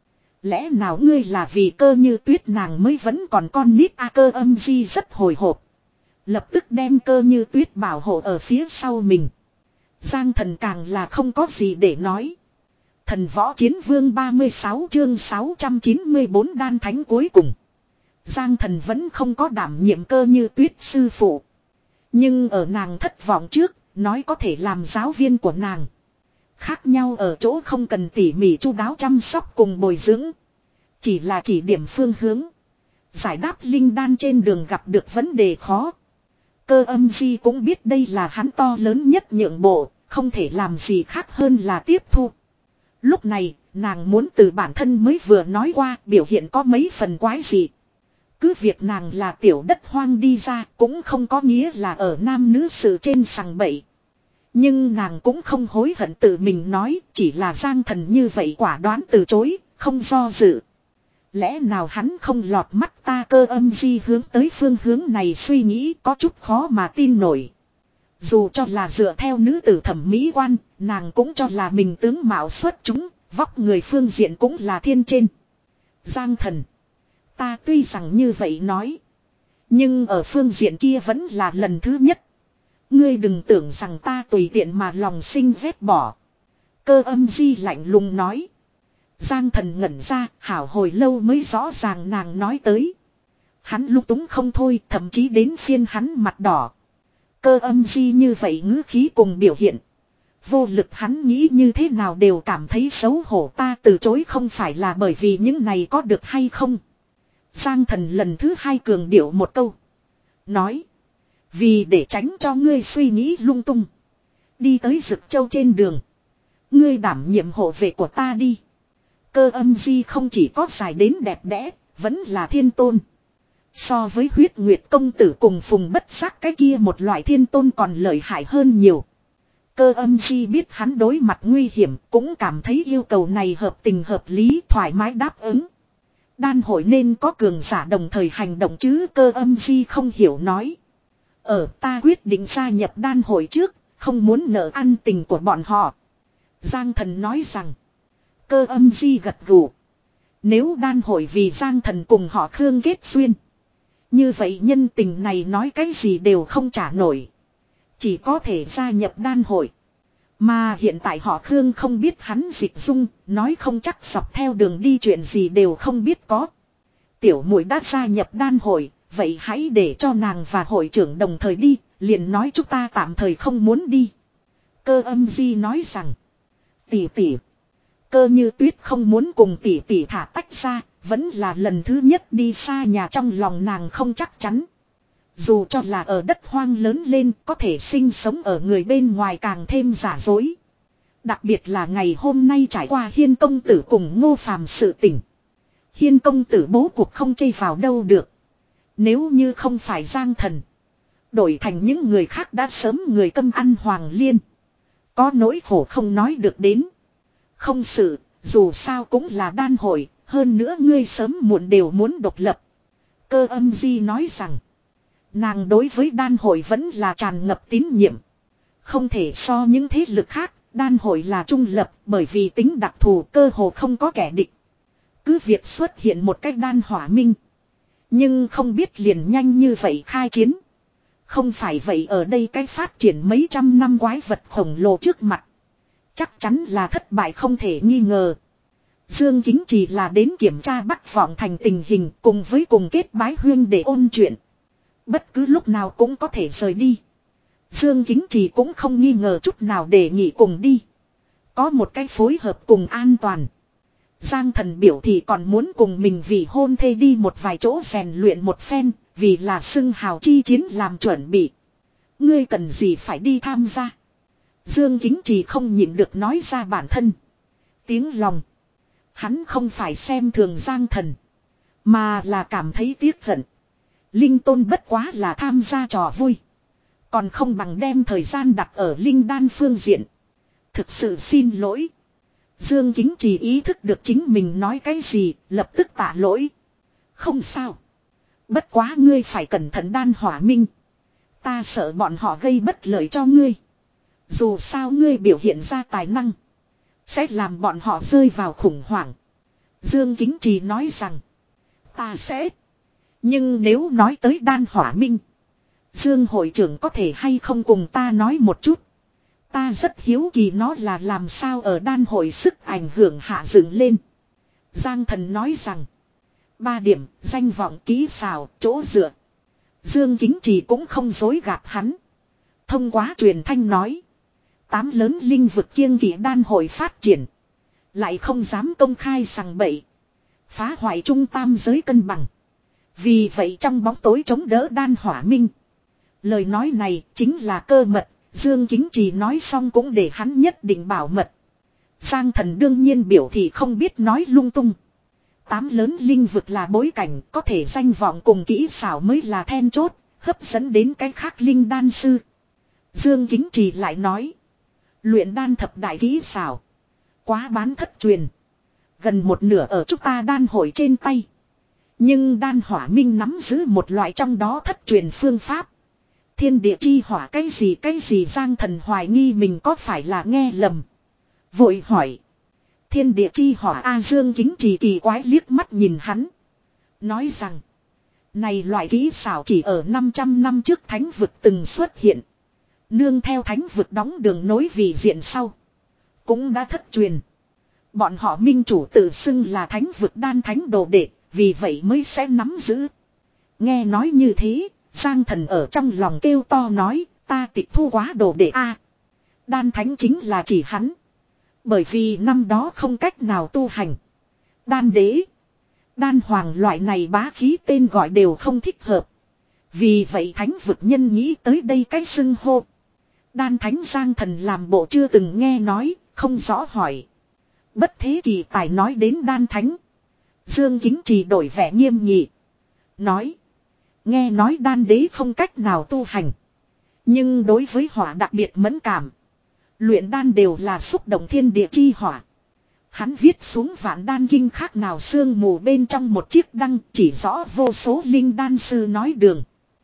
Lẽ nào ngươi là vì Cơ Như Tuyết nàng mới vẫn còn con nít a? Cơ âm di rất hồi hộp. Lập tức đem Cơ Như Tuyết bảo hộ ở phía sau mình. Giang Thần càng là không có gì để nói. Thần võ chiến vương ba mươi sáu chương sáu trăm chín mươi bốn đan thánh cuối cùng. Giang Thần vẫn không có đảm nhiệm Cơ Như Tuyết sư phụ. Nhưng ở nàng thất vọng trước, nói có thể làm giáo viên của nàng. Khác nhau ở chỗ không cần tỉ mỉ chu đáo chăm sóc cùng bồi dưỡng. Chỉ là chỉ điểm phương hướng. Giải đáp linh đan trên đường gặp được vấn đề khó. Cơ âm di cũng biết đây là hắn to lớn nhất nhượng bộ, không thể làm gì khác hơn là tiếp thu. Lúc này, nàng muốn từ bản thân mới vừa nói qua biểu hiện có mấy phần quái gì. Cứ việc nàng là tiểu đất hoang đi ra cũng không có nghĩa là ở nam nữ sự trên sằng bậy. Nhưng nàng cũng không hối hận tự mình nói, chỉ là Giang Thần như vậy quả đoán từ chối, không do dự. Lẽ nào hắn không lọt mắt ta? Cơ âm di hướng tới phương hướng này suy nghĩ có chút khó mà tin nổi. Dù cho là dựa theo nữ tử thẩm mỹ quan, nàng cũng cho là mình tướng mạo xuất chúng, vóc người phương diện cũng là thiên trên. Giang Thần, ta tuy rằng như vậy nói, nhưng ở phương diện kia vẫn là lần thứ nhất. Ngươi đừng tưởng rằng ta tùy tiện mà lòng sinh ghét bỏ. Cơ âm di lạnh lùng nói. Giang Thần ngẩn ra, hảo hồi lâu mới rõ ràng nàng nói tới. Hắn lung túng không thôi, thậm chí đến phiên hắn mặt đỏ. Cơ âm di như vậy ngữ khí cùng biểu hiện. Vô lực hắn nghĩ như thế nào đều cảm thấy xấu hổ. Ta từ chối không phải là bởi vì những này có được hay không. Giang Thần lần thứ hai cường điệu một câu. Nói. Vì để tránh cho ngươi suy nghĩ lung tung. Đi tới Dực Châu trên đường. Ngươi đảm nhiệm hộ vệ của ta đi. Cơ âm di không chỉ có dài đến đẹp đẽ, vẫn là thiên tôn. So với huyết nguyệt công tử cùng Phùng Bất Giác cái kia một loại thiên tôn còn lợi hại hơn nhiều. Cơ âm di biết hắn đối mặt nguy hiểm, cũng cảm thấy yêu cầu này hợp tình hợp lý, thoải mái đáp ứng. Đan hội nên có cường giả đồng thời hành động chứ? Cơ âm di không hiểu nói. Ở ta quyết định gia nhập đan hội trước, không muốn nợ ăn tình của bọn họ. Giang Thần nói rằng. Cơ âm di gật gù. Nếu đan hội vì Giang Thần cùng họ Khương kết duyên, như vậy nhân tình này nói cái gì đều không trả nổi. Chỉ có thể gia nhập đan hội. Mà hiện tại họ Khương không biết hắn dịch dung, nói không chắc dọc theo đường đi chuyện gì đều không biết có. Tiểu muội đã gia nhập đan hội, vậy hãy để cho nàng và hội trưởng đồng thời đi, liền nói chúng ta tạm thời không muốn đi. Cơ âm di nói rằng. Tỷ tỷ. Cơ Như Tuyết không muốn cùng tỷ tỷ thả tách ra, Vẫn là lần thứ nhất đi xa nhà, trong lòng nàng không chắc chắn. Dù cho là ở đất hoang lớn lên, có thể sinh sống ở người bên ngoài càng thêm giả dối. Đặc biệt là ngày hôm nay trải qua Hiên công tử cùng Ngô Phàm sự tình. Hiên công tử bố cuộc không chây vào đâu được. Nếu như không phải Giang Thần, đổi thành những người khác đã sớm người câm ăn hoàng liên. Có nỗi khổ không nói được đến. Không sự, dù sao cũng là đan hội, hơn nữa ngươi sớm muộn đều muốn độc lập. Cơ âm di nói rằng, nàng đối với đan hội vẫn là tràn ngập tín nhiệm. Không thể so những thế lực khác, đan hội là trung lập bởi vì tính đặc thù cơ hồ không có kẻ địch. Cứ việc xuất hiện một cách đan hỏa minh. Nhưng không biết liền nhanh như vậy khai chiến. Không phải vậy ở đây cái phát triển mấy trăm năm quái vật khổng lồ trước mặt. Chắc chắn là thất bại không thể nghi ngờ. Dương Kính chỉ là đến kiểm tra Bắc Vọng Thành tình hình cùng với cùng kết bái huyên để ôn chuyện. Bất cứ lúc nào cũng có thể rời đi. Dương Kính chỉ cũng không nghi ngờ chút nào để nghỉ cùng đi. Có một cái phối hợp cùng an toàn. Giang Thần biểu thì còn muốn cùng mình vì hôn thê đi một vài chỗ rèn luyện một phen, vì là xưng hào chi chiến làm chuẩn bị. Ngươi cần gì phải đi tham gia? Dương Kính chỉ không nhịn được nói ra bản thân. Tiếng lòng. Hắn không phải xem thường Giang Thần, mà là cảm thấy tiếc hận. Linh Tôn bất quá là tham gia trò vui, còn không bằng đem thời gian đặt ở linh đan phương diện. Thực sự xin lỗi. Dương Kính chỉ ý thức được chính mình nói cái gì, lập tức tạ lỗi. Không sao. Bất quá ngươi phải cẩn thận đan hỏa minh. Ta sợ bọn họ gây bất lợi cho ngươi. Dù sao ngươi biểu hiện ra tài năng, sẽ làm bọn họ rơi vào khủng hoảng. Dương Kính Trì nói rằng, ta sẽ. Nhưng nếu nói tới đan hỏa minh, Dương hội trưởng có thể hay không cùng ta nói một chút? Ta rất hiếu kỳ nó là làm sao ở đan hội sức ảnh hưởng hạ dựng lên. Giang Thần nói rằng, ba điểm, danh vọng ký xào, chỗ dựa. Dương Kính Trì cũng không dối gạt hắn. Thông qua truyền thanh nói, tám lớn linh vực kiêng kỵ đan hội phát triển, lại không dám công khai sằng bậy, phá hoại trung tam giới cân bằng. Vì vậy trong bóng tối chống đỡ đan hỏa minh. Lời nói này chính là cơ mật. Dương Kính Trì nói xong cũng để hắn nhất định bảo mật. Giang Thần đương nhiên biểu thị không biết nói lung tung. Tám lớn linh vực là bối cảnh, có thể danh vọng cùng kỹ xảo mới là then chốt, hấp dẫn đến cái khác linh đan sư. Dương Kính Trì lại nói, luyện đan thập đại kỹ xảo, quá bán thất truyền. Gần một nửa ở chúng ta đan hội trên tay. Nhưng đan hỏa minh nắm giữ một loại trong đó thất truyền phương pháp. Thiên địa chi hỏa cái gì cái gì. Giang Thần hoài nghi mình có phải là nghe lầm. Vội hỏi. Thiên địa chi hỏa A. Dương Kính Trì kỳ quái liếc mắt nhìn hắn. Nói rằng, này loại kỹ xảo chỉ ở năm trăm năm trước thánh vực từng xuất hiện. Nương theo thánh vực đóng đường nối vì diện sau, cũng đã thất truyền. Bọn họ minh chủ tự xưng là thánh vực đan thánh đồ đệ, vì vậy mới sẽ nắm giữ. Nghe nói như thế, Giang Thần ở trong lòng kêu to nói, ta tịch thu quá đồ đệ a. Đan thánh chính là chỉ hắn. Bởi vì năm đó không cách nào tu hành. Đan đế, đan hoàng loại này bá khí tên gọi đều không thích hợp. Vì vậy thánh vực nhân nghĩ tới đây cái xưng hô. Đan thánh Giang Thần làm bộ chưa từng nghe nói, không rõ hỏi. Bất thế kỳ tài nói đến đan thánh. Dương Kính Trì đổi vẻ nghiêm nghị. Nói, nghe nói đan đế không cách nào tu hành, nhưng đối với hỏa đặc biệt mẫn cảm. Luyện đan đều là xúc động thiên địa chi hỏa. Hắn viết xuống vạn đan kinh khác nào sương mù bên trong một chiếc đăng, chỉ rõ vô số linh đan sư nói đường.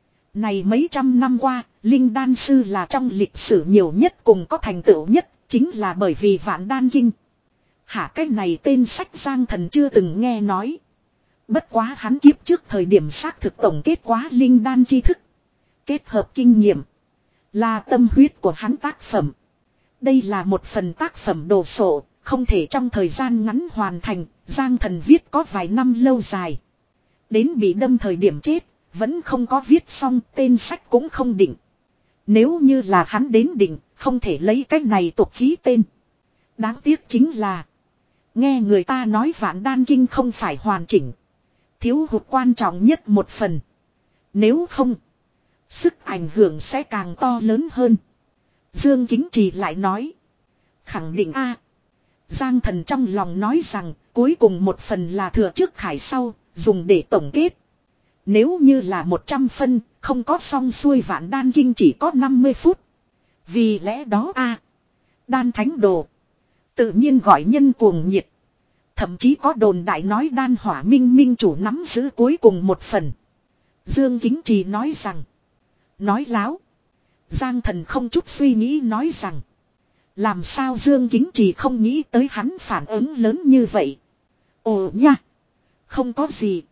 Này mấy trăm năm qua, linh đan sư là trong lịch sử nhiều nhất cùng có thành tựu nhất, chính là bởi vì vạn đan kinh. Hả, cái này tên sách Giang Thần chưa từng nghe nói. Bất quá hắn kiếp trước thời điểm xác thực tổng kết quá linh đan tri thức, kết hợp kinh nghiệm, là tâm huyết của hắn tác phẩm. Đây là một phần tác phẩm đồ sộ, không thể trong thời gian ngắn hoàn thành. Giang Thần viết có vài năm lâu dài, đến bị đâm thời điểm chết, vẫn không có viết xong, tên sách cũng không định. Nếu như là hắn đến định, không thể lấy cái này tục khí tên. Đáng tiếc chính là Nghe người ta nói vạn đan kinh không phải hoàn chỉnh. Thiếu hụt quan trọng nhất một phần. Nếu không, sức ảnh hưởng sẽ càng to lớn hơn. Dương Kính Trì lại nói. Khẳng định a. Giang Thần trong lòng nói rằng cuối cùng một phần là thừa trước khải sau, dùng để tổng kết. Nếu như là một trăm phân, không có xong xuôi vạn đan kinh chỉ có năm mươi phút. Vì lẽ đó a, đan thánh đồ tự nhiên gọi nhân cuồng nhiệt. Thậm chí có đồn đại nói đan hỏa minh minh chủ nắm giữ cuối cùng một phần. Dương Kính Trì nói rằng. Nói láo. Giang Thần không chút suy nghĩ nói rằng. Làm sao Dương Kính Trì không nghĩ tới hắn phản ứng lớn như vậy. Ồ nha. Không có gì.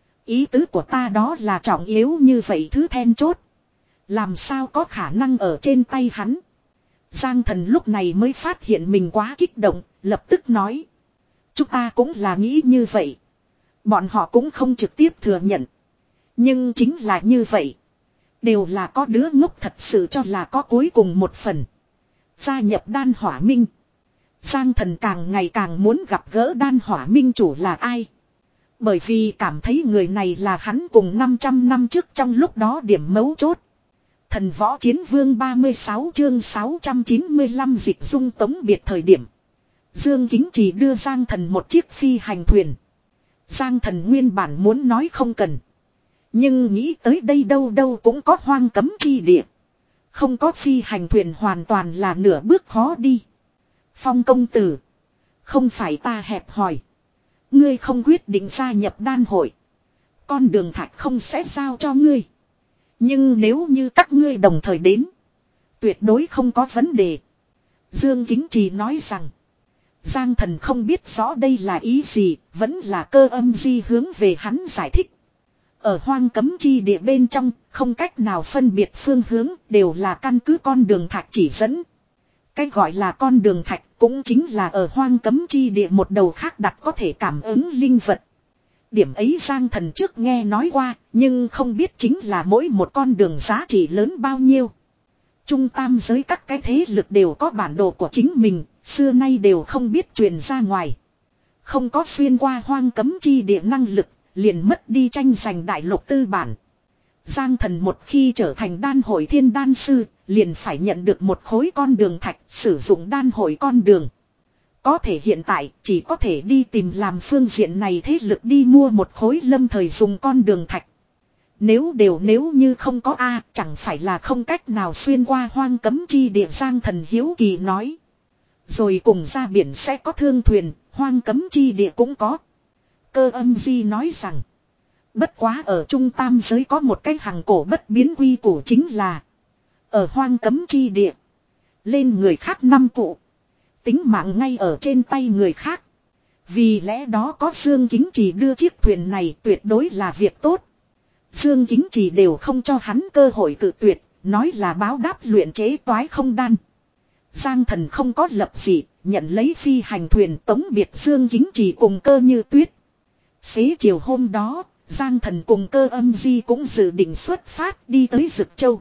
Ý tứ của ta đó là trọng yếu như vậy thứ then chốt. Làm sao có khả năng ở trên tay hắn. Giang Thần lúc này mới phát hiện mình quá kích động. Lập tức nói. Chúng ta cũng là nghĩ như vậy. Bọn họ cũng không trực tiếp thừa nhận. Nhưng chính là như vậy. Đều là có đứa ngốc thật sự cho là có cuối cùng một phần. Gia nhập đan hỏa minh. Giang Thần càng ngày càng muốn gặp gỡ đan hỏa minh chủ là ai. Bởi vì cảm thấy người này là hắn cùng năm trăm năm trước trong lúc đó điểm mấu chốt. Thần võ chiến vương ba mươi sáu chương sáu trăm chín mươi lăm dịch dung tống biệt thời điểm. Dương Kính Trì đưa Giang Thần một chiếc phi hành thuyền. Giang Thần nguyên bản muốn nói không cần. Nhưng nghĩ tới đây đâu đâu cũng có hoang cấm chi địa. Không có phi hành thuyền hoàn toàn là nửa bước khó đi. Phong công tử. Không phải ta hẹp hòi. Ngươi không quyết định gia nhập đan hội. Con đường thạch không sẽ giao cho ngươi. Nhưng nếu như các ngươi đồng thời đến. Tuyệt đối không có vấn đề. Dương Kính Trì nói rằng. Giang Thần không biết rõ đây là ý gì. Vẫn là cơ âm di hướng về hắn giải thích. Ở hoang cấm chi địa bên trong, không cách nào phân biệt phương hướng, đều là căn cứ con đường thạch chỉ dẫn. Cái gọi là con đường thạch cũng chính là ở hoang cấm chi địa một đầu khác đặt có thể cảm ứng linh vật. Điểm ấy Giang Thần trước nghe nói qua, nhưng không biết chính là mỗi một con đường giá trị lớn bao nhiêu. Trung tam giới các cái thế lực đều có bản đồ của chính mình, xưa nay đều không biết truyền ra ngoài. Không có xuyên qua hoang cấm chi địa năng lực. Liền mất đi tranh giành đại lục tư bản. Giang Thần một khi trở thành đan hội thiên đan sư, liền phải nhận được một khối con đường thạch sử dụng đan hội con đường. Có thể hiện tại chỉ có thể đi tìm làm phương diện này thế lực đi mua một khối lâm thời dùng con đường thạch. Nếu đều nếu như không có A, chẳng phải là không cách nào xuyên qua hoang cấm chi địa. Giang Thần hiếu kỳ nói. Rồi cùng ra biển sẽ có thương thuyền, hoang cấm chi địa cũng có. Cơ âm di nói rằng. Bất quá ở trung tam giới có một cái hằng cổ bất biến quy củ chính là. Ở hoang cấm chi địa. Lên người khác năm cụ. Tính mạng ngay ở trên tay người khác. Vì lẽ đó có Dương Kính Trì đưa chiếc thuyền này tuyệt đối là việc tốt. Dương Kính Trì đều không cho hắn cơ hội cự tuyệt. Nói là báo đáp luyện chế toái không đan. Giang Thần không có lập dị. Nhận lấy phi hành thuyền tống biệt Dương Kính Trì cùng Cơ Như Tuyết. Xế chiều hôm đó, Giang Thần cùng Cơ Âm Di cũng dự định xuất phát đi tới Dực Châu.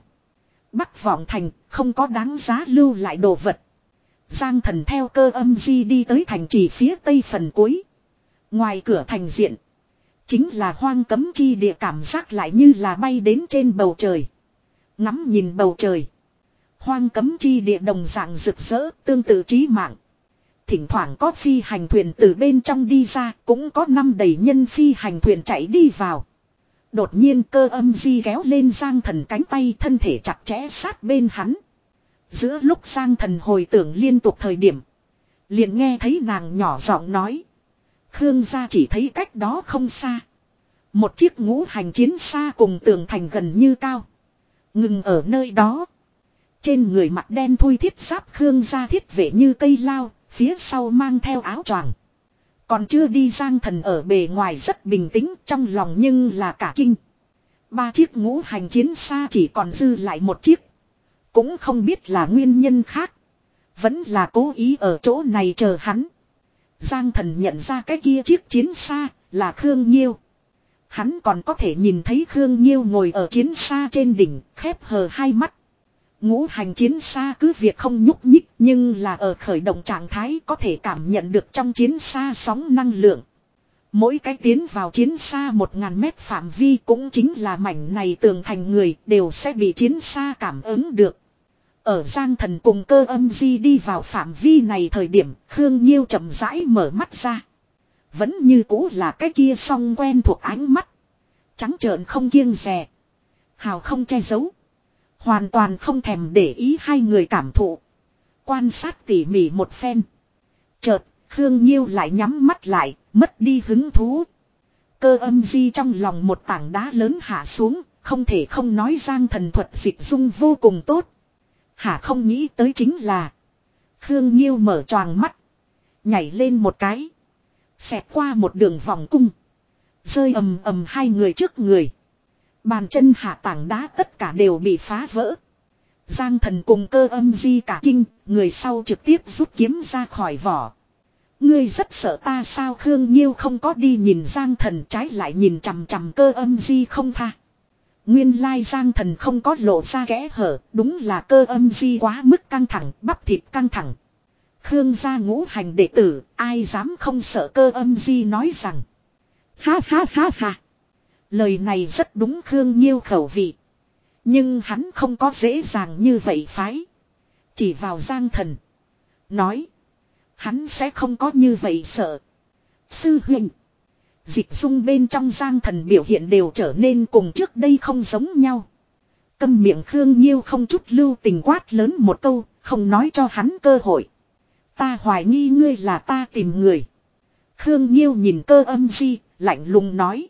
Bắc Vọng Thành không có đáng giá lưu lại đồ vật. Giang Thần theo Cơ Âm Di đi tới thành trì phía tây phần cuối. Ngoài cửa thành diện, chính là hoang cấm chi địa, cảm giác lại như là bay đến trên bầu trời. Ngắm nhìn bầu trời. Hoang cấm chi địa đồng dạng rực rỡ, tương tự chí mạng. Thỉnh thoảng có phi hành thuyền từ bên trong đi ra, cũng có năm đầy nhân phi hành thuyền chạy đi vào. Đột nhiên Cơ Âm Di kéo lên Giang Thần cánh tay, thân thể chặt chẽ sát bên hắn. Giữa lúc Giang Thần hồi tưởng liên tục thời điểm, liền nghe thấy nàng nhỏ giọng nói. Khương gia chỉ thấy cách đó không xa. Một chiếc ngũ hành chiến xa cùng tường thành gần như cao. Ngừng ở nơi đó. Trên người mặt đen thui thiết giáp Khương gia thiết vệ như cây lao. Phía sau mang theo áo choàng. Còn chưa đi Giang Thần ở bề ngoài rất bình tĩnh, trong lòng nhưng là cả kinh. Ba chiếc ngũ hành chiến xa chỉ còn dư lại một chiếc. Cũng không biết là nguyên nhân khác. Vẫn là cố ý ở chỗ này chờ hắn. Giang Thần nhận ra cái kia chiếc chiến xa là Khương Nhiêu. Hắn còn có thể nhìn thấy Khương Nhiêu ngồi ở chiến xa trên đỉnh, khép hờ hai mắt. Ngũ hành chiến xa cứ việc không nhúc nhích nhưng là ở khởi động trạng thái có thể cảm nhận được trong chiến xa sóng năng lượng. Mỗi cái tiến vào chiến xa một ngàn mét phạm vi cũng chính là mảnh này tường thành người đều sẽ bị chiến xa cảm ứng được. Ở Giang Thần cùng Cơ Âm Di đi vào phạm vi này thời điểm Khương Nhiêu chậm rãi mở mắt ra. Vẫn như cũ là cái kia song quen thuộc ánh mắt. Trắng trợn không kiêng dè. Hào không che giấu. Hoàn toàn không thèm để ý hai người cảm thụ. Quan sát tỉ mỉ một phen. Chợt, Khương Nhiêu lại nhắm mắt lại, mất đi hứng thú. Cơ Âm Di trong lòng một tảng đá lớn hạ xuống, không thể không nói Giang Thần thuật dịch dung vô cùng tốt. Hả không nghĩ tới chính là Khương Nhiêu mở choàng mắt, nhảy lên một cái, xẹt qua một đường vòng cung, rơi ầm ầm hai người trước người. Bàn chân hạ tảng đá tất cả đều bị phá vỡ. Giang Thần cùng Cơ Âm Di cả kinh, người sau trực tiếp rút kiếm ra khỏi vỏ. Ngươi rất sợ ta sao? Khương Nhiêu không có đi nhìn Giang Thần, trái lại nhìn chằm chằm Cơ Âm Di không tha. Nguyên lai Giang Thần không có lộ ra kẽ hở, đúng là Cơ Âm Di quá mức căng thẳng, bắp thịt căng thẳng. Khương gia ngũ hành đệ tử, ai dám không sợ? Cơ Âm Di nói rằng. Ha ha ha ha. Lời này rất đúng Khương Nhiêu khẩu vị. Nhưng hắn không có dễ dàng như vậy phái. Chỉ vào Giang Thần. Nói. Hắn sẽ không có như vậy sợ. Sư huynh. Dịch dung bên trong Giang Thần biểu hiện đều trở nên cùng trước đây không giống nhau. Câm miệng Khương Nhiêu không chút lưu tình quát lớn một câu, không nói cho hắn cơ hội. Ta hoài nghi ngươi là ta tìm người. Khương Nhiêu nhìn Cơ Âm Di, lạnh lùng nói.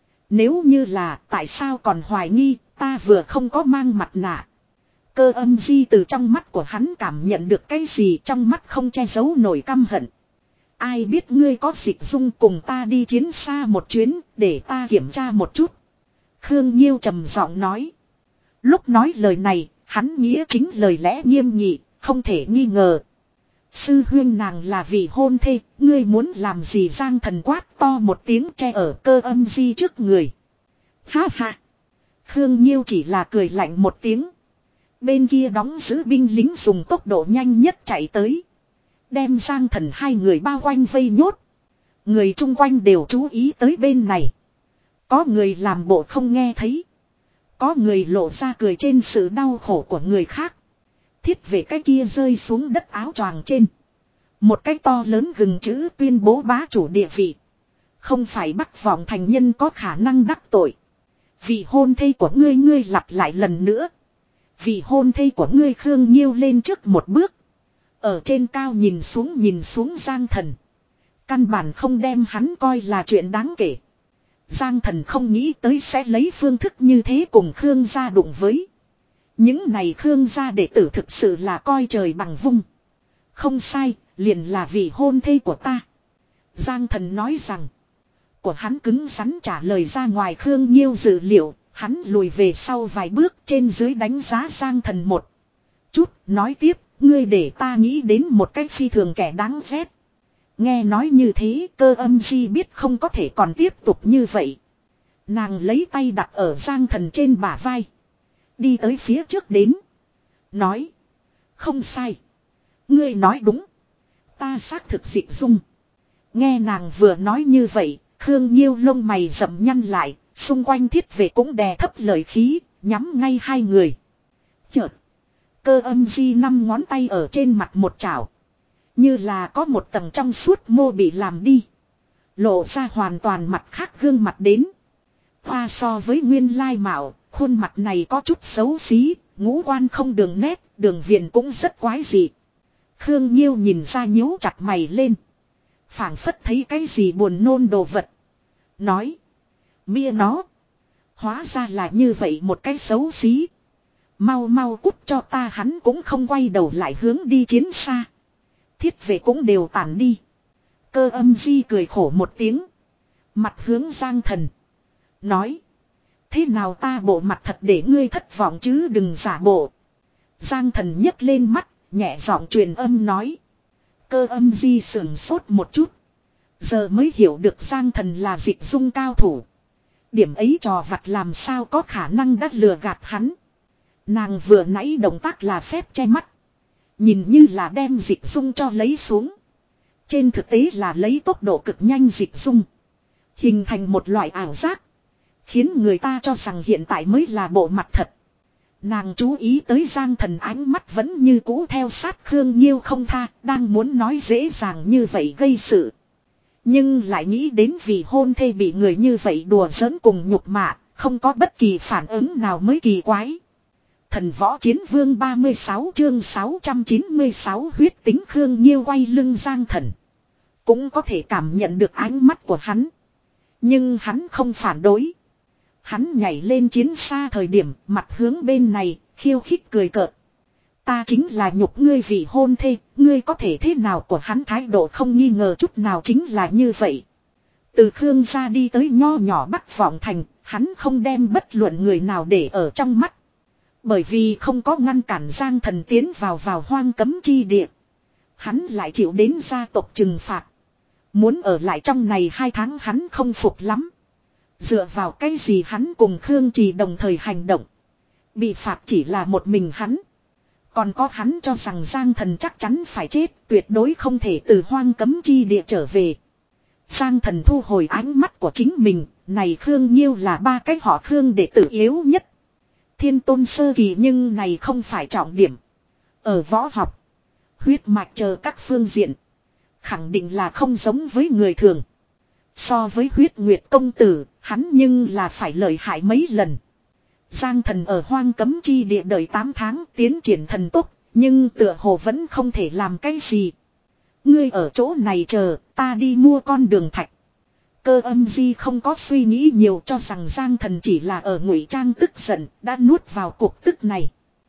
Nếu như là tại sao còn hoài nghi, ta vừa không có mang mặt nạ. Cơ Âm Di từ trong mắt của hắn cảm nhận được cái gì, trong mắt không che giấu nổi căm hận. Ai biết ngươi có dịch dung, cùng ta đi chiến xa một chuyến, để ta kiểm tra một chút. Khương Nhiêu trầm giọng nói. Lúc nói lời này, hắn nghĩa chính lời lẽ nghiêm nghị, không thể nghi ngờ. Sư huyên nàng là vị hôn thê, ngươi muốn làm gì? Giang Thần quát to một tiếng, che ở Cơ Âm Di trước người. Ha ha. Khương Nhiêu chỉ là cười lạnh một tiếng. Bên kia đóng giữ binh lính dùng tốc độ nhanh nhất chạy tới. Đem Giang Thần hai người bao quanh vây nhốt. Người chung quanh đều chú ý tới bên này. Có người làm bộ không nghe thấy. Có người lộ ra cười trên sự đau khổ của người khác. Thiết về cái kia rơi xuống đất áo choàng trên. Một cái to lớn gừng chữ tuyên bố bá chủ địa vị. Không phải Bắc Vọng thành nhân có khả năng đắc tội. Vị hôn thê của ngươi, ngươi lặp lại lần nữa. Vị hôn thê của ngươi. Khương Nhiêu lên trước một bước. Ở trên cao nhìn xuống nhìn xuống Giang Thần. Căn bản không đem hắn coi là chuyện đáng kể. Giang Thần không nghĩ tới sẽ lấy phương thức như thế cùng Khương gia đụng với. Những này Khương gia đệ tử thực sự là coi trời bằng vung. Không sai, liền là vị hôn thê của ta. Giang Thần nói rằng. Của hắn cứng rắn trả lời ra ngoài Khương Nhiêu dự liệu. Hắn lùi về sau vài bước, trên dưới đánh giá Giang Thần một chút, nói tiếp. Ngươi để ta nghĩ đến một cách phi thường kẻ đáng ghét. Nghe nói như thế, Cơ Âm Di biết không có thể còn tiếp tục như vậy. Nàng lấy tay đặt ở Giang Thần trên bả vai. Đi tới phía trước đến. Nói. Không sai. Ngươi nói đúng. Ta xác thực dịch dung. Nghe nàng vừa nói như vậy, Khương Nhiêu lông mày rậm nhăn lại. Xung quanh thiết vệ cũng đè thấp lời khí, nhắm ngay hai người. Chợt. Cơ Âm Di năm ngón tay ở trên mặt một chảo. Như là có một tầng trong suốt mô bị làm đi. Lộ ra hoàn toàn mặt khác gương mặt đến. Hoa so với nguyên lai mạo, khuôn mặt này có chút xấu xí, ngũ quan không đường nét, đường viền cũng rất quái dị. Khương Nhiêu nhìn ra nhíu chặt mày lên. Phảng phất thấy cái gì buồn nôn đồ vật. Nói. Mia nó. Hóa ra là như vậy một cái xấu xí. Mau mau cút cho ta. Hắn cũng không quay đầu lại hướng đi chiến xa. Thiết vệ cũng đều tản đi. Cơ Âm Di cười khổ một tiếng. Mặt hướng Giang Thần. Nói. Thế nào ta bộ mặt thật để ngươi thất vọng chứ, đừng giả bộ. Giang Thần nhấc lên mắt, nhẹ giọng truyền âm nói. Cơ Âm Di sườn sốt một chút. Giờ mới hiểu được Giang Thần là dịch dung cao thủ. Điểm ấy trò vặt làm sao có khả năng đã lừa gạt hắn. Nàng vừa nãy động tác là phép che mắt. Nhìn như là đem dịch dung cho lấy xuống. Trên thực tế là lấy tốc độ cực nhanh dịch dung. Hình thành một loại ảo giác. Khiến người ta cho rằng hiện tại mới là bộ mặt thật. Nàng chú ý tới Giang Thần ánh mắt vẫn như cũ theo sát Khương Nhiêu không tha. Đang muốn nói dễ dàng như vậy gây sự. Nhưng lại nghĩ đến vì hôn thê bị người như vậy đùa giỡn cùng nhục mạ. Không có bất kỳ phản ứng nào mới kỳ quái. Thần võ chiến vương ba mươi sáu chương sáu trăm chín mươi sáu huyết tính Khương Nhiêu quay lưng Giang Thần. Cũng có thể cảm nhận được ánh mắt của hắn. Nhưng hắn không phản đối. Hắn nhảy lên chiến xa thời điểm mặt hướng bên này, khiêu khích cười cợt. Ta chính là nhục ngươi vì hôn thê, ngươi có thể thế nào của hắn thái độ không nghi ngờ chút nào chính là như vậy. Từ Khương gia đi tới nho nhỏ Bắc Vọng Thành, hắn không đem bất luận người nào để ở trong mắt. Bởi vì không có ngăn cản Giang Thần tiến vào vào hoang cấm chi địa. Hắn lại chịu đến gia tộc trừng phạt. Muốn ở lại trong này hai tháng hắn không phục lắm. Dựa vào cái gì hắn cùng Khương Trì đồng thời hành động. Bị phạt chỉ là một mình hắn. Còn có hắn cho rằng Giang Thần chắc chắn phải chết, tuyệt đối không thể từ hoang cấm chi địa trở về. Giang Thần thu hồi ánh mắt của chính mình, này Khương Nhiêu là ba cái họ Khương đệ tử yếu nhất. Thiên tôn sơ kỳ nhưng này không phải trọng điểm. Ở võ học, huyết mạch chờ các phương diện. Khẳng định là không giống với người thường. So với huyết nguyệt công tử, hắn nhưng là phải lợi hại mấy lần. Giang Thần ở hoang cấm chi địa đợi tám tháng tiến triển thần tốc, nhưng tựa hồ vẫn không thể làm cái gì. Ngươi ở chỗ này chờ, ta đi mua con đường thạch. Cơ Âm Di không có suy nghĩ nhiều cho rằng Giang Thần chỉ là ở ngụy trang tức giận, đã nuốt vào cuộc tức này.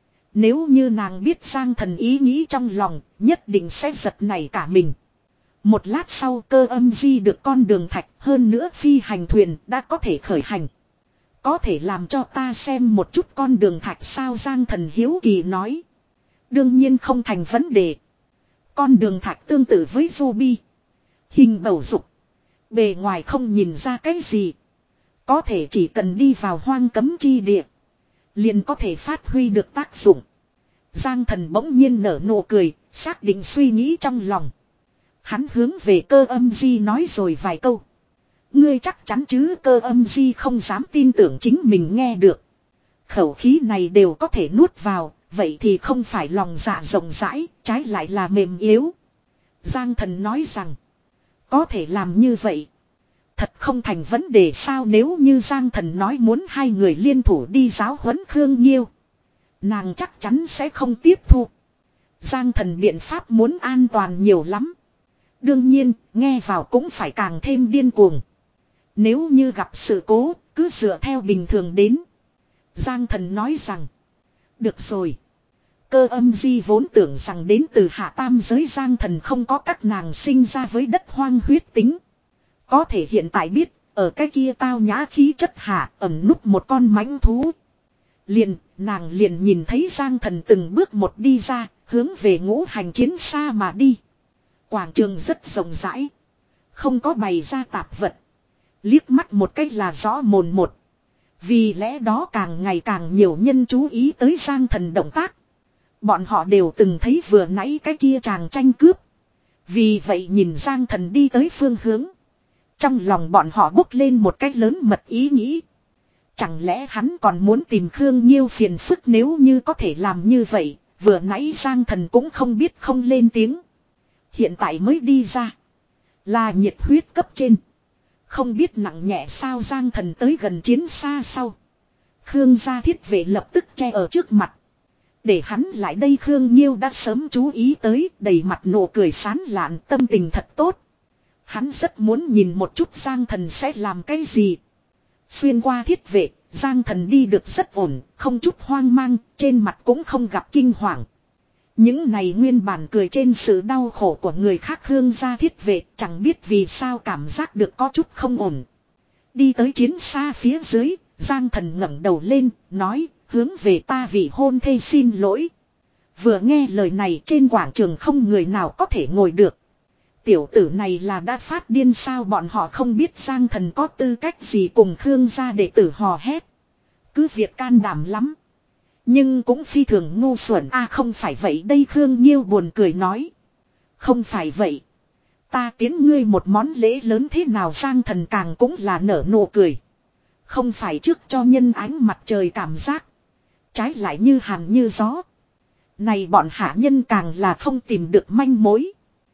Nếu như nàng biết Giang Thần ý nghĩ trong lòng, nhất định sẽ giật nảy cả mình. Một lát sau Cơ Âm Di được con đường thạch, hơn nữa phi hành thuyền đã có thể khởi hành. Có thể làm cho ta xem một chút con đường thạch sao, Giang Thần hiếu kỳ nói. Đương nhiên không thành vấn đề. Con đường thạch tương tự với Ruby. Hình bầu dục. Bề ngoài không nhìn ra cái gì. Có thể chỉ cần đi vào hoang cấm chi địa. Liền có thể phát huy được tác dụng. Giang Thần bỗng nhiên nở nụ cười, xác định suy nghĩ trong lòng. Hắn hướng về Cơ Âm Di nói rồi vài câu. Ngươi chắc chắn chứ? Cơ Âm Di không dám tin tưởng chính mình nghe được. Khẩu khí này đều có thể nuốt vào, vậy thì không phải lòng dạ rộng rãi, trái lại là mềm yếu. Giang Thần nói rằng, có thể làm như vậy. Thật không thành vấn đề sao? Nếu như Giang Thần nói muốn hai người liên thủ đi giáo huấn Khương Nhiêu, nàng chắc chắn sẽ không tiếp thu. Giang Thần biện pháp muốn an toàn nhiều lắm. Đương nhiên, nghe vào cũng phải càng thêm điên cuồng. Nếu như gặp sự cố, cứ dựa theo bình thường đến. Giang Thần nói rằng, được rồi. Cơ Âm Di vốn tưởng rằng đến từ hạ tam giới Giang Thần không có các nàng sinh ra với đất hoang huyết tính. Có thể hiện tại biết, ở cái kia tao nhã khí chất hạ ẩn núp một con mãnh thú. Liền, nàng liền nhìn thấy Giang Thần từng bước một đi ra, hướng về ngũ hành chiến xa mà đi. Quảng trường rất rộng rãi. Không có bày ra tạp vật. Liếc mắt một cách là rõ mồn một. Vì lẽ đó càng ngày càng nhiều nhân chú ý tới Giang Thần động tác. Bọn họ đều từng thấy vừa nãy cái kia chàng tranh cướp. Vì vậy nhìn Giang Thần đi tới phương hướng. Trong lòng bọn họ bốc lên một cái lớn mật ý nghĩ. Chẳng lẽ hắn còn muốn tìm Khương Nhiêu phiền phức? Nếu như có thể làm như vậy, vừa nãy Giang Thần cũng không biết không lên tiếng. Hiện tại mới đi ra. Là nhiệt huyết cấp trên. Không biết nặng nhẹ sao? Giang Thần tới gần chiến xa sau. Khương gia thiết vệ lập tức che ở trước mặt. Để hắn lại đây. Khương Nhiêu đã sớm chú ý tới, đầy mặt nụ cười sán lạn, tâm tình thật tốt. Hắn rất muốn nhìn một chút Giang Thần sẽ làm cái gì. Xuyên qua thiết vệ, Giang Thần đi được rất ổn, không chút hoang mang, trên mặt cũng không gặp kinh hoàng. Những này nguyên bản cười trên sự đau khổ của người khác Khương gia thiết vệ, chẳng biết vì sao cảm giác được có chút không ổn. Đi tới chiến xa phía dưới, Giang Thần ngẩng đầu lên, nói, hướng về ta vị hôn thê xin lỗi. Vừa nghe lời này trên quảng trường không người nào có thể ngồi được. Tiểu tử này là đã phát điên sao? Bọn họ không biết Giang Thần có tư cách gì cùng Khương gia đệ tử hò hét. Cứ việc can đảm lắm. Nhưng cũng phi thường ngu xuẩn a. À, không phải vậy đây Khương Nhiêu buồn cười nói. Không phải vậy. Ta tiến ngươi một món lễ lớn thế nào Giang Thần càng cũng là nở nụ cười. Không phải trước cho nhân ánh mặt trời cảm giác. Trái lại như hàn như gió. Này bọn hạ nhân càng là không tìm được manh mối.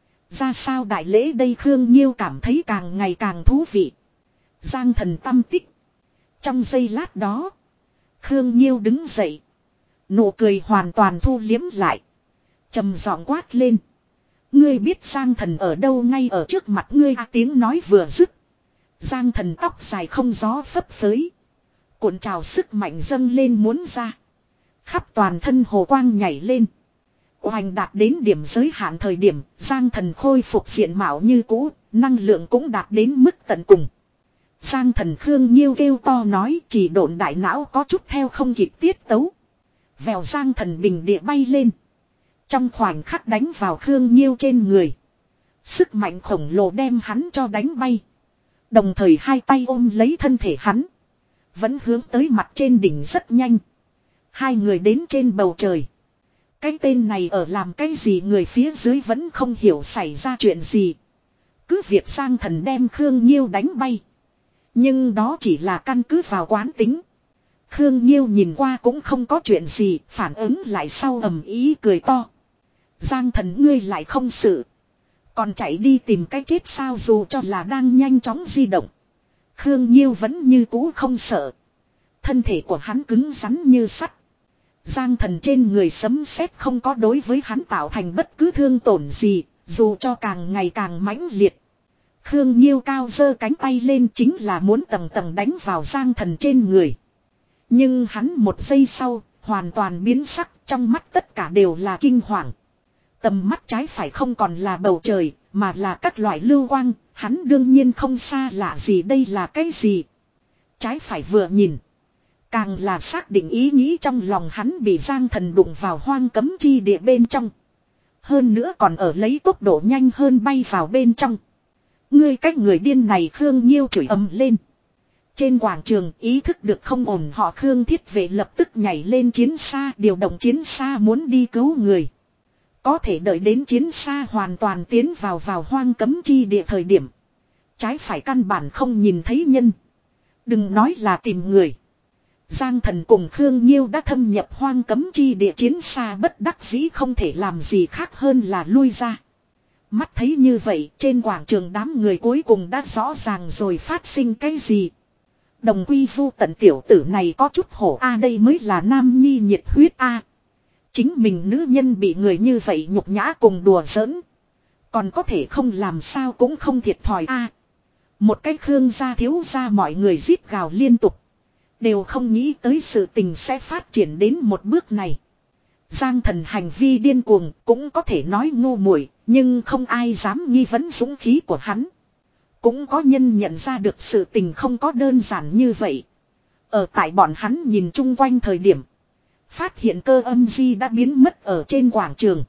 Ra sao đại lễ đây Khương Nhiêu cảm thấy càng ngày càng thú vị. Giang Thần tâm tích. Trong giây lát đó. Khương Nhiêu đứng dậy. Nụ cười hoàn toàn thu liếm lại. Trầm giọng quát lên. Ngươi biết Giang Thần ở đâu ngay ở trước mặt ngươi à, tiếng nói vừa dứt. Giang Thần tóc dài không gió phấp phới. Cuộn trào sức mạnh dâng lên muốn ra. Khắp toàn thân hồ quang nhảy lên. Hoành đạt đến điểm giới hạn thời điểm, Giang Thần khôi phục diện mạo như cũ, năng lượng cũng đạt đến mức tận cùng. Giang Thần Khương Nhiêu kêu to nói chỉ độn đại não có chút theo không kịp tiết tấu. Vèo Giang Thần bình địa bay lên. Trong khoảnh khắc đánh vào Khương Nhiêu trên người. Sức mạnh khổng lồ đem hắn cho đánh bay. Đồng thời hai tay ôm lấy thân thể hắn. Vẫn hướng tới mặt trên đỉnh rất nhanh. Hai người đến trên bầu trời. Cái tên này ở làm cái gì người phía dưới vẫn không hiểu xảy ra chuyện gì. Cứ việc Giang Thần đem Khương Nhiêu đánh bay. Nhưng đó chỉ là căn cứ vào quán tính. Khương Nhiêu nhìn qua cũng không có chuyện gì, phản ứng lại sau ầm ý cười to. Giang Thần ngươi lại không sự. Còn chạy đi tìm cái chết sao dù cho là đang nhanh chóng di động. Khương Nhiêu vẫn như cũ không sợ. Thân thể của hắn cứng rắn như sắt. Giang Thần trên người sấm sét không có đối với hắn tạo thành bất cứ thương tổn gì, dù cho càng ngày càng mãnh liệt. Khương Nhiêu cao giơ cánh tay lên chính là muốn tầng tầng đánh vào Giang Thần trên người. Nhưng hắn một giây sau, hoàn toàn biến sắc, trong mắt tất cả đều là kinh hoàng. Tầm mắt trái phải không còn là bầu trời, mà là các loại lưu quang, hắn đương nhiên không xa lạ gì đây là cái gì. Trái phải vừa nhìn. Càng là xác định ý nghĩ trong lòng hắn bị Giang Thần đụng vào hoang cấm chi địa bên trong. Hơn nữa còn ở lấy tốc độ nhanh hơn bay vào bên trong. Ngươi cách người điên này Khương Nhiêu chửi ầm lên. Trên quảng trường ý thức được không ổn họ Khương Thiết Vệ lập tức nhảy lên chiến xa điều động chiến xa muốn đi cứu người. Có thể đợi đến chiến xa hoàn toàn tiến vào vào hoang cấm chi địa thời điểm. Trái phải căn bản không nhìn thấy nhân. Đừng nói là tìm người. Giang Thần cùng Khương Nhiêu đã thâm nhập hoang cấm chi địa chiến xa bất đắc dĩ không thể làm gì khác hơn là lui ra. Mắt thấy như vậy trên quảng trường đám người cuối cùng đã rõ ràng rồi phát sinh cái gì. Đồng Quy Vu Tận tiểu tử này có chút hổ a đây mới là nam nhi nhiệt huyết a. Chính mình nữ nhân bị người như vậy nhục nhã cùng đùa giỡn. Còn có thể không làm sao cũng không thiệt thòi a. Một cái Khương gia thiếu gia mọi người rít gào liên tục. Đều không nghĩ tới sự tình sẽ phát triển đến một bước này. Giang Thần hành vi điên cuồng cũng có thể nói ngu muội, nhưng không ai dám nghi vấn dũng khí của hắn. Cũng có nhân nhận ra được sự tình không có đơn giản như vậy. Ở tại bọn hắn nhìn chung quanh thời điểm. Phát hiện cơ âm di đã biến mất ở trên quảng trường.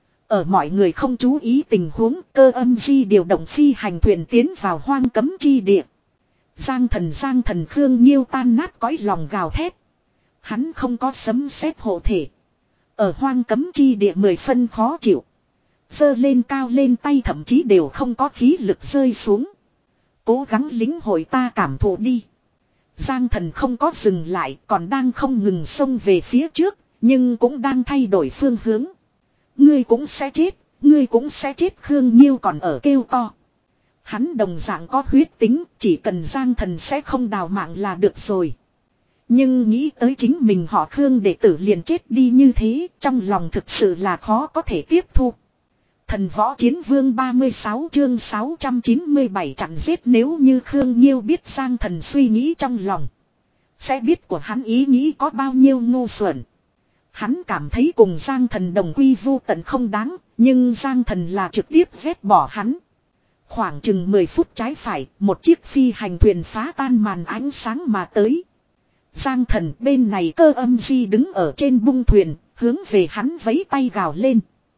Ở mọi người không chú ý tình huống cơ âm di điều động phi hành thuyền tiến vào hoang cấm chi địa. Giang Thần Giang Thần Khương Nhiêu tan nát cõi lòng gào thét. Hắn không có sấm sét hộ thể. Ở hoang cấm chi địa mười phân khó chịu. Giơ lên cao lên tay thậm chí đều không có khí lực rơi xuống. Cố gắng lính hội ta cảm thụ đi. Giang Thần không có dừng lại còn đang không ngừng xông về phía trước. Nhưng cũng đang thay đổi phương hướng. Ngươi cũng sẽ chết. Ngươi cũng sẽ chết Khương Nhiêu còn ở kêu to. Hắn đồng dạng có huyết tính, chỉ cần Giang Thần sẽ không đào mạng là được rồi. Nhưng nghĩ tới chính mình họ Khương đệ tử liền chết đi như thế, trong lòng thực sự là khó có thể tiếp thu. Thần Võ Chiến Vương ba mươi sáu chương sáu trăm chín mươi bảy chặn giết nếu như Khương Nhiêu biết Giang Thần suy nghĩ trong lòng. Sẽ biết của hắn ý nghĩ có bao nhiêu ngu xuẩn. Hắn cảm thấy cùng Giang Thần đồng quy vu tận không đáng, nhưng Giang Thần là trực tiếp vét bỏ hắn. Khoảng chừng mười phút trái phải, một chiếc phi hành thuyền phá tan màn ánh sáng mà tới. Giang Thần bên này cơ âm di đứng ở trên bung thuyền, hướng về hắn vẫy tay gào lên.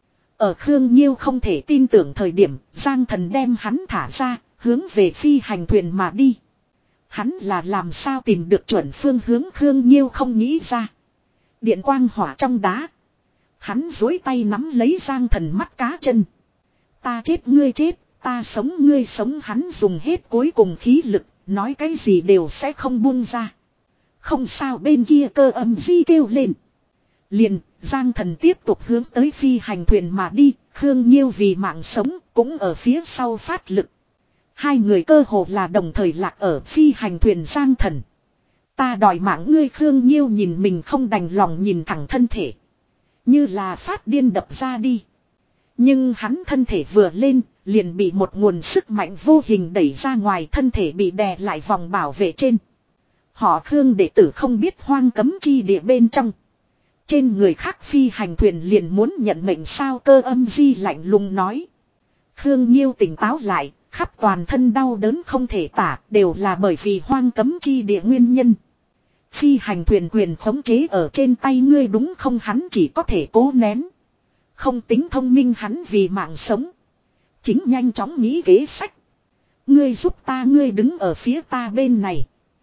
Ở Khương Nhiêu không thể tin tưởng thời điểm, Giang Thần đem hắn thả ra, hướng về phi hành thuyền mà đi. Hắn là làm sao tìm được chuẩn phương hướng Khương Nhiêu không nghĩ ra. Điện quang hỏa trong đá. Hắn duỗi tay nắm lấy Giang Thần mắt cá chân. Ta chết ngươi chết, ta sống ngươi sống, hắn dùng hết cuối cùng khí lực, nói cái gì đều sẽ không buông ra. Không sao, bên kia Cơ Âm Di kêu lên. Liền, Giang Thần tiếp tục hướng tới phi hành thuyền mà đi, Khương Nhiêu vì mạng sống cũng ở phía sau phát lực. Hai người cơ hồ là đồng thời lạc ở phi hành thuyền. Giang Thần, ta đòi mạng ngươi. Khương Nhiêu nhìn mình không đành lòng nhìn thẳng thân thể, như là phát điên đập ra đi. Nhưng hắn thân thể vừa lên, liền bị một nguồn sức mạnh vô hình đẩy ra ngoài, thân thể bị đè lại vòng bảo vệ trên. Họ Khương đệ tử không biết hoang cấm chi địa bên trong. Trên người khác phi hành thuyền liền muốn nhận mệnh sao? Cơ Âm Di lạnh lùng nói. Khương Nhiêu tỉnh táo lại, khắp toàn thân đau đớn không thể tả, đều là bởi vì hoang cấm chi địa nguyên nhân. Phi hành thuyền quyền khống chế ở trên tay ngươi đúng không? Hắn chỉ có thể cố nén. Không tính thông minh hắn vì mạng sống, chính nhanh chóng nghĩ kế sách. Ngươi giúp ta, ngươi đứng ở phía ta bên này,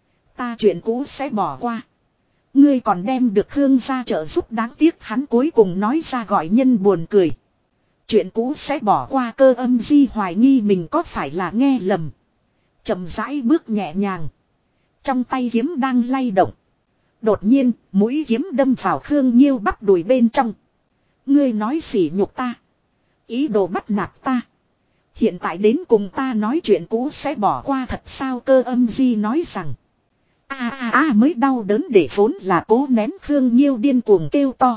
ta chuyện cũ sẽ bỏ qua. Ngươi còn đem được Khương gia trợ giúp, đáng tiếc hắn cuối cùng nói ra gọi nhân buồn cười. Chuyện cũ sẽ bỏ qua. Cơ Âm Di hoài nghi mình có phải là nghe lầm. Chậm rãi bước nhẹ nhàng, trong tay kiếm đang lay động. Đột nhiên mũi kiếm đâm vào Khương Nhiêu bắp đùi bên trong. Ngươi nói sỉ nhục ta, ý đồ bắt nạt ta, hiện tại đến cùng ta nói chuyện cũ sẽ bỏ qua thật sao? Cơ Âm Di nói rằng. A a a mới đau đớn để vốn là cố nén Khương Nhiêu điên cuồng kêu to,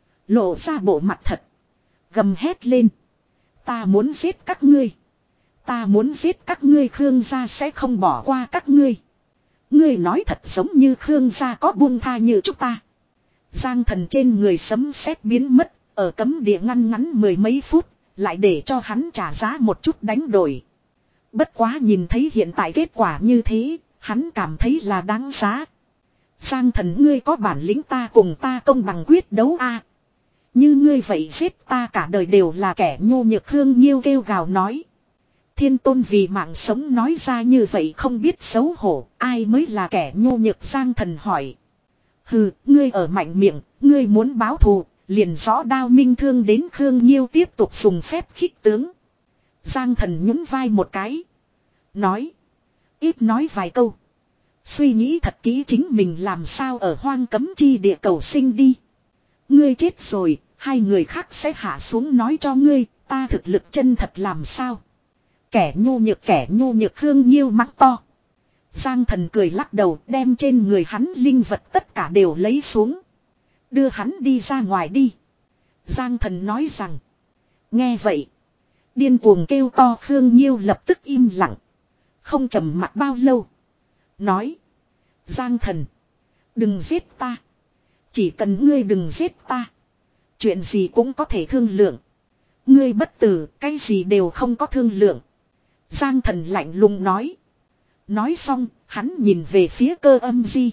lộ ra bộ mặt thật, gầm hét lên. Ta muốn giết các ngươi, ta muốn giết các ngươi, Khương gia sẽ không bỏ qua các ngươi. Ngươi nói thật giống như Khương gia có buông tha như chúng ta. Giang Thần trên người sấm sét biến mất, ở cấm địa ngăn ngắn mười mấy phút, lại để cho hắn trả giá một chút đánh đổi. Bất quá nhìn thấy hiện tại kết quả như thế, hắn cảm thấy là đáng giá. Giang Thần, ngươi có bản lĩnh ta cùng ta công bằng quyết đấu a. Như ngươi vậy giết ta cả đời đều là kẻ nhu nhược. Khương Nhiêu kêu gào nói. Thiên tôn vì mạng sống nói ra như vậy không biết xấu hổ, ai mới là kẻ nhu nhược? Giang Thần hỏi. Hừ, ngươi ở mạnh miệng, ngươi muốn báo thù, liền rõ đao minh thương đến. Khương Nhiêu tiếp tục dùng phép khích tướng. Giang Thần nhún vai một cái, nói. Ít nói vài câu, suy nghĩ thật kỹ chính mình làm sao ở hoang cấm chi địa cầu sinh đi. Ngươi chết rồi, hai người khác sẽ hạ xuống nói cho ngươi, ta thực lực chân thật làm sao. Kẻ nhu nhược, kẻ nhu nhược. Khương Nhiêu mắng to. Giang Thần cười lắc đầu, đem trên người hắn linh vật tất cả đều lấy xuống. Đưa hắn đi ra ngoài đi. Giang Thần nói rằng. Nghe vậy, điên cuồng kêu to Khương Nhiêu lập tức im lặng, không trầm mặc bao lâu, nói. Giang Thần, đừng giết ta. Chỉ cần ngươi đừng giết ta, chuyện gì cũng có thể thương lượng. Ngươi bất tử, cái gì đều không có thương lượng. Giang Thần lạnh lùng nói. Nói xong, hắn nhìn về phía Cơ Âm Di.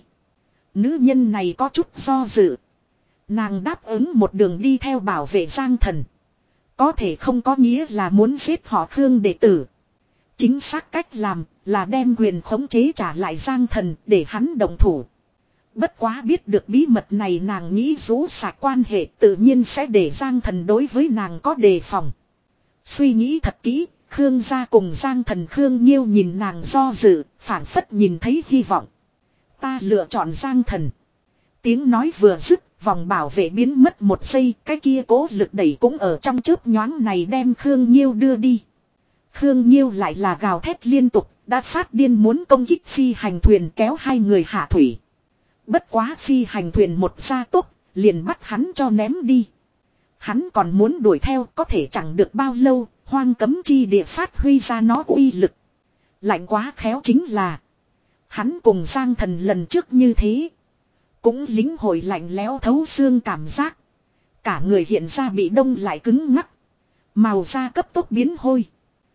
Nữ nhân này có chút do dự. Nàng đáp ứng một đường đi theo bảo vệ Giang Thần, có thể không có nghĩa là muốn giết họ Khương đệ tử. Chính xác cách làm là đem quyền khống chế trả lại Giang Thần để hắn động thủ. Bất quá biết được bí mật này, nàng nghĩ rũ sạch quan hệ, tự nhiên sẽ để Giang Thần đối với nàng có đề phòng. Suy nghĩ thật kỹ, Khương gia cùng Giang Thần. Khương Nhiêu nhìn nàng do dự, phảng phất nhìn thấy hy vọng. Ta lựa chọn Giang Thần. Tiếng nói vừa dứt, vòng bảo vệ biến mất một giây, cái kia cố lực đẩy cũng ở trong chớp nhoáng này đem Khương Nhiêu đưa đi. Khương Nhiêu lại là gào thét liên tục, đã phát điên muốn công kích phi hành thuyền kéo hai người hạ thủy. Bất quá phi hành thuyền một gia tốc, liền bắt hắn cho ném đi. Hắn còn muốn đuổi theo, có thể chẳng được bao lâu, hoang cấm chi địa phát huy ra nó uy lực. Lạnh quá khéo chính là, hắn cùng Giang Thần lần trước như thế, cũng lính hội lạnh lẽo thấu xương cảm giác. Cả người hiện ra bị đông lại cứng ngắc, màu da cấp tốc biến hôi.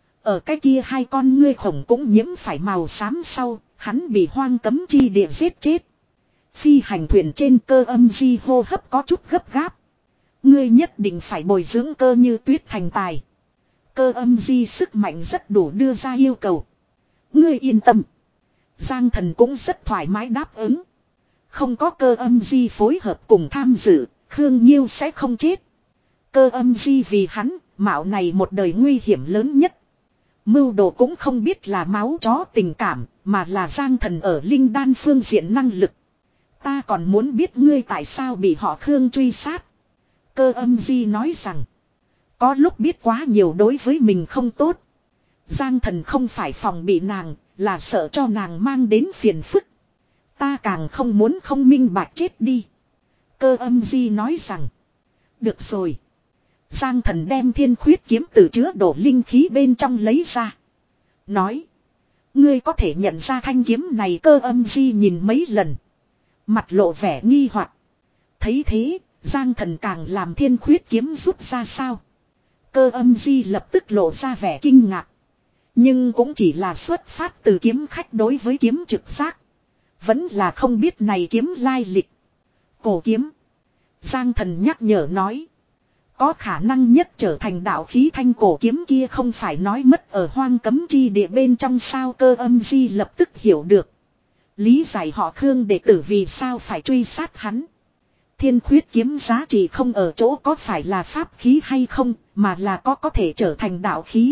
Ở cái kia hai con ngươi khổng cũng nhiễm phải màu xám sau, hắn bị hoang cấm chi địa giết chết. Phi hành thuyền trên Cơ Âm Di hô hấp có chút gấp gáp. Ngươi nhất định phải bồi dưỡng Cơ Như Tuyết thành tài. Cơ Âm Di sức mạnh rất đủ đưa ra yêu cầu. Ngươi yên tâm. Giang Thần cũng rất thoải mái đáp ứng. Không có cơ âm di phối hợp cùng tham dự, Khương Nhiêu sẽ không chết. Cơ âm di vì hắn, mạo này một đời nguy hiểm lớn nhất. Mưu đồ cũng không biết là máu chó tình cảm, mà là Giang Thần ở linh đan phương diện năng lực. Ta còn muốn biết ngươi tại sao bị họ Khương truy sát. Cơ âm di nói rằng, có lúc biết quá nhiều đối với mình không tốt. Giang Thần không phải phòng bị nàng, là sợ cho nàng mang đến phiền phức. Ta càng không muốn không minh bạch chết đi. Cơ âm di nói rằng, được rồi. Giang Thần đem thiên khuyết kiếm từ chứa đổ linh khí bên trong lấy ra. Nói, ngươi có thể nhận ra thanh kiếm này. Cơ âm di nhìn mấy lần, mặt lộ vẻ nghi hoặc. Thấy thế, Giang Thần càng làm thiên khuyết kiếm rút ra sao. Cơ âm di lập tức lộ ra vẻ kinh ngạc. Nhưng cũng chỉ là xuất phát từ kiếm khách đối với kiếm trực giác. Vẫn là không biết này kiếm lai lịch. Cổ kiếm. Giang Thần nhắc nhở nói. Có khả năng nhất trở thành đạo khí thanh cổ kiếm kia không phải nói mất ở hoang cấm chi địa bên trong sao. Cơ âm di lập tức hiểu được. Lý giải họ Khương đệ tử vì sao phải truy sát hắn. Thiên khuyết kiếm giá trị không ở chỗ có phải là pháp khí hay không, mà là có có thể trở thành đạo khí.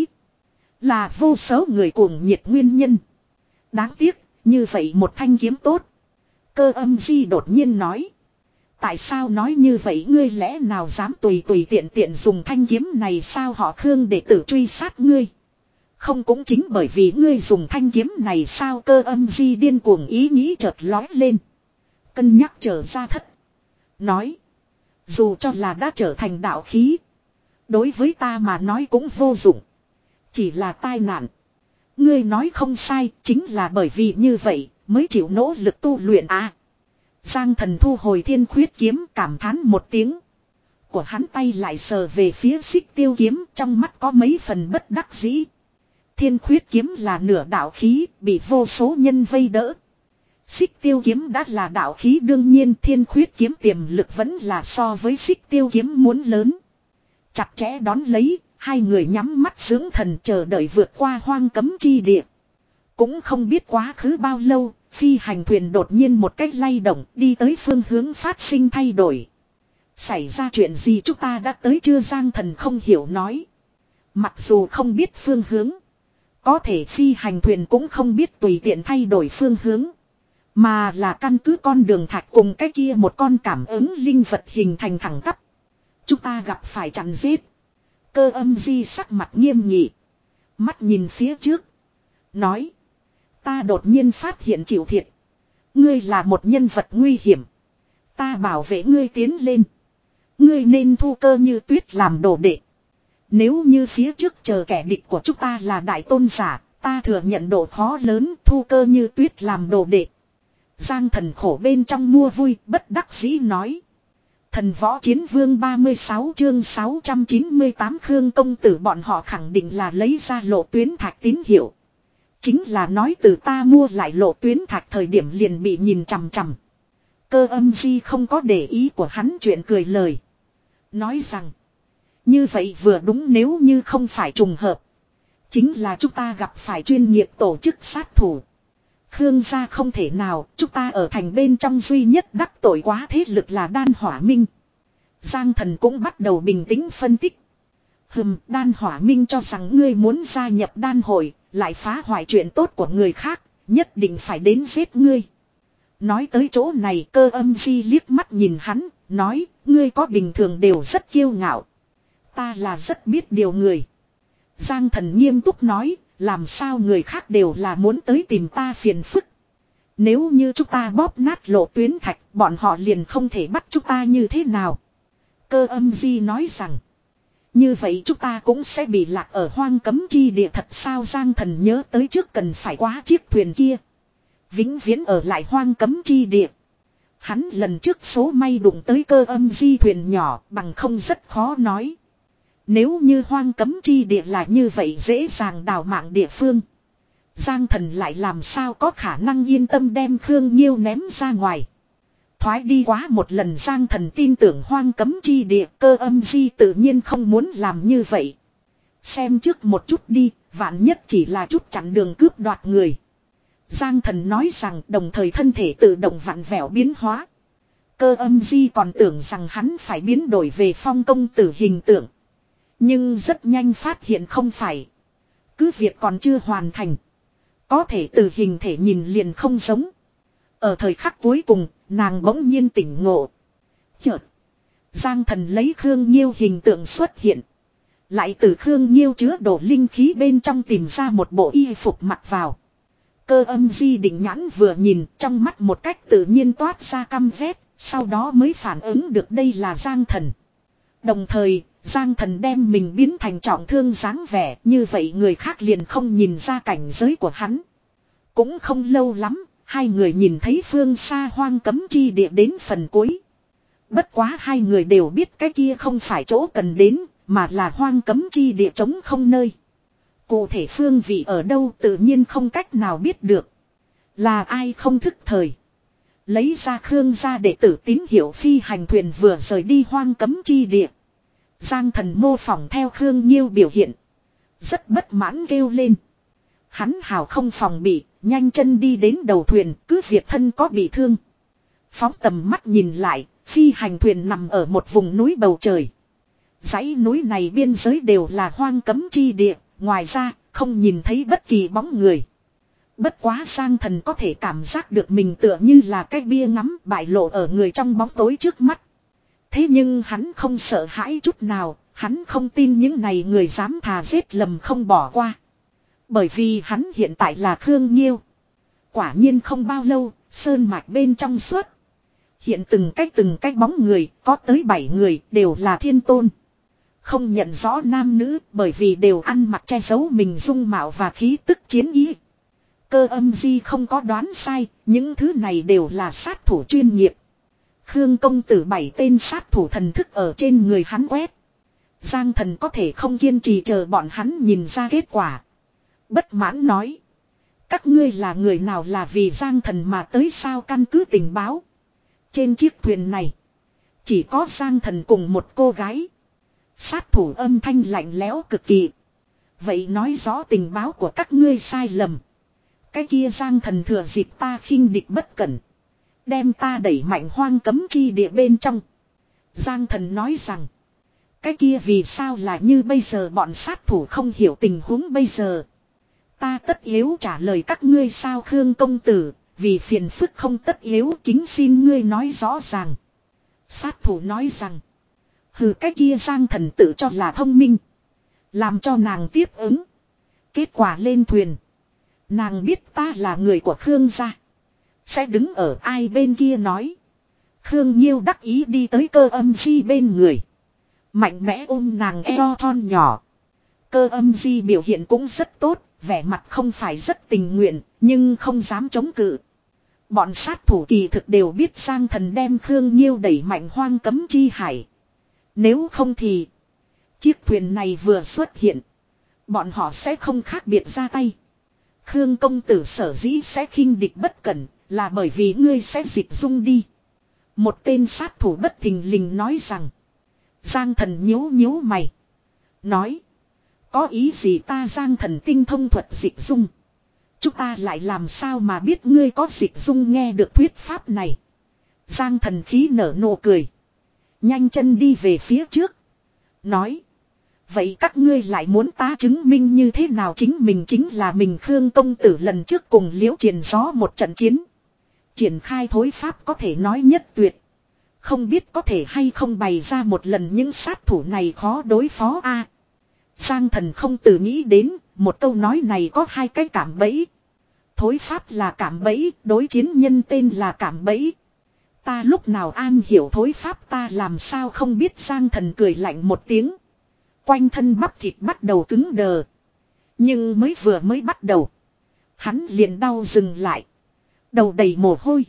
Là vô số người cuồng nhiệt nguyên nhân. Đáng tiếc, như vậy một thanh kiếm tốt. Cơ âm di đột nhiên nói. Tại sao nói như vậy, ngươi lẽ nào dám tùy tùy tiện tiện dùng thanh kiếm này sao? Họ Khương đệ tử truy sát ngươi. Không cũng chính bởi vì ngươi dùng thanh kiếm này sao? Cơ âm di điên cuồng ý nghĩ chợt lói lên. Cân nhắc trở ra thất. Nói. Dù cho là đã trở thành đạo khí. Đối với ta mà nói cũng vô dụng. Chỉ là tai nạn. Ngươi nói không sai, chính là bởi vì như vậy mới chịu nỗ lực tu luyện à. Giang Thần thu hồi thiên khuyết kiếm, cảm thán một tiếng. Của hắn tay lại sờ về phía xích tiêu kiếm, trong mắt có mấy phần bất đắc dĩ. Thiên khuyết kiếm là nửa đạo khí, bị vô số nhân vây đỡ. Xích tiêu kiếm đã là đạo khí, đương nhiên thiên khuyết kiếm tiềm lực vẫn là so với xích tiêu kiếm muốn lớn. Chặt chẽ đón lấy, hai người nhắm mắt dưỡng thần chờ đợi vượt qua hoang cấm chi địa. Cũng không biết quá khứ bao lâu, phi hành thuyền đột nhiên một cách lay động đi tới phương hướng phát sinh thay đổi. Xảy ra chuyện gì chúng ta đã tới chưa? Giang Thần không hiểu nói. Mặc dù không biết phương hướng, có thể phi hành thuyền cũng không biết tùy tiện thay đổi phương hướng. Mà là căn cứ con đường thạch cùng cái kia một con cảm ứng linh vật hình thành thẳng tắp. Chúng ta gặp phải chặn giết. Cơ âm di sắc mặt nghiêm nghị. Mắt nhìn phía trước. Nói. Ta đột nhiên phát hiện chịu thiệt. Ngươi là một nhân vật nguy hiểm. Ta bảo vệ ngươi tiến lên. Ngươi nên thu Cơ Như Tuyết làm đồ đệ. Nếu như phía trước chờ kẻ địch của chúng ta là đại tôn giả, ta thừa nhận độ khó lớn thu Cơ Như Tuyết làm đồ đệ. Giang Thần khổ bên trong mua vui, bất đắc dĩ nói. Thần Võ Chiến Vương ba mươi sáu chương sáu trăm chín mươi tám Khương công tử bọn họ khẳng định là lấy ra lộ tuyến thạch tín hiệu. Chính là nói từ ta mua lại lộ tuyến thạch thời điểm liền bị nhìn chằm chằm. Cơ âm di không có để ý của hắn chuyện cười lời. Nói rằng. Như vậy vừa đúng, nếu như không phải trùng hợp. Chính là chúng ta gặp phải chuyên nghiệp tổ chức sát thủ. Khương gia không thể nào, chúng ta ở thành bên trong duy nhất đắc tội quá thế lực là Đan Hỏa Minh. Giang Thần cũng bắt đầu bình tĩnh phân tích. Hừm, Đan Hỏa Minh cho rằng ngươi muốn gia nhập đan hội, lại phá hoại chuyện tốt của người khác, nhất định phải đến giết ngươi. Nói tới chỗ này, Cơ âm di liếc mắt nhìn hắn, nói, ngươi có bình thường đều rất kiêu ngạo. Ta là rất biết điều người. Giang Thần nghiêm túc nói, làm sao người khác đều là muốn tới tìm ta phiền phức. Nếu như chúng ta bóp nát lộ tuyến thạch, bọn họ liền không thể bắt chúng ta như thế nào. Cơ âm di nói rằng, như vậy chúng ta cũng sẽ bị lạc ở hoang cấm chi địa thật sao? Giang Thần nhớ tới trước cần phải quá chiếc thuyền kia. Vĩnh viễn ở lại hoang cấm chi địa. Hắn lần trước số may đụng tới Cơ âm di thuyền nhỏ, bằng không rất khó nói. Nếu như hoang cấm chi địa là như vậy dễ dàng đào mạng địa phương, Giang Thần lại làm sao có khả năng yên tâm đem Khương Nhiêu ném ra ngoài. Thoái đi quá một lần Giang Thần tin tưởng hoang cấm chi địa, Cơ âm di tự nhiên không muốn làm như vậy. Xem trước một chút đi, vạn nhất chỉ là chút chặn đường cướp đoạt người. Giang Thần nói rằng đồng thời thân thể tự động vặn vẹo biến hóa. Cơ âm di còn tưởng rằng hắn phải biến đổi về Phong công tử hình tượng. Nhưng rất nhanh phát hiện không phải. Cứ việc còn chưa hoàn thành. Có thể từ hình thể nhìn liền không giống. Ở thời khắc cuối cùng, nàng bỗng nhiên tỉnh ngộ. Chợt, Giang Thần lấy Khương Nhiêu hình tượng xuất hiện. Lại từ Khương Nhiêu chứa đổ linh khí bên trong tìm ra một bộ y phục mặc vào. Cơ âm di định nhãn vừa nhìn, trong mắt một cách tự nhiên toát ra căm ghét, sau đó mới phản ứng được đây là Giang Thần. Đồng thời, Giang Thần đem mình biến thành trọng thương dáng vẻ, như vậy người khác liền không nhìn ra cảnh giới của hắn. Cũng không lâu lắm, hai người nhìn thấy phương xa hoang cấm chi địa đến phần cuối. Bất quá hai người đều biết cái kia không phải chỗ cần đến, mà là hoang cấm chi địa trống không nơi. Cụ thể phương vị ở đâu tự nhiên không cách nào biết được. Là ai không thức thời. Lấy ra Khương gia đệ tử tín hiệu phi hành thuyền vừa rời đi hoang cấm chi địa. Giang Thần mô phỏng theo Khương Nhiêu biểu hiện. Rất bất mãn kêu lên. Hắn hào không phòng bị, nhanh chân đi đến đầu thuyền, cứ việc thân có bị thương. Phóng tầm mắt nhìn lại, phi hành thuyền nằm ở một vùng núi bầu trời. Dãy núi này biên giới đều là hoang cấm chi địa, ngoài ra không nhìn thấy bất kỳ bóng người. Bất quá Giang Thần có thể cảm giác được mình tựa như là cái bia ngắm bại lộ ở người trong bóng tối trước mắt. Thế nhưng hắn không sợ hãi chút nào, hắn không tin những này người dám thà giết lầm không bỏ qua. Bởi vì hắn hiện tại là Khương Nhiêu. Quả nhiên không bao lâu, sơn mạch bên trong suốt. Hiện từng cách từng cách bóng người, có tới bảy người, đều là thiên tôn. Không nhận rõ nam nữ, bởi vì đều ăn mặc che giấu mình dung mạo và khí tức chiến ý. Cơ âm di không có đoán sai, những thứ này đều là sát thủ chuyên nghiệp. Khương công tử bảy tên sát thủ thần thức ở trên người hắn quét. Giang Thần có thể không kiên trì chờ bọn hắn nhìn ra kết quả. Bất mãn nói. Các ngươi là người nào là vì Giang Thần mà tới sao căn cứ tình báo. Trên chiếc thuyền này. Chỉ có Giang Thần cùng một cô gái. Sát thủ âm thanh lạnh lẽo cực kỳ. Vậy nói rõ tình báo của các ngươi sai lầm. Cái kia Giang Thần thừa dịp ta khinh địch bất cẩn. Đem ta đẩy mạnh hoang cấm chi địa bên trong. Giang Thần nói rằng. Cái kia vì sao là như bây giờ bọn sát thủ không hiểu tình huống bây giờ. Ta tất yếu trả lời các ngươi sao Khương công tử. Vì phiền phức không tất yếu kính xin ngươi nói rõ ràng. Sát thủ nói rằng. Hừ cái kia Giang Thần tự cho là thông minh. Làm cho nàng tiếp ứng. Kết quả lên thuyền. Nàng biết ta là người của Khương gia. Sẽ đứng ở ai bên kia nói. Khương Nhiêu đắc ý đi tới cơ âm di bên người. Mạnh mẽ ôm nàng eo thon nhỏ. Cơ âm di biểu hiện cũng rất tốt. Vẻ mặt không phải rất tình nguyện. Nhưng không dám chống cự. Bọn sát thủ kỳ thực đều biết Giang Thần đem Khương Nhiêu đẩy mạnh hoang cấm chi hải. Nếu không thì. Chiếc thuyền này vừa xuất hiện. Bọn họ sẽ không khác biệt ra tay. Khương công tử sở dĩ sẽ khinh địch bất cẩn. Là bởi vì ngươi sẽ dịch dung đi. Một tên sát thủ bất thình lình nói rằng. Giang Thần nhíu nhíu mày. Nói. Có ý gì ta Giang Thần tinh thông thuật dịch dung. Chúng ta lại làm sao mà biết ngươi có dịch dung nghe được thuyết pháp này. Giang Thần khí nở nụ cười. Nhanh chân đi về phía trước. Nói. Vậy các ngươi lại muốn ta chứng minh như thế nào chính mình chính là mình Khương công tử lần trước cùng Liễu Triền Gió một trận chiến. Triển khai thối pháp có thể nói nhất tuyệt. Không biết có thể hay không bày ra một lần những sát thủ này khó đối phó a. À, Giang Thần không tự nghĩ đến, một câu nói này có hai cái cảm bẫy. Thối pháp là cảm bẫy, đối chiến nhân tên là cảm bẫy. Ta lúc nào an hiểu thối pháp ta làm sao không biết Giang Thần cười lạnh một tiếng. Quanh thân bắp thịt bắt đầu cứng đờ. Nhưng mới vừa mới bắt đầu. Hắn liền đau dừng lại. Đầu đầy mồ hôi.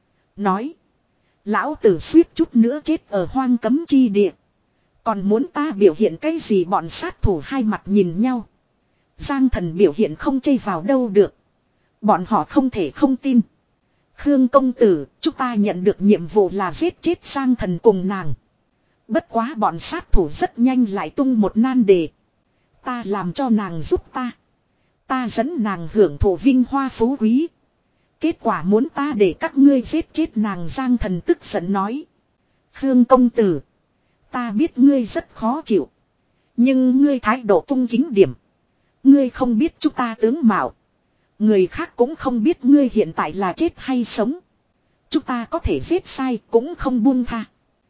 Nói. Lão tử suýt chút nữa chết ở hoang cấm chi địa. Còn muốn ta biểu hiện cái gì bọn sát thủ hai mặt nhìn nhau. Giang Thần biểu hiện không chây vào đâu được. Bọn họ không thể không tin. Khương công tử, chúng ta nhận được nhiệm vụ là giết chết Giang Thần cùng nàng. Bất quá bọn sát thủ rất nhanh lại tung một nan đề. Ta làm cho nàng giúp ta. Ta dẫn nàng hưởng thụ vinh hoa phú quý. Kết quả muốn ta để các ngươi giết chết nàng, Giang Thần tức giận nói. Khương công tử. Ta biết ngươi rất khó chịu. Nhưng ngươi thái độ cung kính điểm. Ngươi không biết chúng ta tướng mạo. Người khác cũng không biết ngươi hiện tại là chết hay sống. Chúng ta có thể giết sai cũng không buông tha.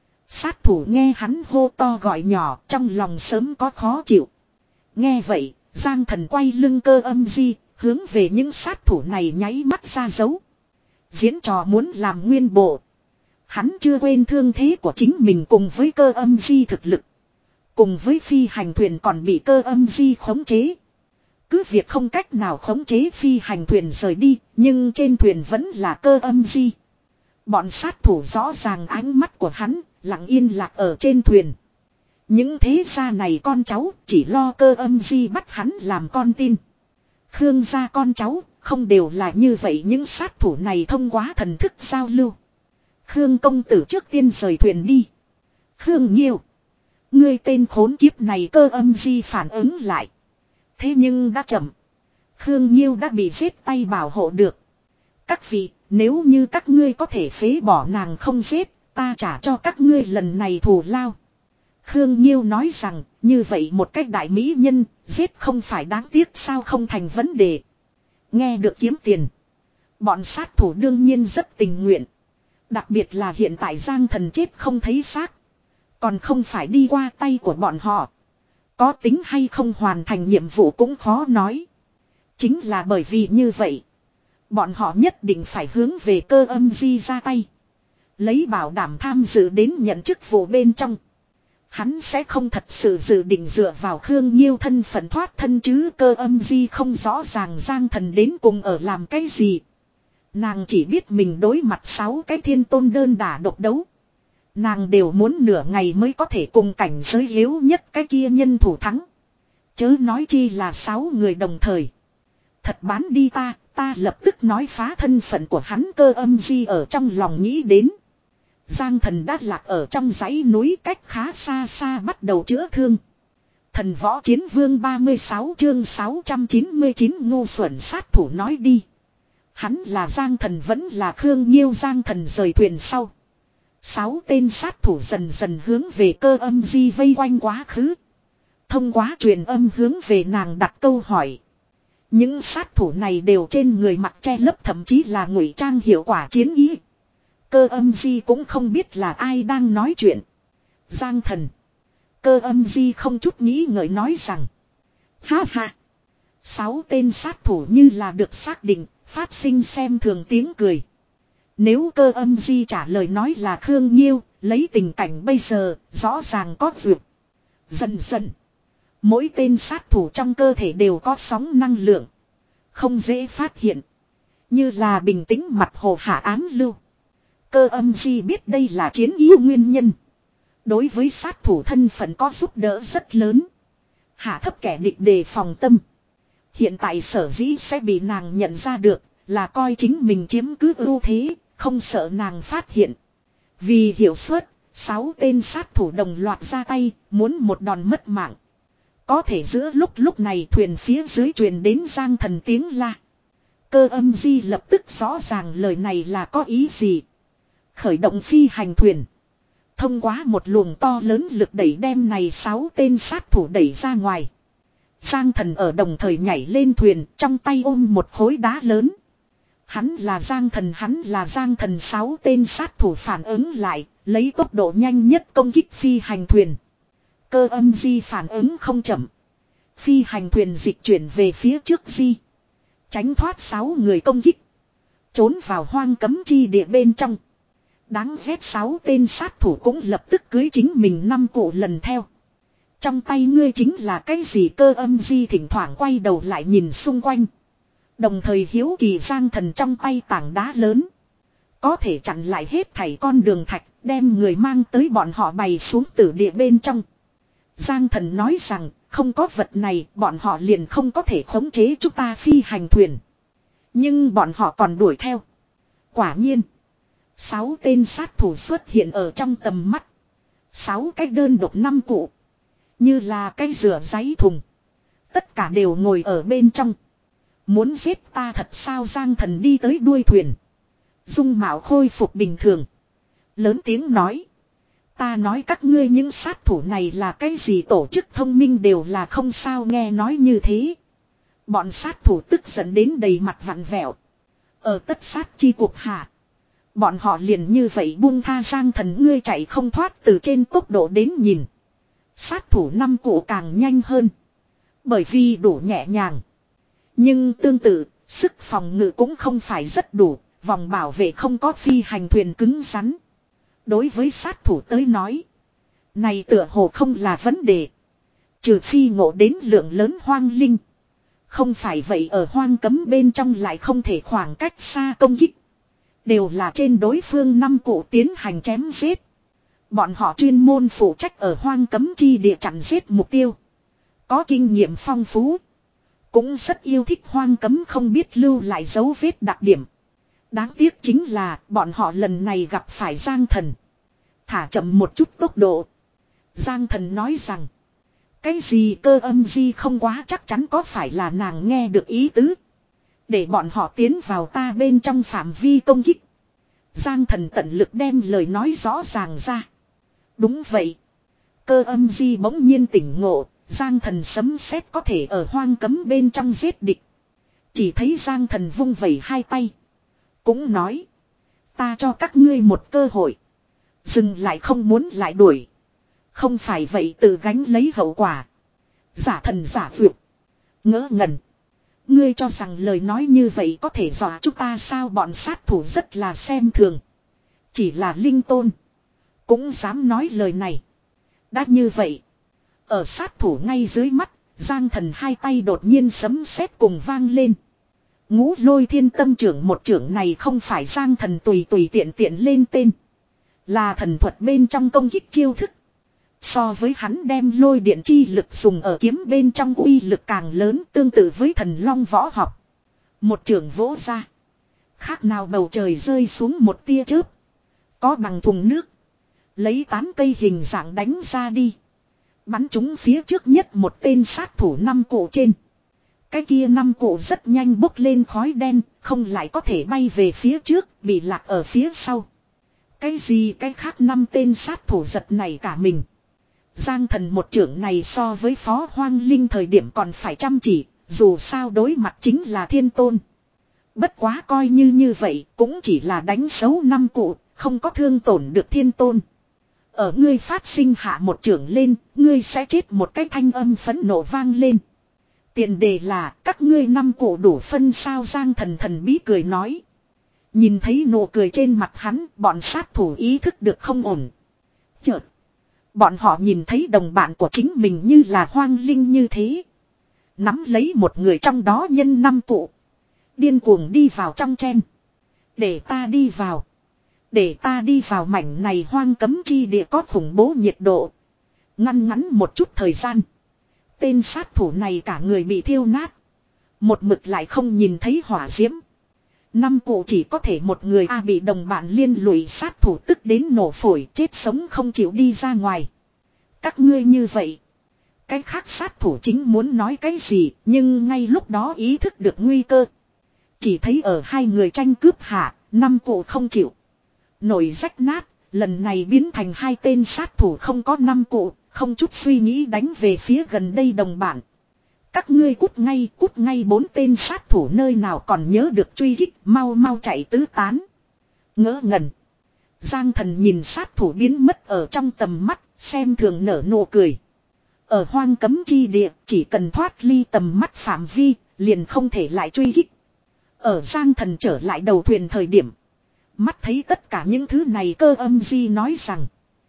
Sát thủ nghe hắn hô to gọi nhỏ, trong lòng sớm có khó chịu. Nghe vậy, Giang Thần quay lưng Cơ Âm Di, hướng về những sát thủ này nháy mắt ra dấu. Diễn trò muốn làm nguyên bộ. Hắn chưa quên thương thế của chính mình cùng với Cơ Âm Di thực lực. Cùng với phi hành thuyền còn bị Cơ Âm Di khống chế. Cứ việc không cách nào khống chế phi hành thuyền rời đi, nhưng trên thuyền vẫn là Cơ Âm Di. Bọn sát thủ rõ ràng ánh mắt của hắn, lặng yên lạc ở trên thuyền. Những thế gia này con cháu chỉ lo Cơ Âm Di bắt hắn làm con tin. Khương gia con cháu không đều là như vậy, những sát thủ này thông qua thần thức giao lưu. Khương công tử trước tiên rời thuyền đi. Khương Nhiêu. Ngươi tên khốn kiếp này, Cơ Âm Di phản ứng lại. Thế nhưng đã chậm. Khương Nhiêu đã bị giết tay bảo hộ được. Các vị, nếu như các ngươi có thể phế bỏ nàng không giết, ta trả cho các ngươi lần này thù lao. Khương Nhiêu nói rằng, như vậy một cách đại mỹ nhân, giết không phải đáng tiếc sao, không thành vấn đề. Nghe được kiếm tiền. Bọn sát thủ đương nhiên rất tình nguyện. Đặc biệt là hiện tại Giang Thần chết không thấy xác. Còn không phải đi qua tay của bọn họ. Có tính hay không hoàn thành nhiệm vụ cũng khó nói. Chính là bởi vì như vậy. Bọn họ nhất định phải hướng về Cơ Âm Di ra tay. Lấy bảo đảm tham dự đến nhận chức vụ bên trong. Hắn sẽ không thật sự dự định dựa vào Khương Nhiêu thân phận thoát thân chứ. Cơ Âm Di không rõ ràng Giang Thần đến cùng ở làm cái gì. Nàng chỉ biết mình đối mặt sáu cái thiên tôn đơn đả độc đấu. Nàng đều muốn nửa ngày mới có thể cùng cảnh giới yếu nhất cái kia nhân thủ thắng. Chớ nói chi là sáu người đồng thời. Thật bán đi ta, ta lập tức nói phá thân phận của hắn. Cơ Âm Di ở trong lòng nghĩ đến. Giang Thần đã lạc ở trong dãy núi cách khá xa xa bắt đầu chữa thương. Thần Võ Chiến Vương ba mươi sáu chương sáu trăm chín mươi chín ngu xuẩn sát thủ nói đi. Hắn là Giang Thần vẫn là Khương Nhiêu. Giang Thần rời thuyền sau. Sáu tên sát thủ dần dần hướng về Cơ Âm Di vây quanh quá khứ. Thông qua truyền âm hướng về nàng đặt câu hỏi. Những sát thủ này đều trên người mặc che lấp, thậm chí là ngụy trang hiệu quả chiến ý. Cơ Âm Di cũng không biết là ai đang nói chuyện. Giang Thần. Cơ Âm Di không chút nghĩ ngợi nói rằng. Ha ha. Sáu tên sát thủ như là được xác định, phát sinh xem thường tiếng cười. Nếu Cơ Âm Di trả lời nói là Khương Nhiêu, lấy tình cảnh bây giờ, rõ ràng có duyệt. Dần dần. Mỗi tên sát thủ trong cơ thể đều có sóng năng lượng. Không dễ phát hiện. Như là bình tĩnh mặt hồ hạ ám lưu. Cơ Âm Di biết đây là chiến ý nguyên nhân. Đối với sát thủ thân phận có giúp đỡ rất lớn. Hạ thấp kẻ địch đề phòng tâm. Hiện tại sở dĩ sẽ bị nàng nhận ra được là coi chính mình chiếm cứ ưu thế, không sợ nàng phát hiện. Vì hiệu suất, sáu tên sát thủ đồng loạt ra tay, muốn một đòn mất mạng. Có thể giữa lúc lúc này thuyền phía dưới truyền đến Giang Thần tiếng la. Cơ Âm Di lập tức rõ ràng lời này là có ý gì. Khởi động phi hành thuyền. Thông qua một luồng to lớn lực đẩy đem này sáu tên sát thủ đẩy ra ngoài. Giang Thần ở đồng thời nhảy lên thuyền, trong tay ôm một khối đá lớn. Hắn là Giang Thần, hắn là Giang Thần. Sáu tên sát thủ phản ứng lại, lấy tốc độ nhanh nhất công kích phi hành thuyền. Cơ Âm Di phản ứng không chậm. Phi hành thuyền dịch chuyển về phía trước Di. Tránh thoát sáu người công kích. Trốn vào hoang cấm chi địa bên trong. Đáng ghét sáu tên sát thủ cũng lập tức cưới chính mình năm cụ lần theo. Trong tay ngươi chính là cái gì? Cơ Âm Di thỉnh thoảng quay đầu lại nhìn xung quanh. Đồng thời hiếu kỳ Giang Thần trong tay tảng đá lớn. Có thể chặn lại hết thảy con đường thạch, đem người mang tới bọn họ bày xuống tử địa bên trong. Giang Thần nói rằng, không có vật này, bọn họ liền không có thể khống chế chúng ta phi hành thuyền. Nhưng bọn họ còn đuổi theo. Quả nhiên, sáu tên sát thủ xuất hiện ở trong tầm mắt. Sáu cái đơn độc năm cụ. Như là cái rửa giấy thùng. Tất cả đều ngồi ở bên trong. Muốn giết ta thật sao? Giang Thần đi tới đuôi thuyền. Dung mạo khôi phục bình thường. Lớn tiếng nói. Ta nói các ngươi những sát thủ này là cái gì tổ chức thông minh đều là không sao. Nghe nói như thế. Bọn sát thủ tức giận đến đầy mặt vặn vẹo. Ở tất sát chi cuộc hạ. Bọn họ liền như vậy buông tha Giang Thần. Ngươi chạy không thoát từ trên tốc độ đến nhìn. Sát thủ năm cụ càng nhanh hơn. Bởi vì đủ nhẹ nhàng. Nhưng tương tự, sức phòng ngự cũng không phải rất đủ. Vòng bảo vệ không có phi hành thuyền cứng rắn. Đối với sát thủ tới nói. Này tựa hồ không là vấn đề. Trừ phi ngộ đến lượng lớn hoang linh. Không phải vậy ở hoang cấm bên trong lại không thể khoảng cách xa công kích. Đều là trên đối phương năm cụ tiến hành chém giết. Bọn họ chuyên môn phụ trách ở hoang cấm chi địa chặn giết mục tiêu. Có kinh nghiệm phong phú. Cũng rất yêu thích hoang cấm không biết lưu lại dấu vết đặc điểm. Đáng tiếc chính là bọn họ lần này gặp phải Giang Thần. Thả chậm một chút tốc độ. Giang Thần nói rằng. Cái gì cơ âm di không quá chắc chắn có phải là nàng nghe được ý tứ. Để bọn họ tiến vào ta bên trong phạm vi công kích. Giang Thần tận lực đem lời nói rõ ràng ra. Đúng vậy. Cơ âm di bỗng nhiên tỉnh ngộ. Giang Thần sấm sét có thể ở hoang cấm bên trong giết địch. Chỉ thấy Giang Thần vung vẩy hai tay. Cũng nói. Ta cho các ngươi một cơ hội. Dừng lại không muốn lại đuổi. Không phải vậy tự gánh lấy hậu quả. Giả thần giả vượt. Ngỡ ngẩn. Ngươi cho rằng lời nói như vậy có thể dọa chúng ta sao? Bọn sát thủ rất là xem thường. Chỉ là linh tôn. Cũng dám nói lời này. Đã như vậy. Ở sát thủ ngay dưới mắt. Giang Thần hai tay đột nhiên sấm sét cùng vang lên. Ngũ Lôi Thiên Tâm trưởng một trưởng này không phải Giang Thần tùy tùy tiện tiện lên tên. Là thần thuật bên trong công kích chiêu thức. So với hắn đem lôi điện chi lực dùng ở kiếm bên trong uy lực càng lớn, tương tự với thần long võ học. Một trưởng vỗ ra. Khác nào bầu trời rơi xuống một tia chớp. Có bằng thùng nước. Lấy tán cây hình dạng đánh ra đi. Bắn trúng phía trước nhất một tên sát thủ năm cụ trên. Cái kia năm cụ rất nhanh bốc lên khói đen, không lại có thể bay về phía trước, bị lạc ở phía sau. Cái gì cái khác năm tên sát thủ giật này cả mình. Giang Thần một trưởng này so với Phó Hoang Linh thời điểm còn phải chăm chỉ, dù sao đối mặt chính là thiên tôn. Bất quá coi như như vậy, cũng chỉ là đánh xấu năm cụ, không có thương tổn được thiên tôn. Ở ngươi phát sinh hạ một trưởng lên, ngươi sẽ chết một cái thanh âm phẫn nộ vang lên. Tiền đề là các ngươi năm cụ đủ phân sao? Giang Thần thần bí cười nói. Nhìn thấy nụ cười trên mặt hắn, bọn sát thủ ý thức được không ổn. Chợt, bọn họ nhìn thấy đồng bạn của chính mình như là hoang linh như thế. Nắm lấy một người trong đó nhân năm cụ. Điên cuồng đi vào trong chen. Để ta đi vào. Để ta đi vào mảnh này hoang cấm chi địa có khủng bố nhiệt độ. Ngăn ngắn một chút thời gian. Tên sát thủ này cả người bị thiêu nát. Một mực lại không nhìn thấy hỏa diễm. Năm cụ chỉ có thể một người a bị đồng bạn liên lụy sát thủ tức đến nổ phổi chết sống không chịu đi ra ngoài. Các ngươi như vậy. Cái khác sát thủ chính muốn nói cái gì nhưng ngay lúc đó ý thức được nguy cơ. Chỉ thấy ở hai người tranh cướp hạ, năm cụ không chịu. Nổi rách nát, lần này biến thành hai tên sát thủ không có năm cụ, không chút suy nghĩ đánh về phía gần đây đồng bạn. Các ngươi cút ngay, cút ngay bốn tên sát thủ nơi nào còn nhớ được truy kích, mau mau chạy tứ tán. Ngỡ ngẩn. Giang Thần nhìn sát thủ biến mất ở trong tầm mắt, xem thường nở nụ cười. Ở hoang cấm chi địa, chỉ cần thoát ly tầm mắt phạm vi, liền không thể lại truy kích. Ở Giang Thần trở lại đầu thuyền thời điểm. Mắt thấy tất cả những thứ này cơ âm di nói rằng.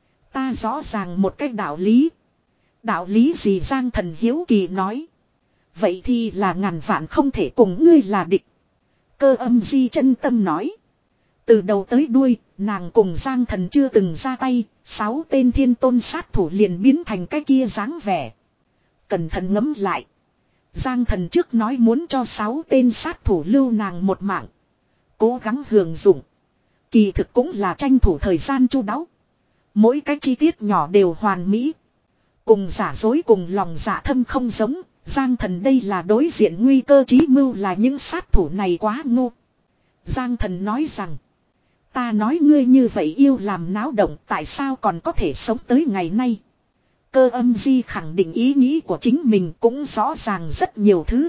Ta rõ ràng một cái đạo lý. Đạo lý gì? Giang Thần hiếu kỳ nói. Vậy thì là ngàn vạn không thể cùng ngươi là địch. Cơ âm di chân tâm nói. Từ đầu tới đuôi, nàng cùng Giang Thần chưa từng ra tay, sáu tên thiên tôn sát thủ liền biến thành cái kia dáng vẻ. Cẩn thận ngẫm lại. Giang Thần trước nói muốn cho sáu tên sát thủ lưu nàng một mạng. Cố gắng hưởng dụng. Kỳ thực cũng là tranh thủ thời gian chu đáo. Mỗi cái chi tiết nhỏ đều hoàn mỹ. Cùng giả dối cùng lòng dạ thâm không giống, Giang thần đây là đối diện nguy cơ chí mưu, là những sát thủ này quá ngu. Giang thần nói rằng. Ta nói ngươi như vậy yêu làm náo động, tại sao còn có thể sống tới ngày nay. Cơ âm di khẳng định ý nghĩ của chính mình, cũng rõ ràng rất nhiều thứ.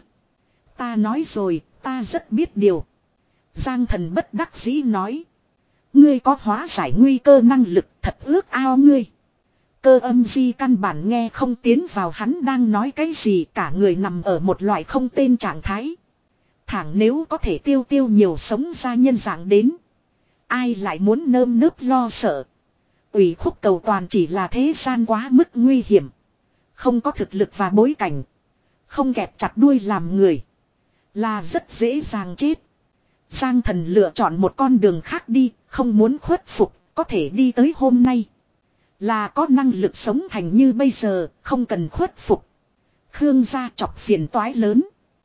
Ta nói rồi, ta rất biết điều. Giang thần bất đắc dĩ nói. Ngươi có hóa giải nguy cơ năng lực, thật ước ao ngươi. Cơ âm di căn bản nghe không tiến vào hắn đang nói cái gì, cả người nằm ở một loại không tên trạng thái. Thẳng nếu có thể tiêu tiêu nhiều sống ra nhân dạng đến. Ai lại muốn nơm nớp lo sợ. Ủy khúc cầu toàn chỉ là thế gian quá mức nguy hiểm. Không có thực lực và bối cảnh. Không kẹp chặt đuôi làm người. Là rất dễ dàng chết. Giang thần lựa chọn một con đường khác đi, không muốn khuất phục, có thể đi tới hôm nay. Là có năng lực sống thành như bây giờ, không cần khuất phục. Khương gia chọc phiền toái lớn.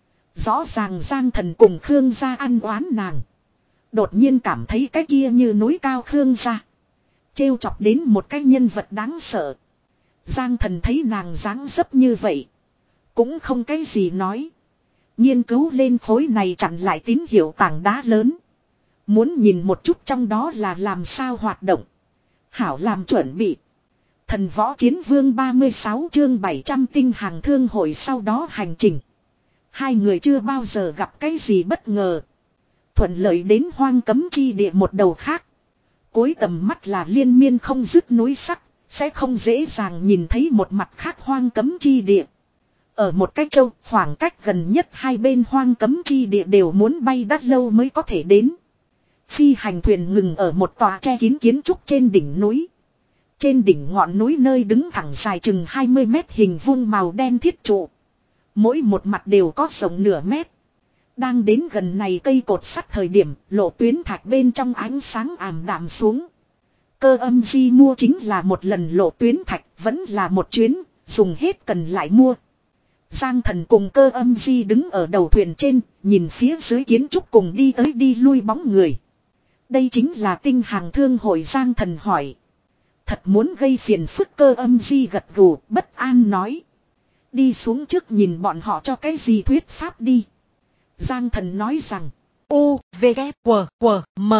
Rõ ràng Giang thần cùng Khương gia ăn oán nàng. Đột nhiên cảm thấy cái kia như núi cao Khương gia. Trêu chọc đến một cái nhân vật đáng sợ. Giang thần thấy nàng dáng dấp như vậy. Cũng không cái gì nói. Nghiên cứu lên khối này chặn lại tín hiệu tảng đá lớn. Muốn nhìn một chút trong đó là làm sao hoạt động. Hảo làm chuẩn bị. Thần võ chiến vương ba mươi sáu chương bảy trăm tinh hàng thương hội sau đó hành trình. Hai người chưa bao giờ gặp cái gì bất ngờ. Thuận lợi đến hoang cấm chi địa một đầu khác. Cuối tầm mắt là liên miên không dứt núi sắc. Sẽ không dễ dàng nhìn thấy một mặt khác hoang cấm chi địa. Ở một cái châu, khoảng cách gần nhất hai bên hoang cấm chi địa đều muốn bay đắt lâu mới có thể đến. Phi hành thuyền ngừng ở một tòa che kín kiến trúc trên đỉnh núi. Trên đỉnh ngọn núi nơi đứng thẳng dài chừng hai mươi mét hình vuông màu đen thiết trụ. Mỗi một mặt đều có rộng nửa mét. Đang đến gần này cây cột sắt thời điểm, lộ tuyến thạch bên trong ánh sáng ảm đạm xuống. Cơ âm di mua chính là một lần lộ tuyến thạch, vẫn là một chuyến, dùng hết cần lại mua. Giang thần cùng cơ âm di đứng ở đầu thuyền trên, nhìn phía dưới kiến trúc cùng đi tới đi lui bóng người. Đây chính là tinh hàng thương hội. Giang thần hỏi. Thật muốn gây phiền phức. Cơ âm di gật gù, bất an nói. Đi xuống trước nhìn bọn họ cho cái gì thuyết pháp đi. Giang thần nói rằng. U, V, K, W, W, M.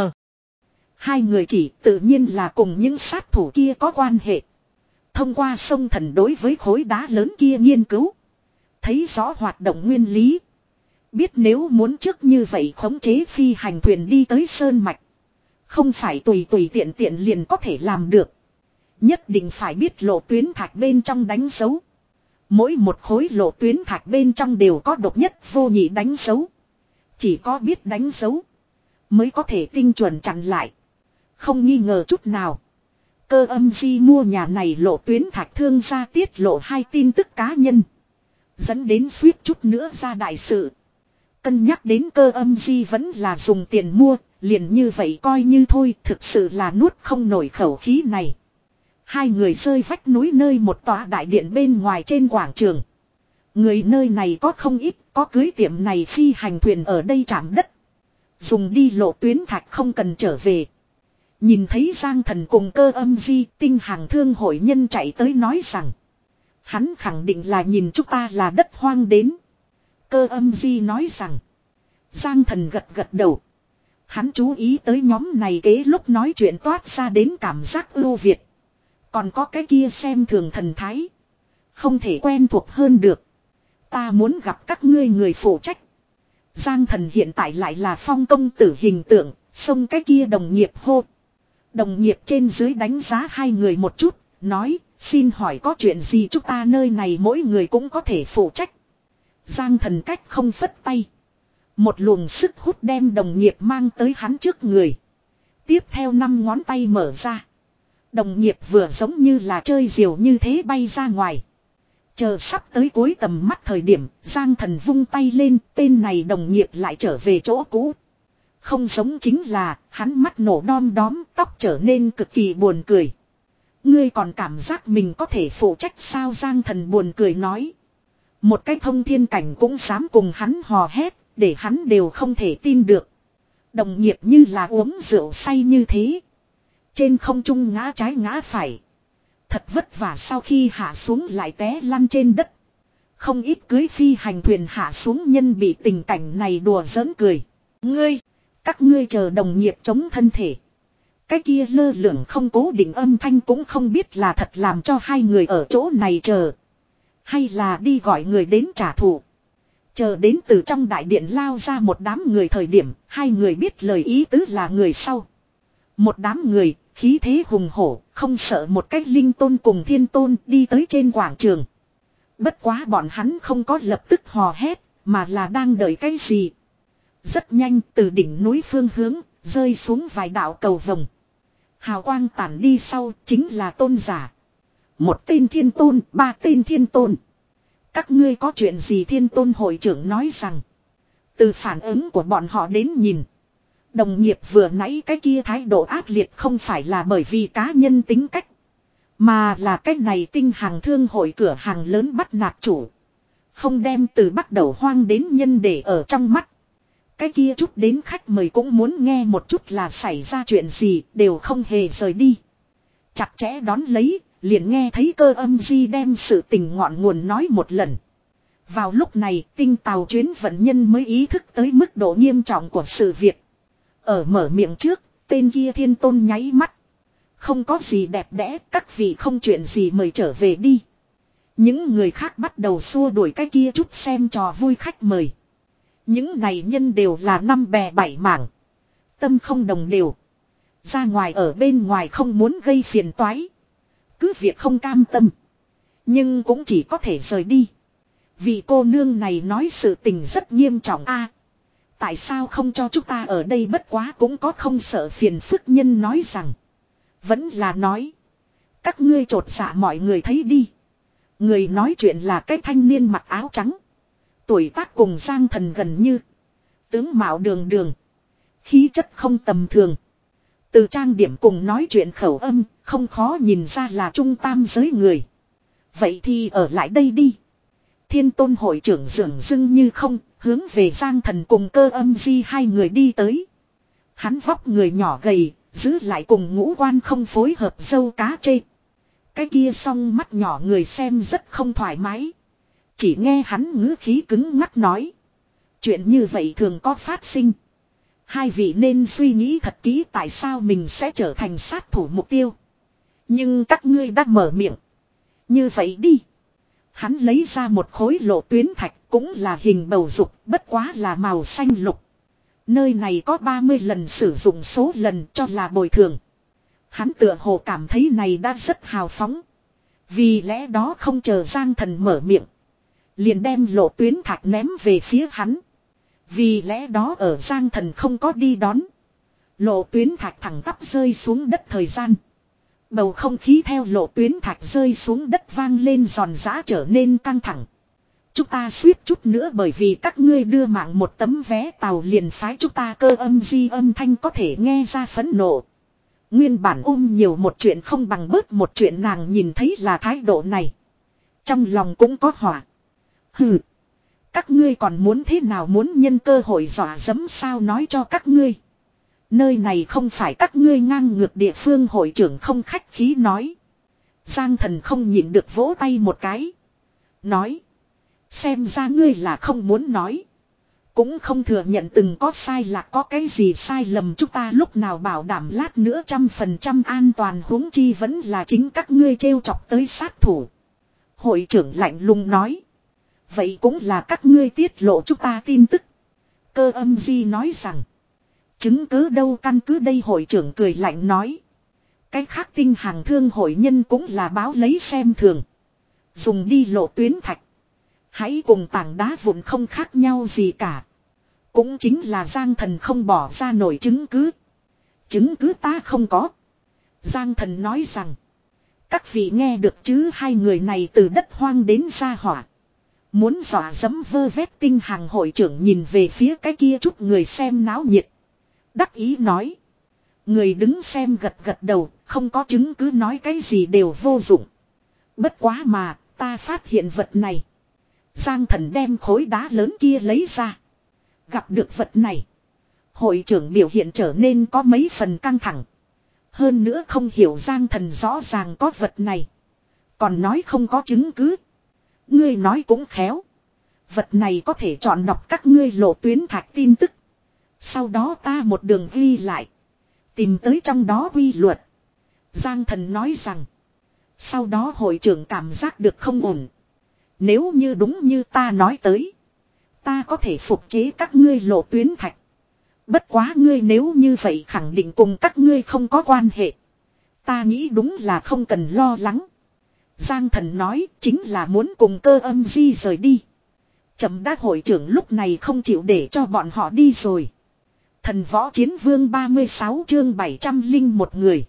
Hai người chỉ tự nhiên là cùng những sát thủ kia có quan hệ. Thông qua sông thần đối với khối đá lớn kia nghiên cứu. Thấy rõ hoạt động nguyên lý. Biết nếu muốn trước như vậy khống chế phi hành thuyền đi tới sơn mạch. Không phải tùy tùy tiện tiện liền có thể làm được. Nhất định phải biết lộ tuyến thạch bên trong đánh dấu. Mỗi một khối lộ tuyến thạch bên trong đều có độc nhất vô nhị đánh dấu. Chỉ có biết đánh dấu mới có thể tinh chuẩn chặn lại. Không nghi ngờ chút nào. Cơ âm di mua nhà này lộ tuyến thạch thương gia tiết lộ hai tin tức cá nhân. Dẫn đến suýt chút nữa ra đại sự. Cân nhắc đến cơ âm di vẫn là dùng tiền mua, liền như vậy coi như thôi, thực sự là nuốt không nổi khẩu khí này. Hai người rơi vách núi nơi một tòa đại điện bên ngoài trên quảng trường. Người nơi này có không ít, có cưới tiệm này phi hành thuyền ở đây chạm đất. Dùng đi lộ tuyến thạch không cần trở về. Nhìn thấy Giang thần cùng cơ âm di, tinh hàng thương hội nhân chạy tới nói rằng. Hắn khẳng định là nhìn chúng ta là đất hoang đến. Cơ âm di nói rằng. Giang thần gật gật đầu. Hắn chú ý tới nhóm này kế lúc nói chuyện toát ra đến cảm giác ưu việt. Còn có cái kia xem thường thần thái. Không thể quen thuộc hơn được. Ta muốn gặp các ngươi người phụ trách. Giang thần hiện tại lại là phong công tử hình tượng. Xông cái kia đồng nghiệp hô. Đồng nghiệp trên dưới đánh giá hai người một chút. Nói xin hỏi có chuyện gì chúng ta nơi này mỗi người cũng có thể phụ trách. Giang thần cách không phất tay. Một luồng sức hút đem đồng nghiệp mang tới hắn trước người. Tiếp theo năm ngón tay mở ra. Đồng nghiệp vừa giống như là chơi diều như thế bay ra ngoài. Chờ sắp tới cuối tầm mắt thời điểm, Giang thần vung tay lên, tên này đồng nghiệp lại trở về chỗ cũ. Không giống chính là, hắn mắt nổ đom đóm, tóc trở nên cực kỳ buồn cười. Ngươi còn cảm giác mình có thể phụ trách sao? Giang thần buồn cười nói. Một cái thông thiên cảnh cũng dám cùng hắn hò hét, để hắn đều không thể tin được. Đồng nghiệp như là uống rượu say như thế. Trên không trung ngã trái ngã phải. Thật vất vả sau khi hạ xuống lại té lăn trên đất. Không ít cưới phi hành thuyền hạ xuống nhân bị tình cảnh này đùa giỡn cười. Ngươi, các ngươi chờ đồng nghiệp chống thân thể. Cái kia lơ lửng không cố định âm thanh cũng không biết là thật làm cho hai người ở chỗ này chờ. Hay là đi gọi người đến trả thù. Chờ đến từ trong đại điện lao ra một đám người thời điểm, hai người biết lời ý tứ là người sau. Một đám người, khí thế hùng hổ, không sợ một cách linh tôn cùng thiên tôn đi tới trên quảng trường. Bất quá bọn hắn không có lập tức hò hét, mà là đang đợi cái gì. Rất nhanh từ đỉnh núi phương hướng, rơi xuống vài đạo cầu vồng. Hào quang tản đi sau chính là tôn giả. Một tên thiên tôn, ba tên thiên tôn. Các ngươi có chuyện gì thiên tôn hội trưởng nói rằng. Từ phản ứng của bọn họ đến nhìn. Đồng nghiệp vừa nãy cái kia thái độ ác liệt không phải là bởi vì cá nhân tính cách. Mà là cái này tinh hàng thương hội cửa hàng lớn bắt nạt chủ. Không đem từ bắt đầu hoang đến nhân để ở trong mắt. Cái kia chút đến khách mời cũng muốn nghe một chút là xảy ra chuyện gì đều không hề rời đi. Chặt chẽ đón lấy, liền nghe thấy cơ âm di đem sự tình ngọn nguồn nói một lần. Vào lúc này tinh tàu chuyến vận nhân mới ý thức tới mức độ nghiêm trọng của sự việc. Ở mở miệng trước, tên kia thiên tôn nháy mắt. Không có gì đẹp đẽ, các vị không chuyện gì mời trở về đi. Những người khác bắt đầu xua đuổi cái kia chút xem trò vui khách mời. Những này nhân đều là năm bè bảy mảng. Tâm không đồng đều. Ra ngoài ở bên ngoài không muốn gây phiền toái. Cứ việc không cam tâm. Nhưng cũng chỉ có thể rời đi. Vị cô nương này nói sự tình rất nghiêm trọng a. Tại sao không cho chúng ta ở đây bất quá cũng có không sợ phiền phức nhân nói rằng. Vẫn là nói. Các ngươi trột dạ mọi người thấy đi. Người nói chuyện là cái thanh niên mặc áo trắng. Tuổi tác cùng Giang Thần gần như. Tướng mạo đường đường. Khí chất không tầm thường. Từ trang điểm cùng nói chuyện khẩu âm. Không khó nhìn ra là trung tam giới người. Vậy thì ở lại đây đi. Thiên tôn hội trưởng dường dưng như không. Hướng về Giang Thần cùng cơ âm di hai người đi tới. Hắn vóc người nhỏ gầy. Giữ lại cùng ngũ quan không phối hợp dâu cá chê. Cái kia song mắt nhỏ người xem rất không thoải mái. Chỉ nghe hắn ngữ khí cứng ngắc nói. Chuyện như vậy thường có phát sinh. Hai vị nên suy nghĩ thật kỹ tại sao mình sẽ trở thành sát thủ mục tiêu. Nhưng các ngươi đã mở miệng. Như vậy đi. Hắn lấy ra một khối lộ tuyến thạch cũng là hình bầu dục bất quá là màu xanh lục. Nơi này có ba mươi lần sử dụng số lần cho là bồi thường. Hắn tựa hồ cảm thấy này đã rất hào phóng. Vì lẽ đó không chờ Giang Thần mở miệng. Liền đem lộ tuyến thạch ném về phía hắn. Vì lẽ đó ở Giang Thần không có đi đón. Lộ tuyến thạch thẳng tắp rơi xuống đất thời gian. Bầu không khí theo lộ tuyến thạch rơi xuống đất vang lên giòn giã trở nên căng thẳng. Chúng ta suýt chút nữa bởi vì các ngươi đưa mạng một tấm vé tàu liền phái chúng ta cơ âm di âm thanh có thể nghe ra phẫn nộ. Nguyên bản ôm nhiều một chuyện không bằng bớt một chuyện nàng nhìn thấy là thái độ này. Trong lòng cũng có hỏa. Hừ. Các ngươi còn muốn thế nào muốn nhân cơ hội dọa dẫm sao nói cho các ngươi. Nơi này không phải các ngươi ngang ngược địa phương hội trưởng không khách khí nói. Giang Thần không nhịn được vỗ tay một cái. Nói. Xem ra ngươi là không muốn nói. Cũng không thừa nhận từng có sai là có cái gì sai lầm chúng ta lúc nào bảo đảm lát nữa trăm phần trăm an toàn huống chi vẫn là chính các ngươi trêu chọc tới sát thủ. Hội trưởng lạnh lùng nói. Vậy cũng là các ngươi tiết lộ chúng ta tin tức. Cơ âm di nói rằng. Chứng cứ đâu căn cứ đây hội trưởng cười lạnh nói. Cái khác tinh hàng thương hội nhân cũng là báo lấy xem thường. Dùng đi lộ tuyến thạch. Hãy cùng tảng đá vụn không khác nhau gì cả. Cũng chính là Giang Thần không bỏ ra nổi chứng cứ. Chứng cứ ta không có. Giang Thần nói rằng. Các vị nghe được chứ hai người này từ đất hoang đến ra hỏa. Muốn dọa dẫm vơ vét tinh hàng hội trưởng nhìn về phía cái kia chút người xem náo nhiệt. Đắc ý nói. Người đứng xem gật gật đầu, không có chứng cứ nói cái gì đều vô dụng. Bất quá mà, ta phát hiện vật này. Giang Thần đem khối đá lớn kia lấy ra. Gặp được vật này. Hội trưởng biểu hiện trở nên có mấy phần căng thẳng. Hơn nữa không hiểu Giang Thần rõ ràng có vật này. Còn nói không có chứng cứ. Ngươi nói cũng khéo. Vật này có thể chọn đọc các ngươi lộ tuyến thạch tin tức. Sau đó ta một đường ghi lại. Tìm tới trong đó quy luật. Giang Thần nói rằng. Sau đó hội trưởng cảm giác được không ổn. Nếu như đúng như ta nói tới. Ta có thể phục chế các ngươi lộ tuyến thạch. Bất quá ngươi nếu như vậy khẳng định cùng các ngươi không có quan hệ. Ta nghĩ đúng là không cần lo lắng. Giang Thần nói chính là muốn cùng Cơ Âm Di rời đi. Chậm đã hội trưởng lúc này không chịu để cho bọn họ đi rồi. Thần võ chiến vương ba mươi sáu chương bảy trăm linh một người.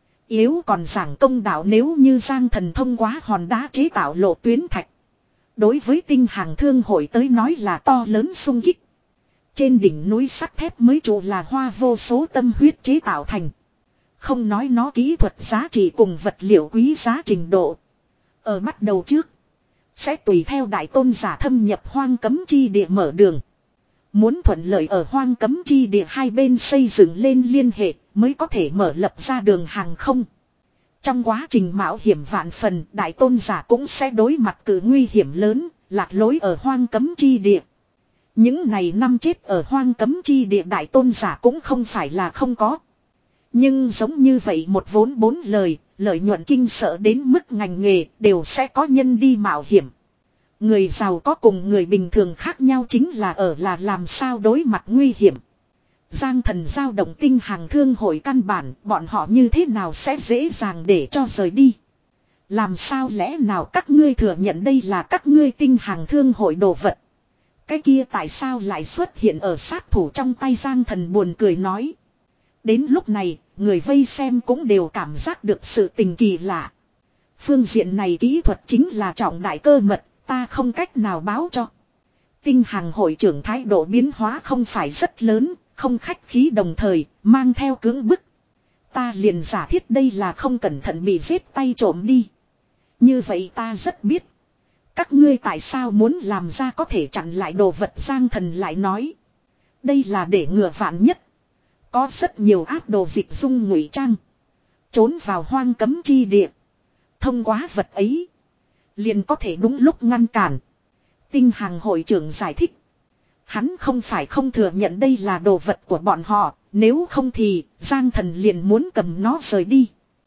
Yếu còn giảng công đạo nếu như Giang Thần thông qua hòn đá chế tạo lộ tuyến thạch. Đối với tinh hàng thương hội tới nói là to lớn sung kích. Trên đỉnh núi sắt thép mới trụ là hoa vô số tâm huyết chế tạo thành. Không nói nó kỹ thuật giá trị cùng vật liệu quý giá trình độ. Ở bắt đầu trước. Sẽ tùy theo đại tôn giả thâm nhập hoang cấm chi địa mở đường. Muốn thuận lợi ở hoang cấm chi địa hai bên xây dựng lên liên hệ mới có thể mở lập ra đường hàng không. Trong quá trình mạo hiểm vạn phần đại tôn giả cũng sẽ đối mặt cử nguy hiểm lớn, lạc lối ở hoang cấm chi địa. Những này năm chết ở hoang cấm chi địa đại tôn giả cũng không phải là không có. Nhưng giống như vậy một vốn bốn lời, lợi nhuận kinh sợ đến mức ngành nghề đều sẽ có nhân đi mạo hiểm. Người giàu có cùng người bình thường khác nhau chính là ở là làm sao đối mặt nguy hiểm. Giang Thần giao động tinh hàng thương hội căn bản bọn họ như thế nào sẽ dễ dàng để cho rời đi. Làm sao lẽ nào các ngươi thừa nhận đây là các ngươi tinh hàng thương hội đồ vật. Cái kia tại sao lại xuất hiện ở sát thủ trong tay Giang Thần buồn cười nói. Đến lúc này, người vây xem cũng đều cảm giác được sự tình kỳ lạ. Phương diện này kỹ thuật chính là trọng đại cơ mật, ta không cách nào báo cho. Tinh hàng hội trưởng thái độ biến hóa không phải rất lớn, không khách khí đồng thời, mang theo cưỡng bức. Ta liền giả thiết đây là không cẩn thận bị giết tay trộm đi. Như vậy ta rất biết. Các ngươi tại sao muốn làm ra có thể chặn lại đồ vật Giang Thần lại nói. Đây là để ngừa vạn nhất. Có rất nhiều áp đồ dịch dung ngụy trang. Trốn vào hoang cấm chi địa. Thông qua vật ấy. Liền có thể đúng lúc ngăn cản. Tinh hàng hội trưởng giải thích. Hắn không phải không thừa nhận đây là đồ vật của bọn họ. Nếu không thì Giang Thần liền muốn cầm nó rời đi.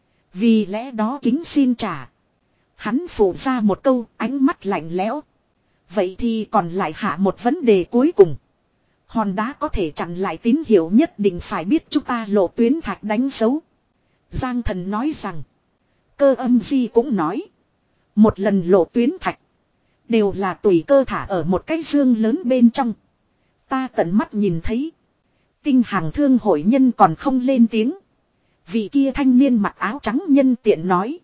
Vì lẽ đó kính xin trả. Hắn phủ ra một câu ánh mắt lạnh lẽo. Vậy thì còn lại hạ một vấn đề cuối cùng. Hòn đá có thể chặn lại tín hiệu nhất định phải biết chúng ta lộ tuyến thạch đánh dấu. Giang Thần nói rằng. Cơ Âm Di cũng nói. Một lần lộ tuyến thạch. Đều là tùy cơ thả ở một cái dương lớn bên trong. Ta tận mắt nhìn thấy. Tinh hàng thương hội nhân còn không lên tiếng. Vị kia thanh niên mặc áo trắng nhân tiện nói.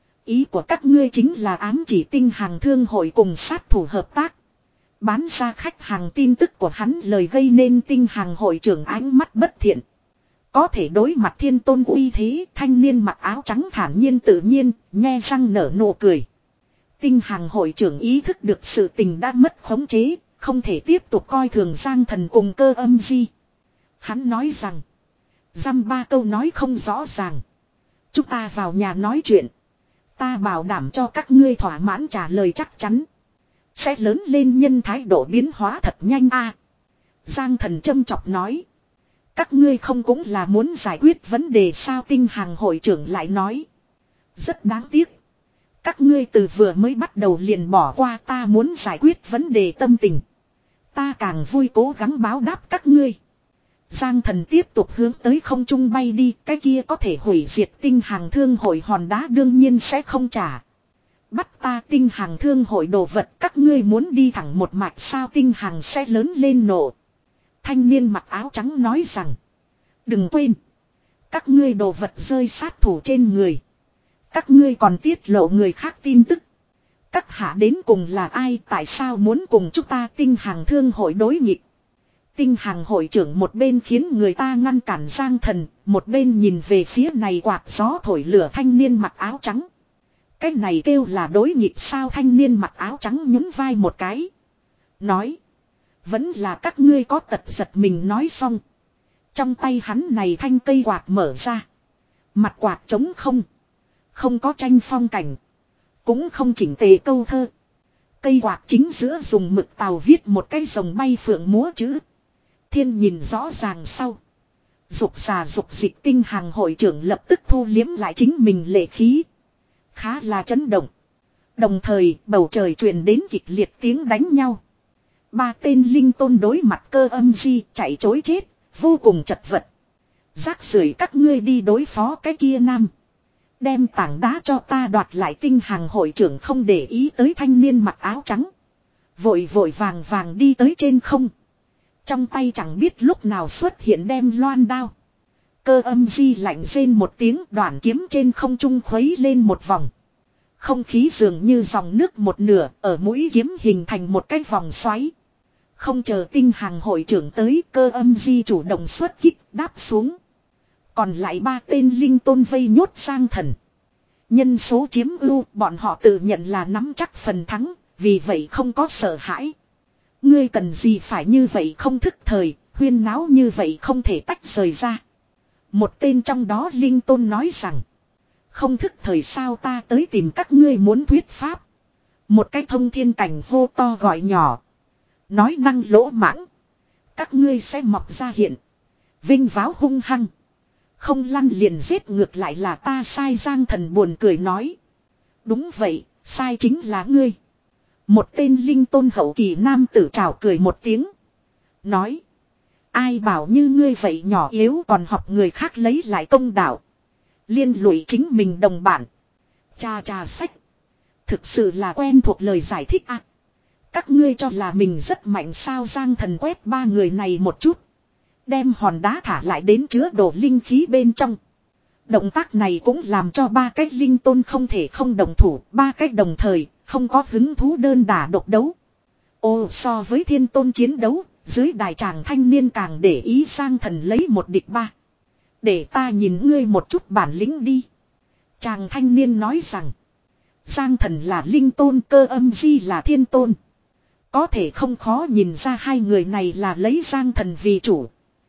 Ý của các ngươi chính là ám chỉ tinh hàng thương hội cùng sát thủ hợp tác. Bán ra khách hàng tin tức của hắn lời gây nên tinh hàng hội trưởng ánh mắt bất thiện. Có thể đối mặt thiên tôn uy thế thanh niên mặc áo trắng thản nhiên tự nhiên, nhe răng nở nụ cười. Tinh hàng hội trưởng ý thức được sự tình đã mất khống chế, không thể tiếp tục coi thường Giang Thần cùng Cơ Âm Di. Hắn nói rằng, dăm ba câu nói không rõ ràng. Chúng ta vào nhà nói chuyện. Ta bảo đảm cho các ngươi thỏa mãn trả lời chắc chắn. Sẽ lớn lên nhân thái độ biến hóa thật nhanh a. Giang Thần châm chọc nói. Các ngươi không cũng là muốn giải quyết vấn đề sao tinh hàng hội trưởng lại nói. Rất đáng tiếc. Các ngươi từ vừa mới bắt đầu liền bỏ qua ta muốn giải quyết vấn đề tâm tình. Ta càng vui cố gắng báo đáp các ngươi. Giang Thần tiếp tục hướng tới không trung bay đi. Cái kia có thể hủy diệt tinh hàng thương hội hòn đá đương nhiên sẽ không trả. Bắt ta tinh hàng thương hội đồ vật các ngươi muốn đi thẳng một mạch sao tinh hàng sẽ lớn lên nổ. Thanh niên mặc áo trắng nói rằng. Đừng quên. Các ngươi đồ vật rơi sát thủ trên người. Các ngươi còn tiết lộ người khác tin tức. Các hạ đến cùng là ai tại sao muốn cùng chúng ta tinh hàng thương hội đối nghịch. Tinh hàng hội trưởng một bên khiến người ta ngăn cản Giang Thần. Một bên nhìn về phía này quạt gió thổi lửa thanh niên mặc áo trắng. Cái này kêu là đối nghịch sao thanh niên mặc áo trắng nhún vai một cái. Nói. Vẫn là các ngươi có tật giật mình nói xong. Trong tay hắn này thanh cây quạt mở ra. Mặt quạt trống không. Không có tranh phong cảnh. Cũng không chỉnh tề câu thơ. Cây quạt chính giữa dùng mực tàu viết một cái rồng bay phượng múa chữ. Thiên nhìn rõ ràng sau. Dục xà dục dịch tinh hàng hội trưởng lập tức thu liếm lại chính mình lệ khí. Khá là chấn động. Đồng thời bầu trời truyền đến kịch liệt tiếng đánh nhau. Ba tên linh tôn đối mặt Cơ Âm Di chạy chối chết, vô cùng chật vật. Rác rưởi các ngươi đi đối phó cái kia nam. Đem tảng đá cho ta đoạt lại tinh hàng hội trưởng không để ý tới thanh niên mặc áo trắng. Vội vội vàng vàng đi tới trên không. Trong tay chẳng biết lúc nào xuất hiện đem loan đao. Cơ Âm Di lạnh rên một tiếng, đoạn kiếm trên không trung khuấy lên một vòng. Không khí dường như dòng nước một nửa, ở mũi kiếm hình thành một cái vòng xoáy. Không chờ tinh hàng hội trưởng tới, Cơ Âm Di chủ động xuất kích, đáp xuống. Còn lại ba tên linh tôn vây nhốt Giang Thần. Nhân số chiếm ưu, bọn họ tự nhận là nắm chắc phần thắng, vì vậy không có sợ hãi. Ngươi cần gì phải như vậy không thức thời, huyên náo như vậy không thể tách rời ra. Một tên trong đó linh tôn nói rằng. Không thức thời sao ta tới tìm các ngươi muốn thuyết pháp. Một cái thông thiên cảnh hô to gọi nhỏ. Nói năng lỗ mãng. Các ngươi sẽ mọc ra hiện. Vinh váo hung hăng. Không lăn liền giết ngược lại là ta sai. Giang Thần buồn cười nói. Đúng vậy, sai chính là ngươi. Một tên linh tôn hậu kỳ nam tử trào cười một tiếng. Nói. Ai bảo như ngươi vậy nhỏ yếu còn học người khác lấy lại công đạo. Liên lụy chính mình đồng bản. Cha cha sách. Thực sự là quen thuộc lời giải thích à. Các ngươi cho là mình rất mạnh sao. Giang Thần quét ba người này một chút. Đem hòn đá thả lại đến chứa đồ linh khí bên trong. Động tác này cũng làm cho ba cái linh tôn không thể không đồng thủ. Ba cái đồng thời không có hứng thú đơn đả độc đấu. Ô so với thiên tôn chiến đấu. Dưới đài tràng thanh niên càng để ý Giang Thần lấy một địch ba. Để ta nhìn ngươi một chút bản lĩnh đi. Chàng thanh niên nói rằng. Giang Thần là linh tôn, Cơ Âm Di là thiên tôn. Có thể không khó nhìn ra hai người này là lấy Giang Thần vì chủ.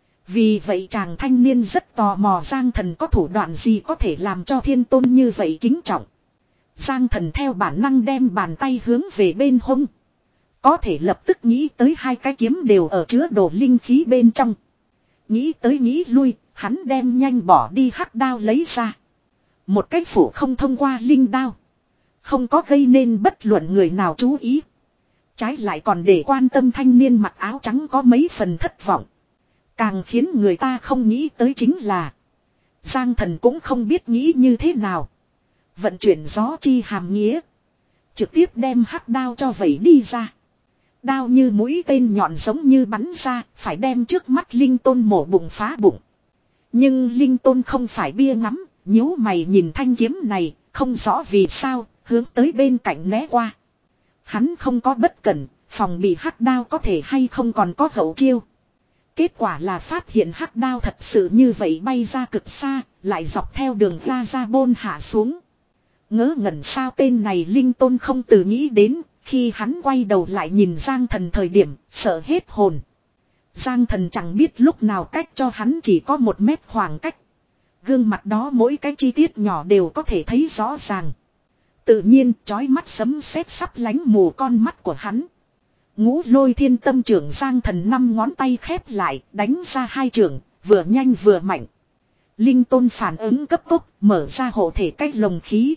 Vì vậy chàng thanh niên rất tò mò Giang Thần có thủ đoạn gì có thể làm cho thiên tôn như vậy kính trọng. Giang Thần theo bản năng đem bàn tay hướng về bên hông. Có thể lập tức nghĩ tới hai cái kiếm đều ở chứa đồ linh khí bên trong. Nghĩ tới nghĩ lui, hắn đem nhanh bỏ đi hắc đao lấy ra. Một cái phủ không thông qua linh đao. Không có gây nên bất luận người nào chú ý. Trái lại còn để quan tâm thanh niên mặc áo trắng có mấy phần thất vọng. Càng khiến người ta không nghĩ tới chính là. Giang Thần cũng không biết nghĩ như thế nào. Vận chuyển gió chi hàm nghĩa. Trực tiếp đem hắc đao cho vẩy đi ra. Đao như mũi tên nhọn giống như bắn ra, phải đem trước mắt linh tôn mổ bụng phá bụng. Nhưng linh tôn không phải bia ngắm, nhíu mày nhìn thanh kiếm này, không rõ vì sao, hướng tới bên cạnh né qua. Hắn không có bất cẩn, phòng bị hắc đao có thể hay không còn có hậu chiêu. Kết quả là phát hiện hắc đao thật sự như vậy bay ra cực xa, lại dọc theo đường ra ra bôn hạ xuống. Ngớ ngẩn sao tên này linh tôn không từ nghĩ đến. Khi hắn quay đầu lại nhìn Giang Thần thời điểm, sợ hết hồn. Giang Thần chẳng biết lúc nào cách cho hắn chỉ có một mét khoảng cách. Gương mặt đó mỗi cái chi tiết nhỏ đều có thể thấy rõ ràng. Tự nhiên, chói mắt sấm sét sắp lánh mù con mắt của hắn. Ngũ Lôi Thiên Tâm trưởng Giang Thần năm ngón tay khép lại, đánh ra hai trưởng, vừa nhanh vừa mạnh. Linh tôn phản ứng cấp tốc, mở ra hộ thể cách lồng khí.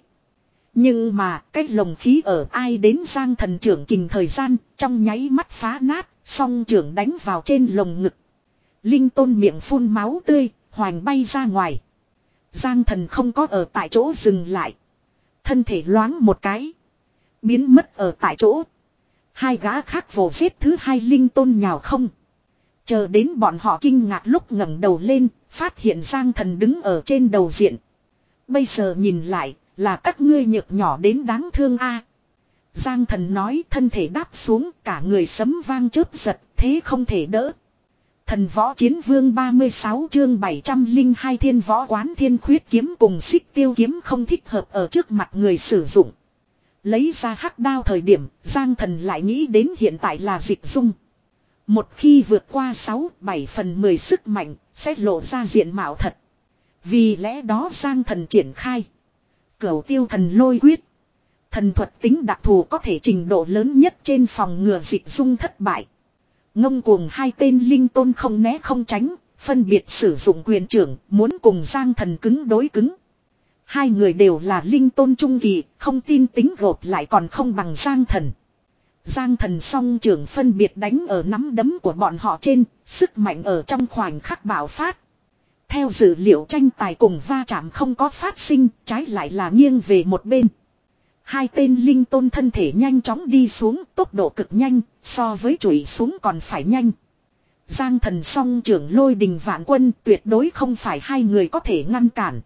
Nhưng mà cái lồng khí ở ai đến Giang Thần trưởng kình thời gian trong nháy mắt phá nát, song trưởng đánh vào trên lồng ngực. Linh tôn miệng phun máu tươi, hoành bay ra ngoài. Giang Thần không có ở tại chỗ dừng lại. Thân thể loáng một cái. Biến mất ở tại chỗ. Hai gã khác vồ giết thứ hai linh tôn nhào không. Chờ đến bọn họ kinh ngạc lúc ngẩng đầu lên, phát hiện Giang Thần đứng ở trên đầu diện. Bây giờ nhìn lại. Là các ngươi nhược nhỏ đến đáng thương a. Giang Thần nói thân thể đáp xuống cả người sấm vang chớp giật thế không thể đỡ. Thần võ chiến vương ba mươi sáu chương bảy trăm lẻ hai thiên võ quán thiên khuyết kiếm cùng xích tiêu kiếm không thích hợp ở trước mặt người sử dụng. Lấy ra hắc đao thời điểm Giang Thần lại nghĩ đến hiện tại là dịch dung. Một khi vượt qua sáu bảy phần mười sức mạnh sẽ lộ ra diện mạo thật. Vì lẽ đó Giang Thần triển khai Cửu Tiêu Thần Lôi Quyết. Thần thuật tính đặc thù có thể trình độ lớn nhất trên phòng ngừa dịch dung thất bại. Ngông cuồng hai tên linh tôn không né không tránh, phân biệt sử dụng quyền trưởng, muốn cùng Giang Thần cứng đối cứng. Hai người đều là linh tôn trung kỳ, không tin tính gộp lại còn không bằng Giang Thần. Giang Thần song trưởng phân biệt đánh ở nắm đấm của bọn họ trên, sức mạnh ở trong khoảnh khắc bạo phát. Theo dữ liệu tranh tài cùng va chạm không có phát sinh, trái lại là nghiêng về một bên. Hai tên linh tôn thân thể nhanh chóng đi xuống, tốc độ cực nhanh, so với chùy xuống còn phải nhanh. Giang Thần song trưởng lôi đình vạn quân tuyệt đối không phải hai người có thể ngăn cản.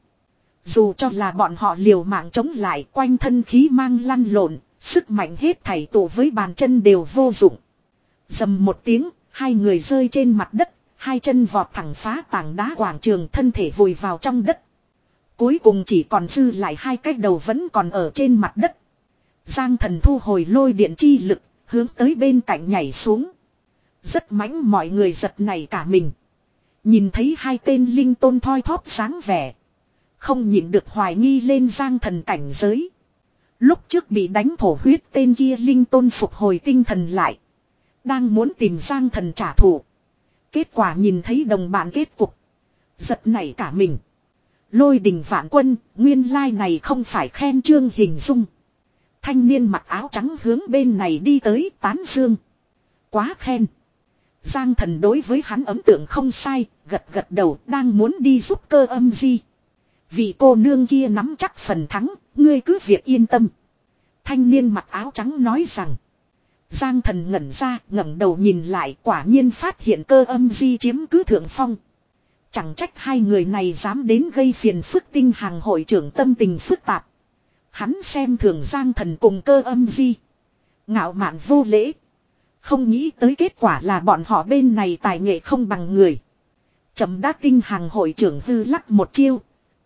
Dù cho là bọn họ liều mạng chống lại, quanh thân khí mang lăn lộn, sức mạnh hết thảy tụ với bàn chân đều vô dụng. Dầm một tiếng, hai người rơi trên mặt đất, hai chân vọt thẳng phá tảng đá quảng trường, thân thể vùi vào trong đất. Cuối cùng chỉ còn dư lại hai cái đầu vẫn còn ở trên mặt đất. Giang Thần thu hồi lôi điện chi lực, hướng tới bên cạnh nhảy xuống. Rất mãnh, mọi người giật nảy cả mình. Nhìn thấy hai tên linh tôn thoi thóp sáng vẻ, không nhịn được hoài nghi lên Giang Thần cảnh giới. Lúc trước bị đánh thổ huyết tên kia linh tôn phục hồi tinh thần lại, đang muốn tìm Giang Thần trả thù. Kết quả nhìn thấy đồng bạn kết cục, giật nảy cả mình. Lôi đình vạn quân, nguyên lai này không phải khen chương hình dung. Thanh niên mặc áo trắng hướng bên này đi tới, tán dương. Quá khen. Giang Thần đối với hắn ấn tượng không sai, gật gật đầu, đang muốn đi giúp Cơ Âm Di. Vị cô nương kia nắm chắc phần thắng, ngươi cứ việc yên tâm. Thanh niên mặc áo trắng nói rằng. Giang Thần ngẩn ra, ngẩng đầu nhìn lại, quả nhiên phát hiện Cơ Âm Di chiếm cứ thượng phong. Chẳng trách hai người này dám đến gây phiền phức. Tinh Hàng hội trưởng tâm tình phức tạp. Hắn xem thường Giang Thần cùng Cơ Âm Di, ngạo mạn vô lễ. Không nghĩ tới kết quả là bọn họ bên này tài nghệ không bằng người. Chậm đã. Tinh Hàng hội trưởng hư lắc một chiêu,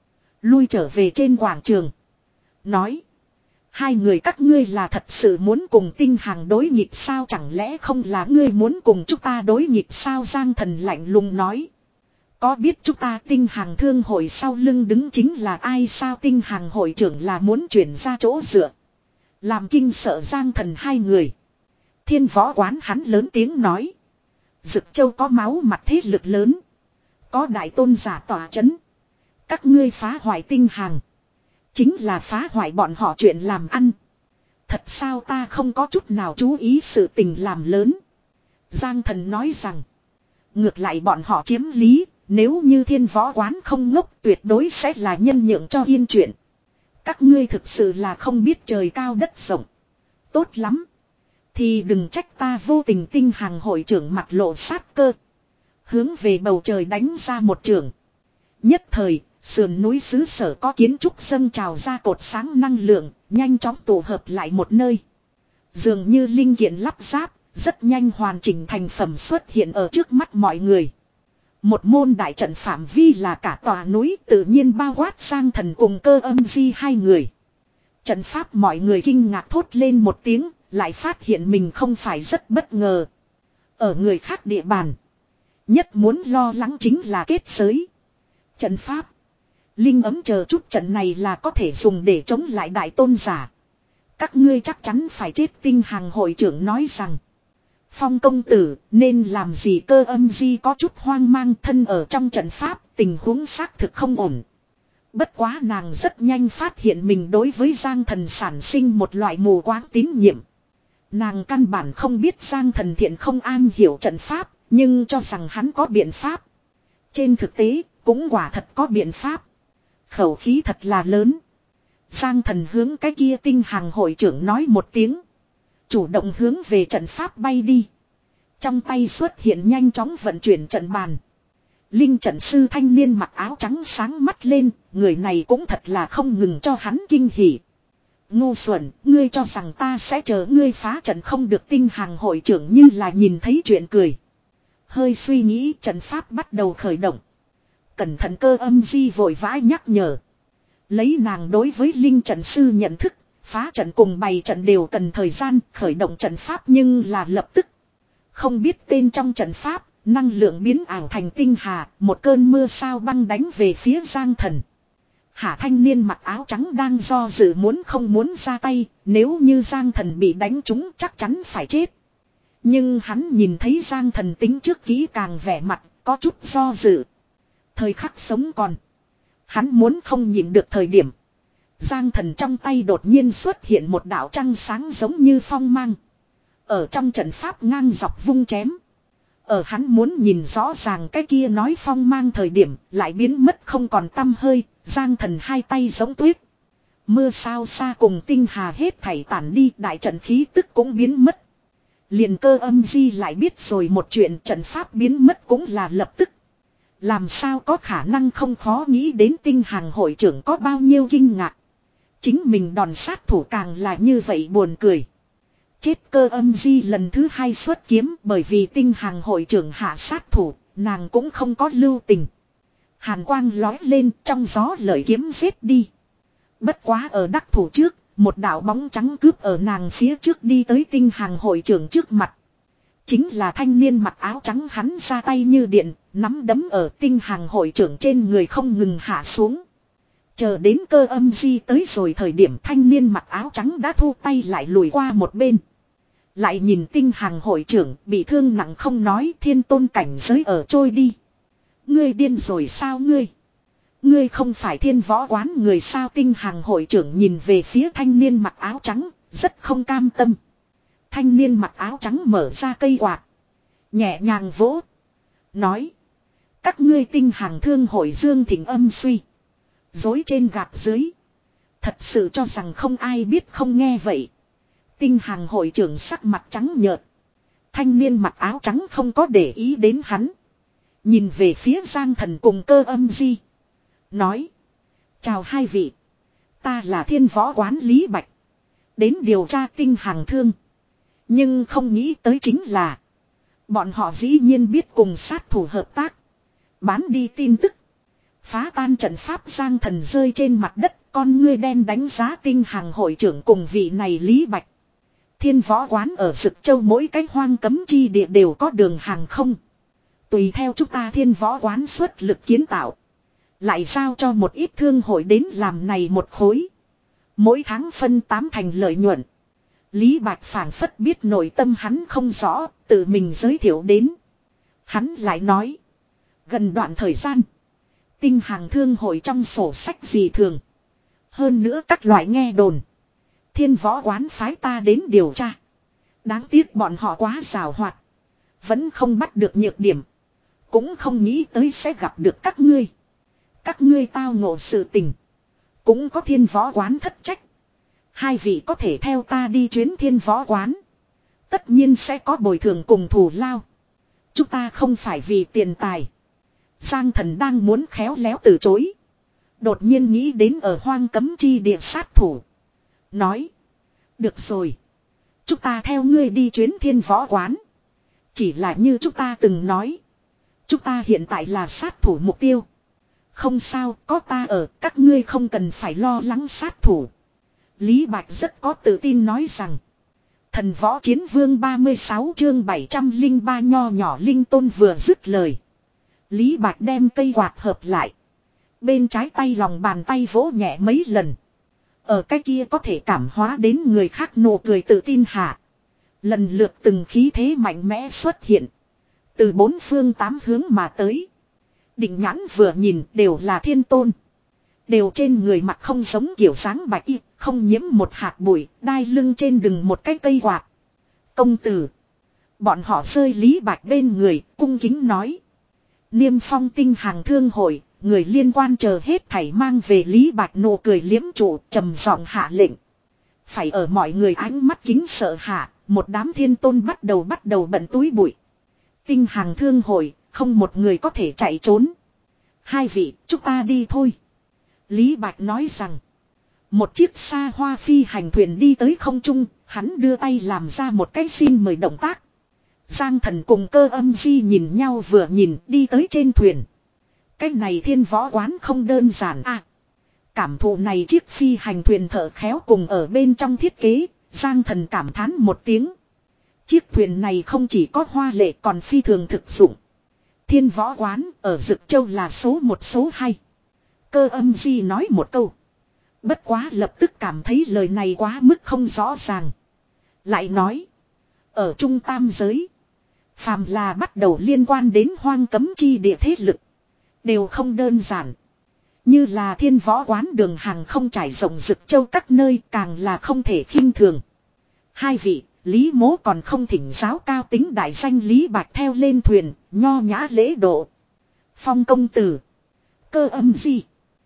lui trở về trên quảng trường, nói: hai người các ngươi là thật sự muốn cùng Tinh Hàng đối nghịch sao? Chẳng lẽ không là ngươi muốn cùng chúng ta đối nghịch sao? Giang Thần lạnh lùng nói: có biết chúng ta Tinh Hàng thương hội sau lưng đứng chính là ai sao? Tinh Hàng hội trưởng là muốn chuyển ra chỗ dựa, làm kinh sợ Giang Thần hai người. Thiên Võ quán, hắn lớn tiếng nói: Dực Châu có máu mặt thế lực lớn, có đại tôn giả tỏa chấn. Các ngươi phá hoại Tinh Hàng, chính là phá hoại bọn họ chuyện làm ăn. Thật sao? Ta không có chút nào chú ý sự tình làm lớn. Giang Thần nói rằng. Ngược lại bọn họ chiếm lý, nếu như Thiên Võ quán không ngốc tuyệt đối sẽ là nhân nhượng cho yên chuyện. Các ngươi thực sự là không biết trời cao đất rộng. Tốt lắm, thì đừng trách ta vô tình. Tinh Hàng hội trưởng mặt lộ sát cơ, hướng về bầu trời đánh ra một trường. Nhất thời, sườn núi xứ sở có kiến trúc dâng trào ra cột sáng năng lượng, nhanh chóng tụ hợp lại một nơi. Dường như linh kiện lắp ráp, rất nhanh hoàn chỉnh thành phẩm xuất hiện ở trước mắt mọi người. Một môn đại trận phạm vi là cả tòa núi, tự nhiên bao quát Giang Thần cùng Cơ Âm Di hai người. Trận pháp, mọi người kinh ngạc thốt lên một tiếng, lại phát hiện mình không phải rất bất ngờ. Ở người khác địa bàn, nhất muốn lo lắng chính là kết giới, trận pháp, linh ấm chờ chút. Trận này là có thể dùng để chống lại đại tôn giả. Các ngươi chắc chắn phải chết. Tinh Hàng hội trưởng nói rằng. Phong công tử nên làm gì? Cơ Âm Di có chút hoang mang, thân ở trong trận pháp, tình huống xác thực không ổn. Bất quá nàng rất nhanh phát hiện mình đối với Giang Thần sản sinh một loại mù quáng tín nhiệm. Nàng căn bản không biết Giang Thần thiện không am hiểu trận pháp, nhưng cho rằng hắn có biện pháp. Trên thực tế, cũng quả thật có biện pháp. Khẩu khí thật là lớn. Giang Thần hướng cái kia Tinh Hàng hội trưởng nói một tiếng, chủ động hướng về trận pháp bay đi. Trong tay xuất hiện nhanh chóng vận chuyển trận bàn. Linh trận sư thanh niên mặc áo trắng sáng mắt lên, người này cũng thật là không ngừng cho hắn kinh hỉ. Ngu xuẩn, ngươi cho rằng ta sẽ chờ ngươi phá trận không được? Tinh Hàng hội trưởng như là nhìn thấy chuyện cười. Hơi suy nghĩ, trận pháp bắt đầu khởi động. Cẩn thận! Cơ Âm Di vội vã nhắc nhở. Lấy nàng đối với linh trận sư nhận thức, phá trận cùng bày trận đều cần thời gian, khởi động trận pháp nhưng là lập tức. Không biết tên trong trận pháp, năng lượng biến ảo thành tinh hà, một cơn mưa sao băng đánh về phía Giang Thần. Hạ thanh niên mặc áo trắng đang do dự muốn không muốn ra tay, nếu như Giang Thần bị đánh trúng chắc chắn phải chết. Nhưng hắn nhìn thấy Giang Thần tính trước kỹ càng vẻ mặt, có chút do dự. Thời khắc sống còn. Hắn muốn không nhịn được thời điểm. Giang Thần trong tay đột nhiên xuất hiện một đạo trăng sáng giống như phong mang. Ở trong trận pháp ngang dọc vung chém. Ở hắn muốn nhìn rõ ràng cái kia nói phong mang thời điểm lại biến mất không còn tăm hơi. Giang Thần hai tay giống tuyết. Mưa sao xa cùng tinh hà hết thảy tản đi, đại trận khí tức cũng biến mất. Liền Cơ Âm Di lại biết rồi một chuyện, trận pháp biến mất cũng là lập tức. Làm sao có khả năng, không khó nghĩ đến tinh hàng hội trưởng có bao nhiêu kinh ngạc. Chính mình đòn sát thủ càng là như vậy buồn cười. Chết Cơ Âm Di lần thứ hai xuất kiếm, bởi vì tinh hàng hội trưởng hạ sát thủ, nàng cũng không có lưu tình. Hàn quang lói lên, trong gió lợi kiếm giết đi. Bất quá ở đắc thủ trước, một đạo bóng trắng cướp ở nàng phía trước đi tới tinh hàng hội trưởng trước mặt. Chính là thanh niên mặc áo trắng, hắn ra tay như điện, nắm đấm ở tinh hàng hội trưởng trên người không ngừng hạ xuống. Chờ đến Cơ Âm Di tới rồi thời điểm thanh niên mặc áo trắng đã thu tay lại lùi qua một bên. Lại nhìn tinh hàng hội trưởng bị thương nặng không nói, thiên tôn cảnh giới ở trôi đi. Ngươi điên rồi sao ngươi? Ngươi không phải thiên võ quán người sao? Tinh hàng hội trưởng nhìn về phía thanh niên mặc áo trắng, rất không cam tâm. Thanh niên mặc áo trắng mở ra cây quạt. Nhẹ nhàng vỗ. Nói. Các ngươi tinh hàng thương hội Dương Thịnh âm suy. Dối trên gạt dưới. Thật sự cho rằng không ai biết không nghe vậy. Tinh hàng hội trưởng sắc mặt trắng nhợt. Thanh niên mặc áo trắng không có để ý đến hắn. Nhìn về phía Giang Thần cùng Cơ Âm Di. Nói. Chào hai vị. Ta là thiên võ quán Lý Bạch. Đến điều tra tinh hàng thương. Nhưng không nghĩ tới chính là. Bọn họ dĩ nhiên biết cùng sát thủ hợp tác. Bán đi tin tức. Phá tan trận pháp. Giang Thần rơi trên mặt đất. Con ngươi đen đánh giá tinh hàng hội trưởng cùng vị này Lý Bạch. Thiên võ quán ở Dực Châu mỗi cái hoang cấm chi địa đều có đường hàng không. Tùy theo chúng ta thiên võ quán xuất lực kiến tạo. Lại giao cho một ít thương hội đến làm này một khối. Mỗi tháng phân tám thành lợi nhuận. Lý Bạch phảng phất biết nội tâm hắn không rõ, tự mình giới thiệu đến. Hắn lại nói. Gần đoạn thời gian. Tinh hàng thương hội trong sổ sách gì thường. Hơn nữa các loại nghe đồn. Thiên võ quán phái ta đến điều tra. Đáng tiếc bọn họ quá giàu hoạt. Vẫn không bắt được nhược điểm. Cũng không nghĩ tới sẽ gặp được các ngươi. Các ngươi tao ngộ sự tình. Cũng có thiên võ quán thất trách. Hai vị có thể theo ta đi chuyến thiên võ quán. Tất nhiên sẽ có bồi thường cùng thù lao. Chúng ta không phải vì tiền tài. Giang Thần đang muốn khéo léo từ chối. Đột nhiên nghĩ đến ở hoang cấm chi địa sát thủ. Nói. Được rồi. Chúng ta theo ngươi đi chuyến thiên võ quán. Chỉ là như chúng ta từng nói. Chúng ta hiện tại là sát thủ mục tiêu. Không sao, có ta ở, các ngươi không cần phải lo lắng sát thủ. Lý Bạch rất có tự tin nói rằng. Thần võ chiến vương ba mươi sáu chương bảy trăm lẻ ba nho nhỏ linh tôn vừa dứt lời. Lý Bạch đem cây quạt hợp lại. Bên trái tay lòng bàn tay vỗ nhẹ mấy lần. Ở cái kia có thể cảm hóa đến người khác nụ cười tự tin hạ. Lần lượt từng khí thế mạnh mẽ xuất hiện. Từ bốn phương tám hướng mà tới. Định nhãn vừa nhìn đều là thiên tôn. Đều trên người mặt không giống kiểu dáng bạch y, không nhiễm một hạt bụi, đai lưng trên đừng một cái cây quạt. Công tử. Bọn họ rơi Lý Bạch bên người, cung kính nói. Niêm phong tinh hàng thương hội, người liên quan chờ hết thảy mang về. Lý Bạch nụ cười liếm trụ, trầm giọng hạ lệnh. Phải ở mọi người ánh mắt kính sợ hạ, một đám thiên tôn bắt đầu bắt đầu bận túi bụi. Tinh hàng thương hội, không một người có thể chạy trốn. Hai vị, chúng ta đi thôi. Lý Bạch nói rằng. Một chiếc xa hoa phi hành thuyền đi tới không trung, hắn đưa tay làm ra một cái xin mời động tác. Giang Thần cùng Cơ Âm Di nhìn nhau vừa nhìn đi tới trên thuyền. Cái này thiên võ quán không đơn giản à. Cảm thụ này chiếc phi hành thuyền thợ khéo cùng ở bên trong thiết kế, Giang Thần cảm thán một tiếng. Chiếc thuyền này không chỉ có hoa lệ còn phi thường thực dụng. Thiên võ quán ở Dực Châu là số một số hai. Cơ âm di nói một câu. Bất quá lập tức cảm thấy lời này quá mức không rõ ràng. Lại nói. Ở Trung Tam giới. Phàm là bắt đầu liên quan đến hoang cấm chi địa thế lực. Đều không đơn giản. Như là Thiên Võ Quán đường hàng không trải rộng Dực Châu các nơi càng là không thể khinh thường. Hai vị, Lý Mố còn không thỉnh giáo cao tính đại danh Lý Bạch theo lên thuyền, nho nhã lễ độ. Phong công tử. Cơ âm gì?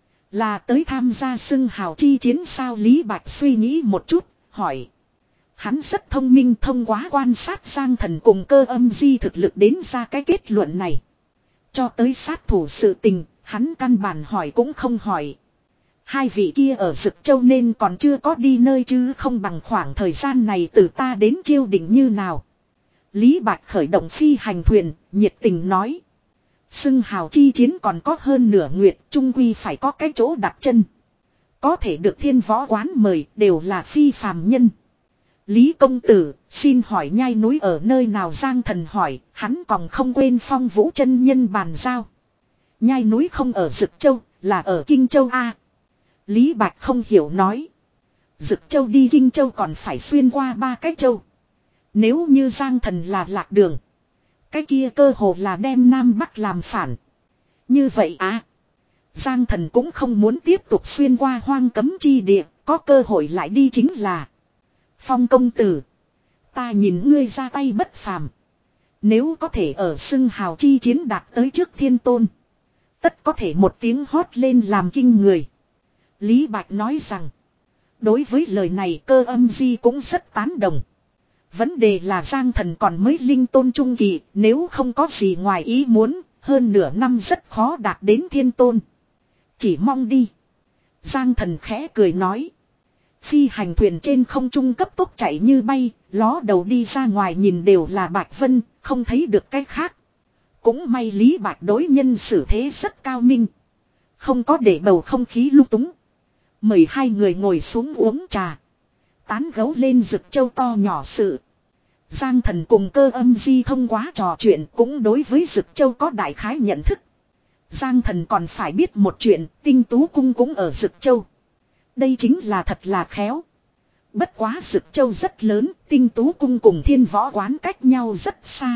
Là tới tham gia xưng hào chi chiến sao? Lý Bạch suy nghĩ một chút, hỏi. Hắn rất thông minh, thông qua quan sát Giang Thần cùng Cơ âm di thực lực đến ra cái kết luận này. Cho tới sát thủ sự tình, hắn căn bản hỏi cũng không hỏi. Hai vị kia ở Dực Châu nên còn chưa có đi nơi chứ không bằng khoảng thời gian này từ ta đến chiêu định như nào. Lý Bạch khởi động phi hành thuyền, nhiệt tình nói. Xưng hào chi chiến còn có hơn nửa nguyệt, trung quy phải có cái chỗ đặt chân. Có thể được Thiên Võ Quán mời đều là phi phàm nhân. Lý công tử, xin hỏi nhai núi ở nơi nào? Giang Thần hỏi, hắn còn không quên Phong Vũ chân nhân bàn giao. Nhai núi không ở Dực Châu, là ở Kinh Châu A. Lý Bạch không hiểu nói. Dực Châu đi Kinh Châu còn phải xuyên qua ba cái châu. Nếu như Giang Thần là lạc đường. Cái kia cơ hồ là đem Nam Bắc làm phản. Như vậy á. Giang Thần cũng không muốn tiếp tục xuyên qua hoang cấm chi địa. Có cơ hội lại đi chính là. Phong công tử. Ta nhìn ngươi ra tay bất phàm. Nếu có thể ở xưng hào chi chiến đạt tới trước thiên tôn. Tất có thể một tiếng hót lên làm kinh người. Lý Bạch nói rằng. Đối với lời này Cơ âm di cũng rất tán đồng. Vấn đề là Giang Thần còn mới linh tôn trung kỳ. Nếu không có gì ngoài ý muốn. Hơn nửa năm rất khó đạt đến thiên tôn. Chỉ mong đi. Giang Thần khẽ cười nói. Phi hành thuyền trên không trung cấp tốc chạy như bay. Ló đầu đi ra ngoài nhìn đều là Bạch Vân. Không thấy được cái khác. Cũng may Lý Bạch đối nhân xử thế rất cao minh. Không có để bầu không khí lung túng. Mời hai người ngồi xuống uống trà. Tán gấu lên Dực Châu to nhỏ sự. Giang Thần cùng Cơ âm di thông qua trò chuyện cũng đối với Dực Châu có đại khái nhận thức. Giang Thần còn phải biết một chuyện, Tinh Tú Cung cũng ở Dực Châu. Đây chính là thật là khéo. Bất quá Dực Châu rất lớn, Tinh Tú Cung cùng Thiên Võ Quán cách nhau rất xa.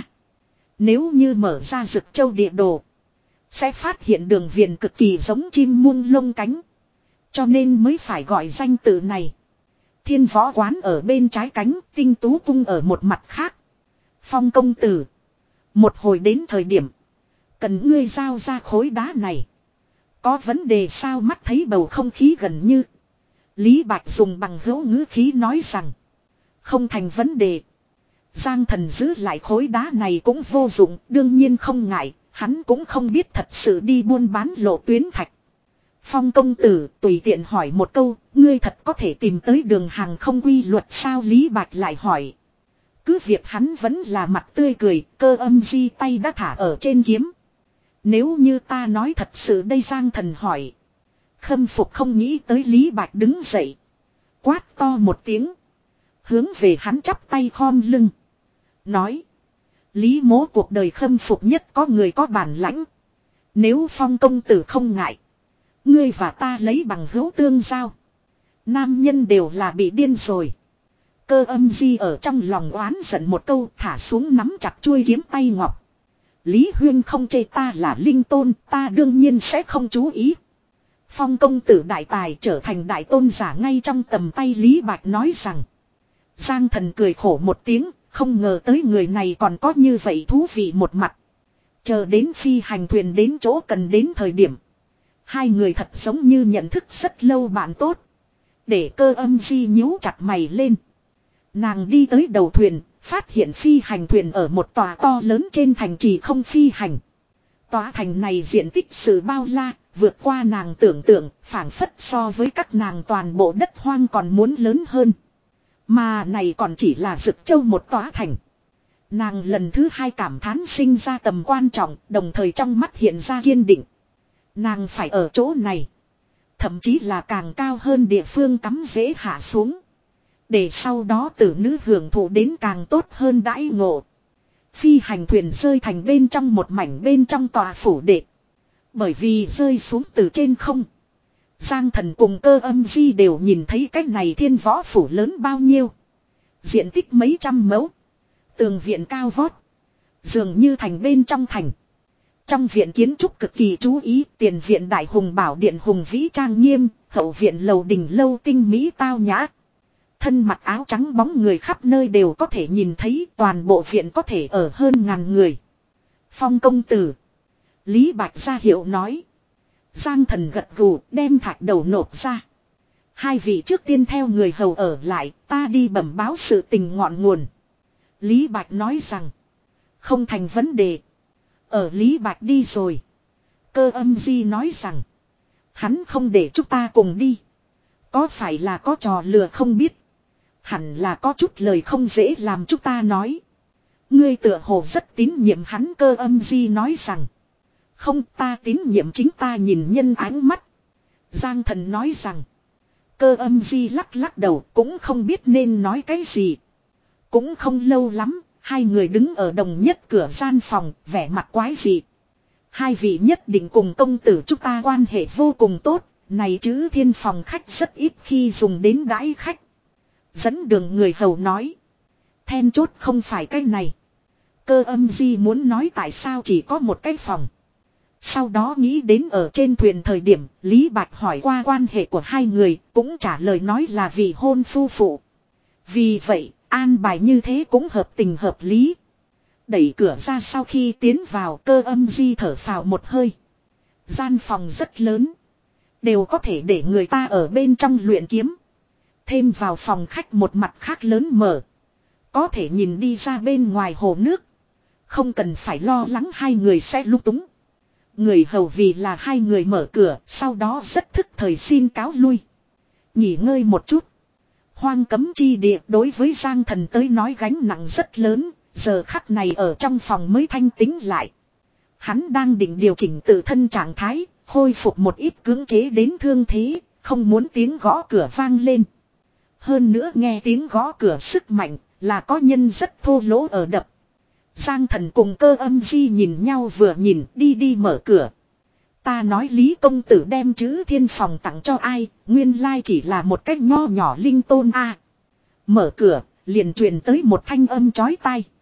Nếu như mở ra Dực Châu địa đồ, sẽ phát hiện đường viền cực kỳ giống chim muông lông cánh. Cho nên mới phải gọi danh tự này. Thiên Võ Quán ở bên trái cánh, Tinh Tú Cung ở một mặt khác. Phong công tử. Một hồi đến thời điểm. Cần ngươi giao ra khối đá này. Có vấn đề sao? Mắt thấy bầu không khí gần như. Lý Bạch dùng bằng hữu ngữ khí nói rằng. Không thành vấn đề. Giang Thần giữ lại khối đá này cũng vô dụng. Đương nhiên không ngại. Hắn cũng không biết thật sự đi buôn bán lộ tuyến thạch. Phong công tử tùy tiện hỏi một câu. Ngươi thật có thể tìm tới đường hàng không quy luật sao? Lý Bạch lại hỏi. Cứ việc hắn vẫn là mặt tươi cười. Cơ âm di tay đã thả ở trên kiếm. Nếu như ta nói thật sự đây? Giang Thần hỏi. Khâm phục không nghĩ tới. Lý Bạch đứng dậy. Quát to một tiếng. Hướng về hắn chắp tay khom lưng. Nói. Lý mố cuộc đời khâm phục nhất có người có bản lãnh. Nếu Phong công tử không ngại. Ngươi và ta lấy bằng hữu tương giao. Nam nhân đều là bị điên rồi. Cơ âm di ở trong lòng oán giận một câu, thả xuống nắm chặt chuôi kiếm tay ngọc. Lý Huyên không chê ta là linh tôn, ta đương nhiên sẽ không chú ý. Phong công tử đại tài trở thành đại tôn giả ngay trong tầm tay. Lý Bạch nói rằng. Giang Thần cười khổ một tiếng, không ngờ tới người này còn có như vậy thú vị một mặt. Chờ đến phi hành thuyền đến chỗ cần đến thời điểm. Hai người thật giống như nhận thức rất lâu bạn tốt. Để Cơ âm di nhíu chặt mày lên. Nàng đi tới đầu thuyền, phát hiện phi hành thuyền ở một tòa to lớn trên thành trì không phi hành. Tòa thành này diện tích sự bao la, vượt qua nàng tưởng tượng, phảng phất so với các nàng toàn bộ đất hoang còn muốn lớn hơn. Mà này còn chỉ là Dực Châu một tòa thành. Nàng lần thứ hai cảm thán sinh ra tầm quan trọng, đồng thời trong mắt hiện ra kiên định. Nàng phải ở chỗ này. Thậm chí là càng cao hơn địa phương cắm dễ hạ xuống. Để sau đó tử nữ hưởng thụ đến càng tốt hơn đãi ngộ. Phi hành thuyền rơi thành bên trong một mảnh bên trong tòa phủ đệ. Bởi vì rơi xuống từ trên không. Giang Thần cùng Cơ Âm Di đều nhìn thấy cái này thiên võ phủ lớn bao nhiêu. Diện tích mấy trăm mẫu. Tường viện cao vót. Dường như thành bên trong thành. Trong viện kiến trúc cực kỳ chú ý, tiền viện đại hùng bảo điện hùng vĩ trang nghiêm, hậu viện lầu đình lâu tinh mỹ tao nhã. Thân mặc áo trắng bóng người khắp nơi đều có thể nhìn thấy, toàn bộ viện có thể ở hơn ngàn người. Phong công tử. Lý Bạch ra hiệu nói. Giang Thần gật gù đem thạch đầu nộp ra. Hai vị trước tiên theo người hầu ở lại, ta đi bẩm báo sự tình ngọn nguồn. Lý Bạch nói rằng. Không thành vấn đề. Ở Lý Bạch đi rồi. Cơ Âm Di nói rằng. Hắn không để chúng ta cùng đi. Có phải là có trò lừa không biết. Hẳn là có chút lời không dễ làm chúng ta nói. Ngươi tựa hồ rất tín nhiệm hắn. Cơ Âm Di nói rằng. Không, ta tín nhiệm chính ta nhìn nhân ánh mắt. Giang Thần nói rằng. Cơ Âm Di lắc lắc đầu cũng không biết nên nói cái gì. Cũng không lâu lắm. Hai người đứng ở đồng nhất cửa gian phòng, vẻ mặt quái dị. Hai vị nhất định cùng công tử chúng ta quan hệ vô cùng tốt, này chữ thiên phòng khách rất ít khi dùng đến đãi khách. Dẫn đường người hầu nói. Then chốt không phải cái này. Cơ Âm Di muốn nói tại sao chỉ có một cái phòng. Sau đó nghĩ đến ở trên thuyền thời điểm, Lý Bạch hỏi qua quan hệ của hai người, cũng trả lời nói là vì hôn phu phụ. Vì vậy, an bài như thế cũng hợp tình hợp lý. Đẩy cửa ra sau khi tiến vào, Cơ Âm Di thở phào một hơi. Gian phòng rất lớn. Đều có thể để người ta ở bên trong luyện kiếm. Thêm vào phòng khách một mặt khác lớn mở. Có thể nhìn đi ra bên ngoài hồ nước. Không cần phải lo lắng hai người sẽ lung túng. Người hầu vì là hai người mở cửa, sau đó rất thức thời xin cáo lui. Nghỉ ngơi một chút. Hoang cấm chi địa đối với Giang Thần tới nói gánh nặng rất lớn, giờ khắc này ở trong phòng mới thanh tĩnh lại. Hắn đang định điều chỉnh tự thân trạng thái, khôi phục một ít cưỡng chế đến thương thế, không muốn tiếng gõ cửa vang lên. Hơn nữa nghe tiếng gõ cửa sức mạnh, là có nhân rất thô lỗ ở đập. Giang Thần cùng Cơ Âm Di nhìn nhau vừa nhìn đi đi mở cửa. Ta nói Lý công tử đem chữ thiên phòng tặng cho ai, nguyên lai chỉ là một cách nho nhỏ linh tôn a. Mở cửa, liền truyền tới một thanh âm chói tai.